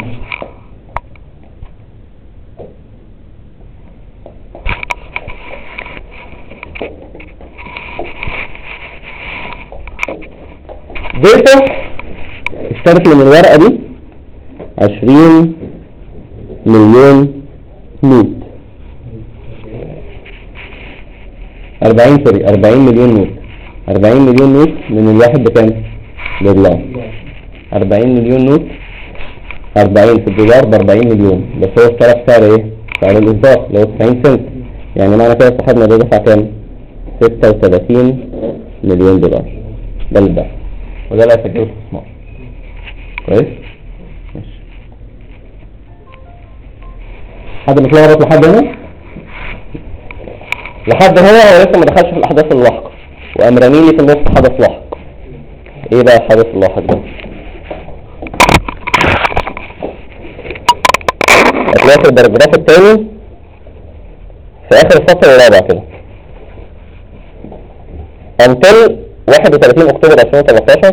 دلتا اشترت من الورقة دي 20 مليون نوت 40 مليون نوت. 40 مليون نوت من الواحد بكام؟ دولار. 40 مليون نوت 40 في الدولار ب40 مليون، بس هو اشترى بسعر ايه؟ سعر الاصدار اللي هو 90 سنت. يعني معنى كده صاحبنا ده دفع كام؟ 36 مليون دولار. ده اللي دفع، وده اللي هيسجله استثمار. كويس؟ ماشي. حد متلخبط لحد هنا؟ لحد هنا هو لسه ما دخلش في الاحداث اللاحقه، وقام راميني في النص حدث لاحق. ايه بقى الحدث اللاحق ده؟ هتلاقي في الباراجراف الثاني في اخر السطر الرابع كده until 31 اكتوبر 2013.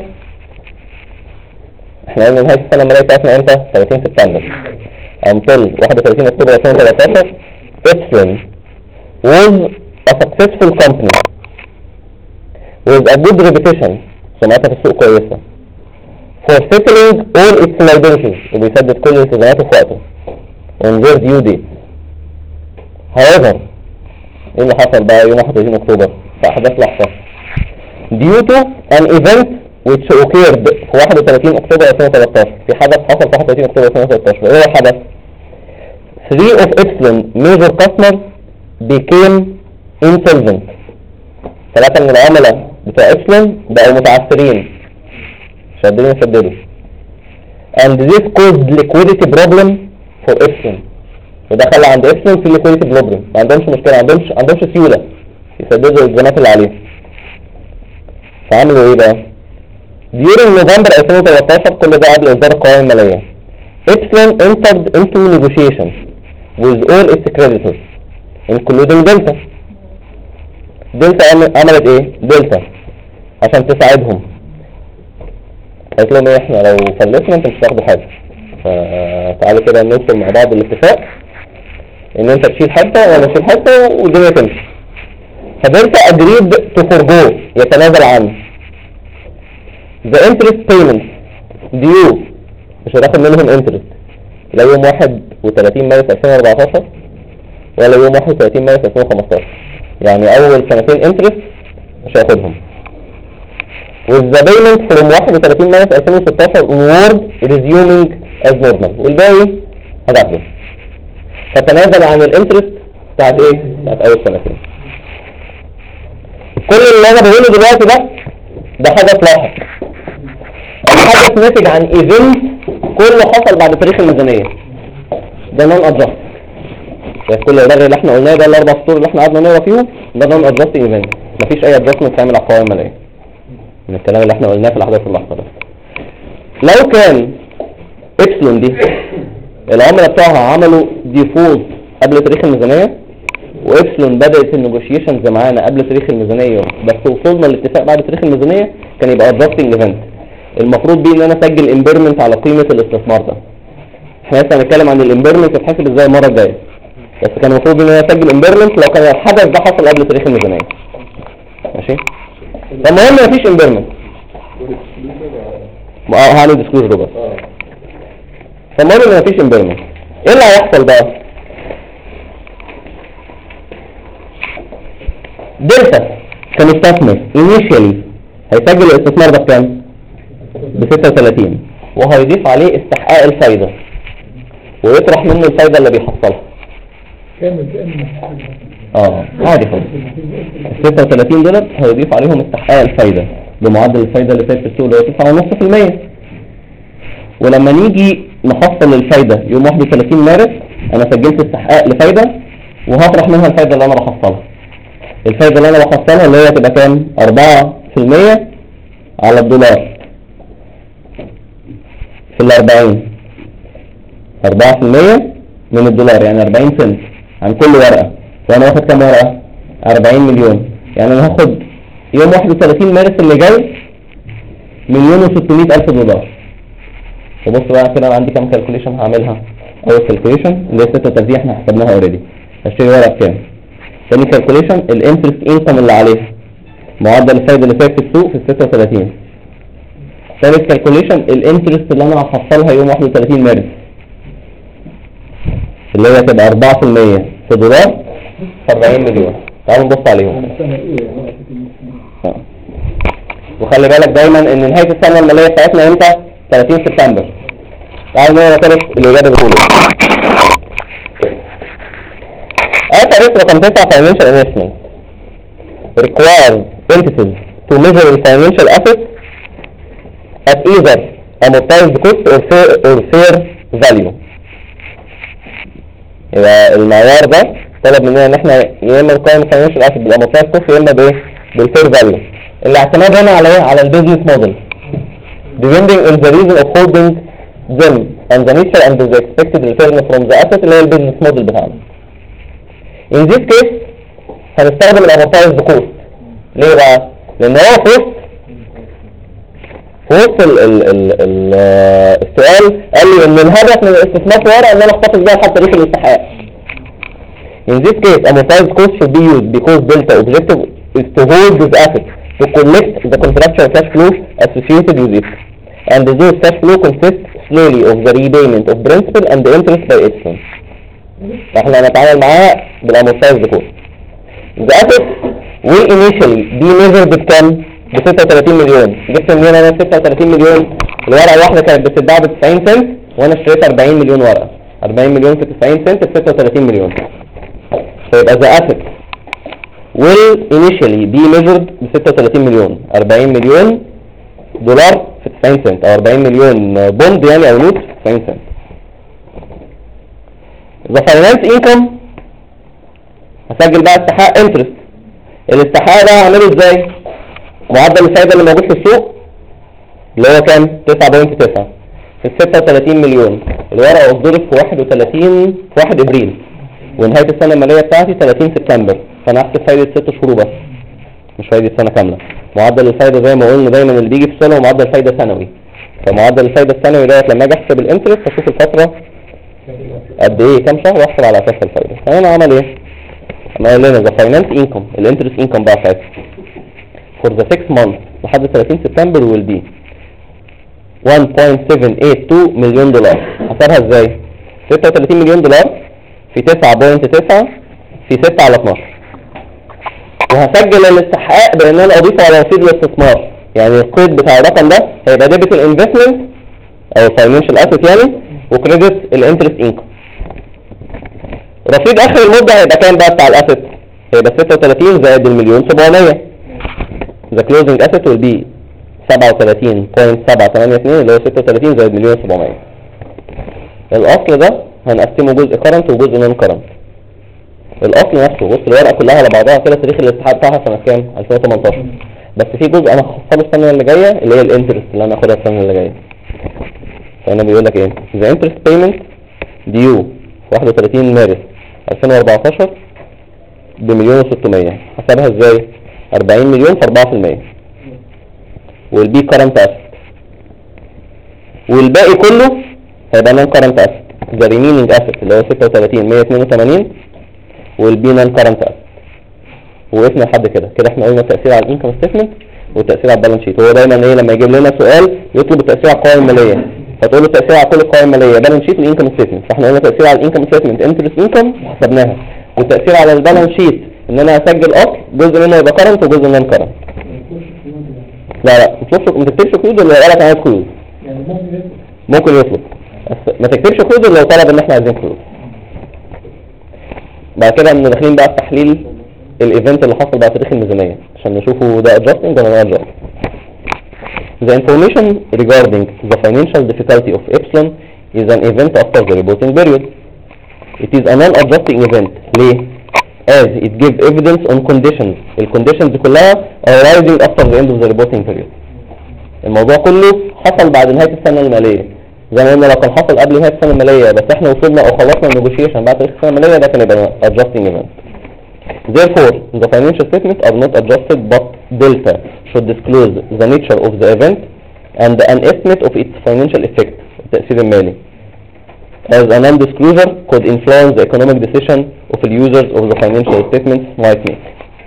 احنا قلنا نهاية السنة المالية بتاعتنا امتى؟ 30 سبتمبر. until 31 اكتوبر 2013 Epsilon was a successful company with a good reputation، سمعتها في السوق كويسة، for settling all its liabilities، وبيسدد كل التزاماته في وقته on their due date. however ايه اللي حصل بقى يوم 31 اكتوبر في احداث لحظة due to an event which occurred في 31 اكتوبر 2013. في حدث حصل في 31 اكتوبر 2013. ايه هو الحدث؟ 3 of Epsilon major customers became insolvent. 3 من العملاء بتوع إبسلون بقوا متعثرين، مش قادرين يسددوا. and this caused liquidity problem for Epsilon، وده خلى عند إبسلون في liquidity problem، ما عندهمش مشكلة، عندهمش سيولة يسددوا الالتزامات اللي عليهم. فعملوا ايه بقى؟ during نوفمبر 2013، كل ده قبل اصدار القوائم المالية، Epsilon entered into negotiations with all its creditors including Delta. دلتا عملت ايه؟ دلتا عشان تساعدهم قالت لهم ايه، احنا لو فلسنا انت مش هتاخدوا حاجة، فتعالوا كده ندخل مع بعض الاتفاق ان انت تشيل حتة وانا اشيل حتة والدنيا تمشي. فدلتا agreed to forgo، يتنازل عن the interest payments due، مش هتاخد منهم interest لا يوم 31 مارس 2014 ولا يوم 31 مارس 2015، يعني اول سنتين انترست مش هياخدهم. with the payment from 31 مارس 2016 onward resuming as normal، والباقي هتاخده. فتنازل عن الانترست بتاعت ايه؟ بتاعت اول سنتين. كل اللي انا بقوله دلوقتي ده حدث لاحق، الحدث ناتج عن ايفنت كله حصل بعد تاريخ الميزانية، ده نون ادجست. كل الرغي اللي احنا قلناه ده الاربع سطور اللي احنا قعدنا نقرا فيهم ده نون ادجست ايفنت، مفيش اي ادجستمنت تعمل على القوائم الماليه من الكلام اللي احنا قلناه في الاحداث اللحظه ده. لو كان إبسلون دي العملاء بتاعها عملوا ديفولت قبل تاريخ الميزانيه، وإبسلون بدات النيجوشيشنز معانا قبل تاريخ الميزانيه بس وصلنا لاتفاق بعد تاريخ الميزانيه، كان يبقى ادجستنج ايفنت. المفروض بيه ان انا اسجل امبيرمنت على قيمه الاستثمار ده. احنا لسه هنتكلم عن الامبيرمنت تتحسب ازاي المره الجايه، بس كان المفروض ان انا اسجل امبيرمنت لو كان الحدث ده حصل قبل تاريخ الميزانيه. ماشي؟ فالمهم مفيش امبيرمنت، هعمل ديسكلوجر بس. فالمهم ان مفيش امبيرمنت. ايه اللي هيحصل بقى؟ دلتا كمستثمر انيشيالي هيسجل الاستثمار ده بكام؟ ب 36، وهيضيف عليه استحقاق الفايده ويطرح منه الفايده اللي بيحصلها. عادي خالص. $36 هيضيف عليهم استحقاق الفايدة بمعدل الفايدة اللي فات في السوق اللي هو 9.5%. ولما نيجي نحصل الفايدة يوم 31 مارس انا سجلت استحقاق لفايدة وهطرح منها الفايدة اللي انا بحصلها. الفايدة اللي انا بحصلها اللي هي تبقى كام؟ 4% على الدولار في 40. 4% من الدولار يعني 40 سنت عن كل ورقة. وانا واخد كام ورقة؟ 40 مليون. يعني انا هاخد يوم 31 مارس اللي جاي 1,600,000 دولار. وبص بقى كده انا عندي كام كالكوليشن هعملها. اول كالكوليشن اللي هي 36 احنا حسبناها اوريدي. هشتري ورقة بكام؟ تاني كالكوليشن الانترست انكم اللي عليها، معدل الفايدة اللي فات في السوق في 36. ثالث كالكوليشن الانترست اللي انا هحصلها يوم 31 مارس اللي هي تبقى 4% في دولار في 40 مليون. تعالوا نبص عليهم. وخلي بالك دايما ان نهاية السنة المالية بتاعتنا امتى؟ 30 سبتمبر. تعالوا نقرا كده الإجابة بتقول ايه. تاريخ رقم 9 financial investment requires entities to measure the financial assets at either amortized cost or fair value. يبقى المعيار ده طلب مننا ان احنا يا اما نقيم الفاينانشال اسيت بالامورتايز كوست يا اما بايه؟ بالفير فاليو. الاعتماد هنا على ايه؟ على البيزنس موديل. depending on the reason of holding them and the nature and the expected return from the asset اللي هي البيزنس موديل بتاعنا. in this case هنستخدم الامورتايز كوست. ليه بقى؟ لان هو في وسط السؤال قال لي ان الهدف من الاستثمار في ورقه ان انا احتفظ بيها لحد تاريخ الاستحقاق. In this case, amortized cost should be used because Delta objective is to hold this asset to collect the contractual cash flow associated with it, and those cash flow consist slowly of the repayment of principal and the interest by Epsilon. احنا هنتعامل معاه بالامortized cost. The asset will initially be measured بكام؟ ب 36 مليون. جبت منين انا 36 مليون؟ الورقه الواحده كانت بتتباع ب 90 سنت وانا اشتريت 40 مليون ورقه. 40 مليون في 90 سنت ب 36 مليون. فيبقى the asset will initially be measured ب 36 مليون. 40 مليون دولار في 90 سنت او 40 مليون بوند يعني او نوت في 90 سنت. The finance income هسجل بقى استحقاق interest. الاستحقاق ده هعمله ازاي؟ معدل الفايدة اللي موجود في السوق اللي هو كام؟ 9.9 في 36 مليون. الورقة اصدرت في 1 ابريل ونهاية السنة المالية بتاعتي 30 سبتمبر. فانا هحسب فايدة 6 شهور بس مش فايدة سنة كاملة. معدل الفايدة زي ما قلنا دايما اللي بيجي في السنة هو معدل فايدة سنوي. فمعدل الفايدة السنوي دوت لما اجي احسب الانترست هشوف الفترة قد ايه كام شهر واحسب على اساس الفايدة. فهنا عمل ايه؟ عمل لنا the finance income الانترست income بقى بتاعتي for the 6 months لحد 30 سبتمبر will be 1.782 مليون دولار. حسبها ازاي؟ 36 مليون دولار في 9.9 في 6 على 12. وهسجل الاستحقاق بان انا اضيفه على رصيد الاستثمار. يعني القيد بتاع الرقم ده هيبقى ديبت الانفستمنت او الفاينانشال اسيت يعني وكريدت الانترست انكم. رصيد اخر المده هيبقى كام بقى بتاع الاسيت؟ هيبقى 36 زائد المليون 700. The closing asset will be 37.782 اللي هو 36 زائد مليون 700. الاصل ده هنقسمه جزء current وجزء non current. الاصل نفسه بص الورقه كلها على بعضها كده تاريخ الاستحقاق بتاعها سنه كام؟ 2018. بس في جزء انا هخصصه السنه اللي جايه اللي هي الانترست اللي انا هاخدها السنه اللي جايه. فانا بيقول لك ايه؟ The interest payment due 31 مارس 2014 بمليون و600. حسبها ازاي؟ 40 مليون في 4% والبي current asset والباقي كله هيبقى non current asset. The remaining asset اللي هو 36 182 والبي non current asset. وقفنا لحد كده احنا قلنا التأثير على الانكم ستيتمنت والتأثير على البالانس شيت. هو دايما ايه لما يجيب لنا سؤال يطلب التأثير على القوائم المالية فتقول له التأثير على كل القوائم المالية بالانس شيت والانكم ستيتمنت. فاحنا قلنا التأثير على الانكم ستيتمنت انترست انكم حسبناها والتأثير على البالانس شيت ان انا اسجل اصل جزء منه يبقى كرنت وجزء نون كرنت. لا ما تكتبش كود اللي قالك عايز كود. يعني ممكن يطلب بس ما تكتبش كود اللي طلب ان احنا عايزين كود. بعد كده من داخلين بقى في تحليل الايفنت اللي حصل بعد تاريخ الميزانيه عشان نشوفه ده ادجستنج ولا نون ادجستنج. The information regarding the financial difficulty of Epsilon is an event after the reporting period. It is a non-adjusting event. ليه؟ As it gives evidence on conditions. الconditions كلها arising after the end of the reporting period. الموضوع كله حصل بعد نهاية السنة المالية. زي ما قلنا لو كان حصل قبل نهاية السنة المالية بس احنا وصلنا او خلصنا النيجوشيشن بعد تاريخ السنة المالية ده كان يبقى adjusting event. Therefore, the financial statements are not adjusted but Delta should disclose the nature of the event and an estimate of its financial effect, التأثير المالي. As a non-disclosure could influence the economic decision of the users of the financial statements might make.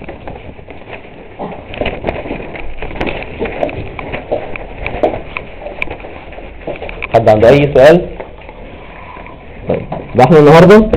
حد عنده أي سؤال؟ طيب ده احنا النهارده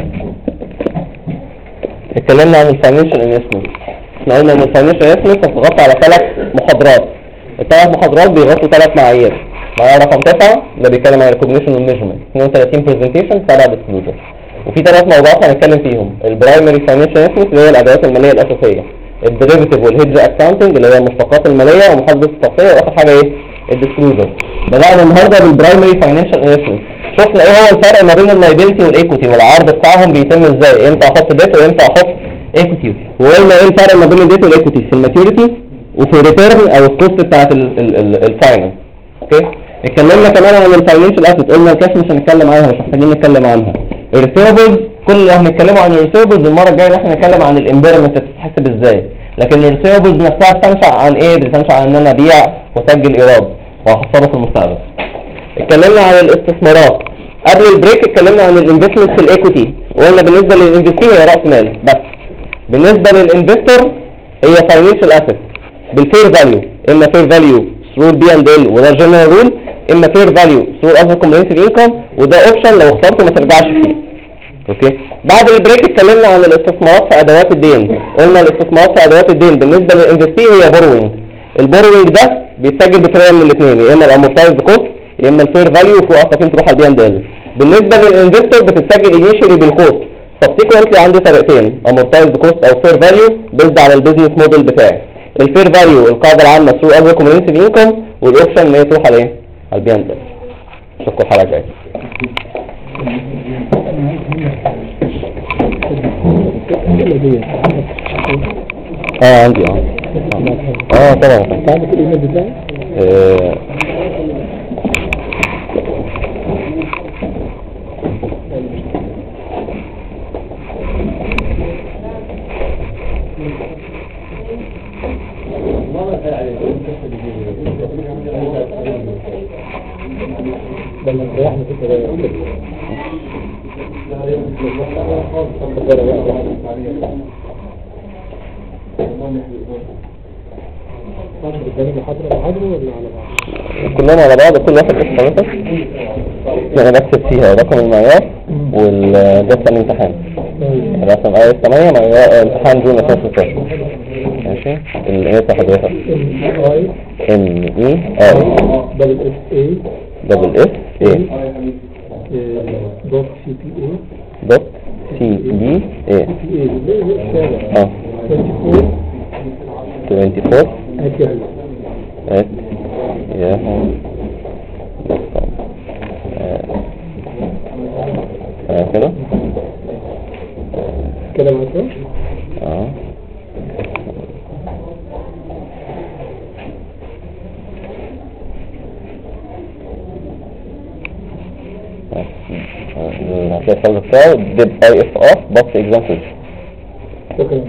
اتكلمنا عن الفاينانشال انفستمنت. احنا قلنا ان الفاينانشال انفستمنت هتغطي على 3 محاضرات. ال3 محاضرات بيغطوا 3 معايير. معايير رقم 9 ده بيتكلم عن الريكوجنيشن والميجرمنت، 32 برزنتيشن 7 ديسكلوجر. وفي 3 موضوعات هنتكلم فيهم: البرايمري فاينانشال انفستمنت اللي هي الادوات الماليه الاساسيه، الديريفيتيف والهيدج اكاونتنج اللي هي المشتقات الماليه ومحاسبه التغطيه، واخر حاجه ايه؟ الديسكلوجر. بدأنا النهارده بالبرايمري فاينانشال انفستمنت. شفنا ايه هو الفرق ما بين اللايبيلتي والايكوتي والعرض بتاعهم بيتم ازاي، امتى احط ديت وامتى احط ايكوتي، وقلنا ايه الفرق ما بين الديت والايكوتي في الماتيوريتي وفي الريتيرن او الكوست بتاعت الفاينانس. اوكي، اتكلمنا كمان عن الفاينانشال اسيت، قلنا الكاش مش هنتكلم عنها، مش محتاجين نتكلم عنها. الريسيفبلز كل اللي هنتكلموا عن الريسيفبلز المره الجايه ان احنا نتكلم عن الامبيرمنت بتتحسب ازاي، لكن الريسيفبلز نفسها بتنشأ عن ايه؟ بتنشأ عن ان انا ابيع واسجل ايراد وهحصله في المستقبل. اتكلمنا عن الاستثمارات قبل البريك، اتكلمنا عن الانفستمنت في الايكوتي وقلنا بالنسبه للانفستور هي راس مال بس، بالنسبه للانفستور هي فاينانشال اسيت بالفير فاليو، اما فير فاليو ثرو بي اند ال وده جنرال رول، اما فير فاليو ثرو اذر كومبريهنسيف انكم وده اوبشن لو اخترته ما ترجعش فيه. اوكي، بعد البريك اتكلمنا عن الاستثمارات في ادوات الدين. قلنا الاستثمارات في ادوات الدين بالنسبه للانفستور هي بوروينج. البوروينج ده بيتسجل بطريقه من الاثنين، يا اما الامورتايزد كوست يا اما الفير فاليو فوق اصلا تروح على البي اند ال. بالنسبه للانفستور بتتسجل انيشالي بالكوست، سبسيكوينتلي عندي طريقتين: امورتايزد كوست او فير فاليو بيزد على البيزنس موديل بتاعي. الفير فاليو القاعده العامه ثرو اذر كومبريهنسيف انكم، والاوبشن ان هي تروح على ايه؟ على البي اند ال. اشوفكم الحلقه الجايه. عندي طبعا. تعرف الايميل بتاعي؟ كلهم على بعض، كل واحد اسمه انا بكتب فيها رقم المعيار والجلسه الامتحان. رقم اي 8 معيار امتحان جون 2016. ماشي، الايه حضرتك؟ ام اي ار دبل اس اي دوت سي بي اي دوت سي بي اي 24 at yahoo.com كده كده معاكم. هتلاقي الفايل بتاعه did IFR بس examples. شكرا.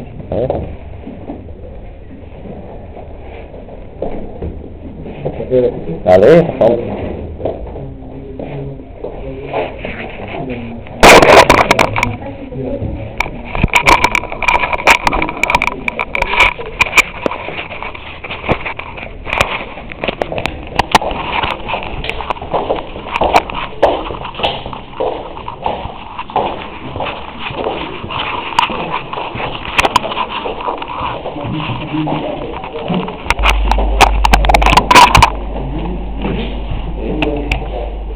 على ايه تفضل. Thank you.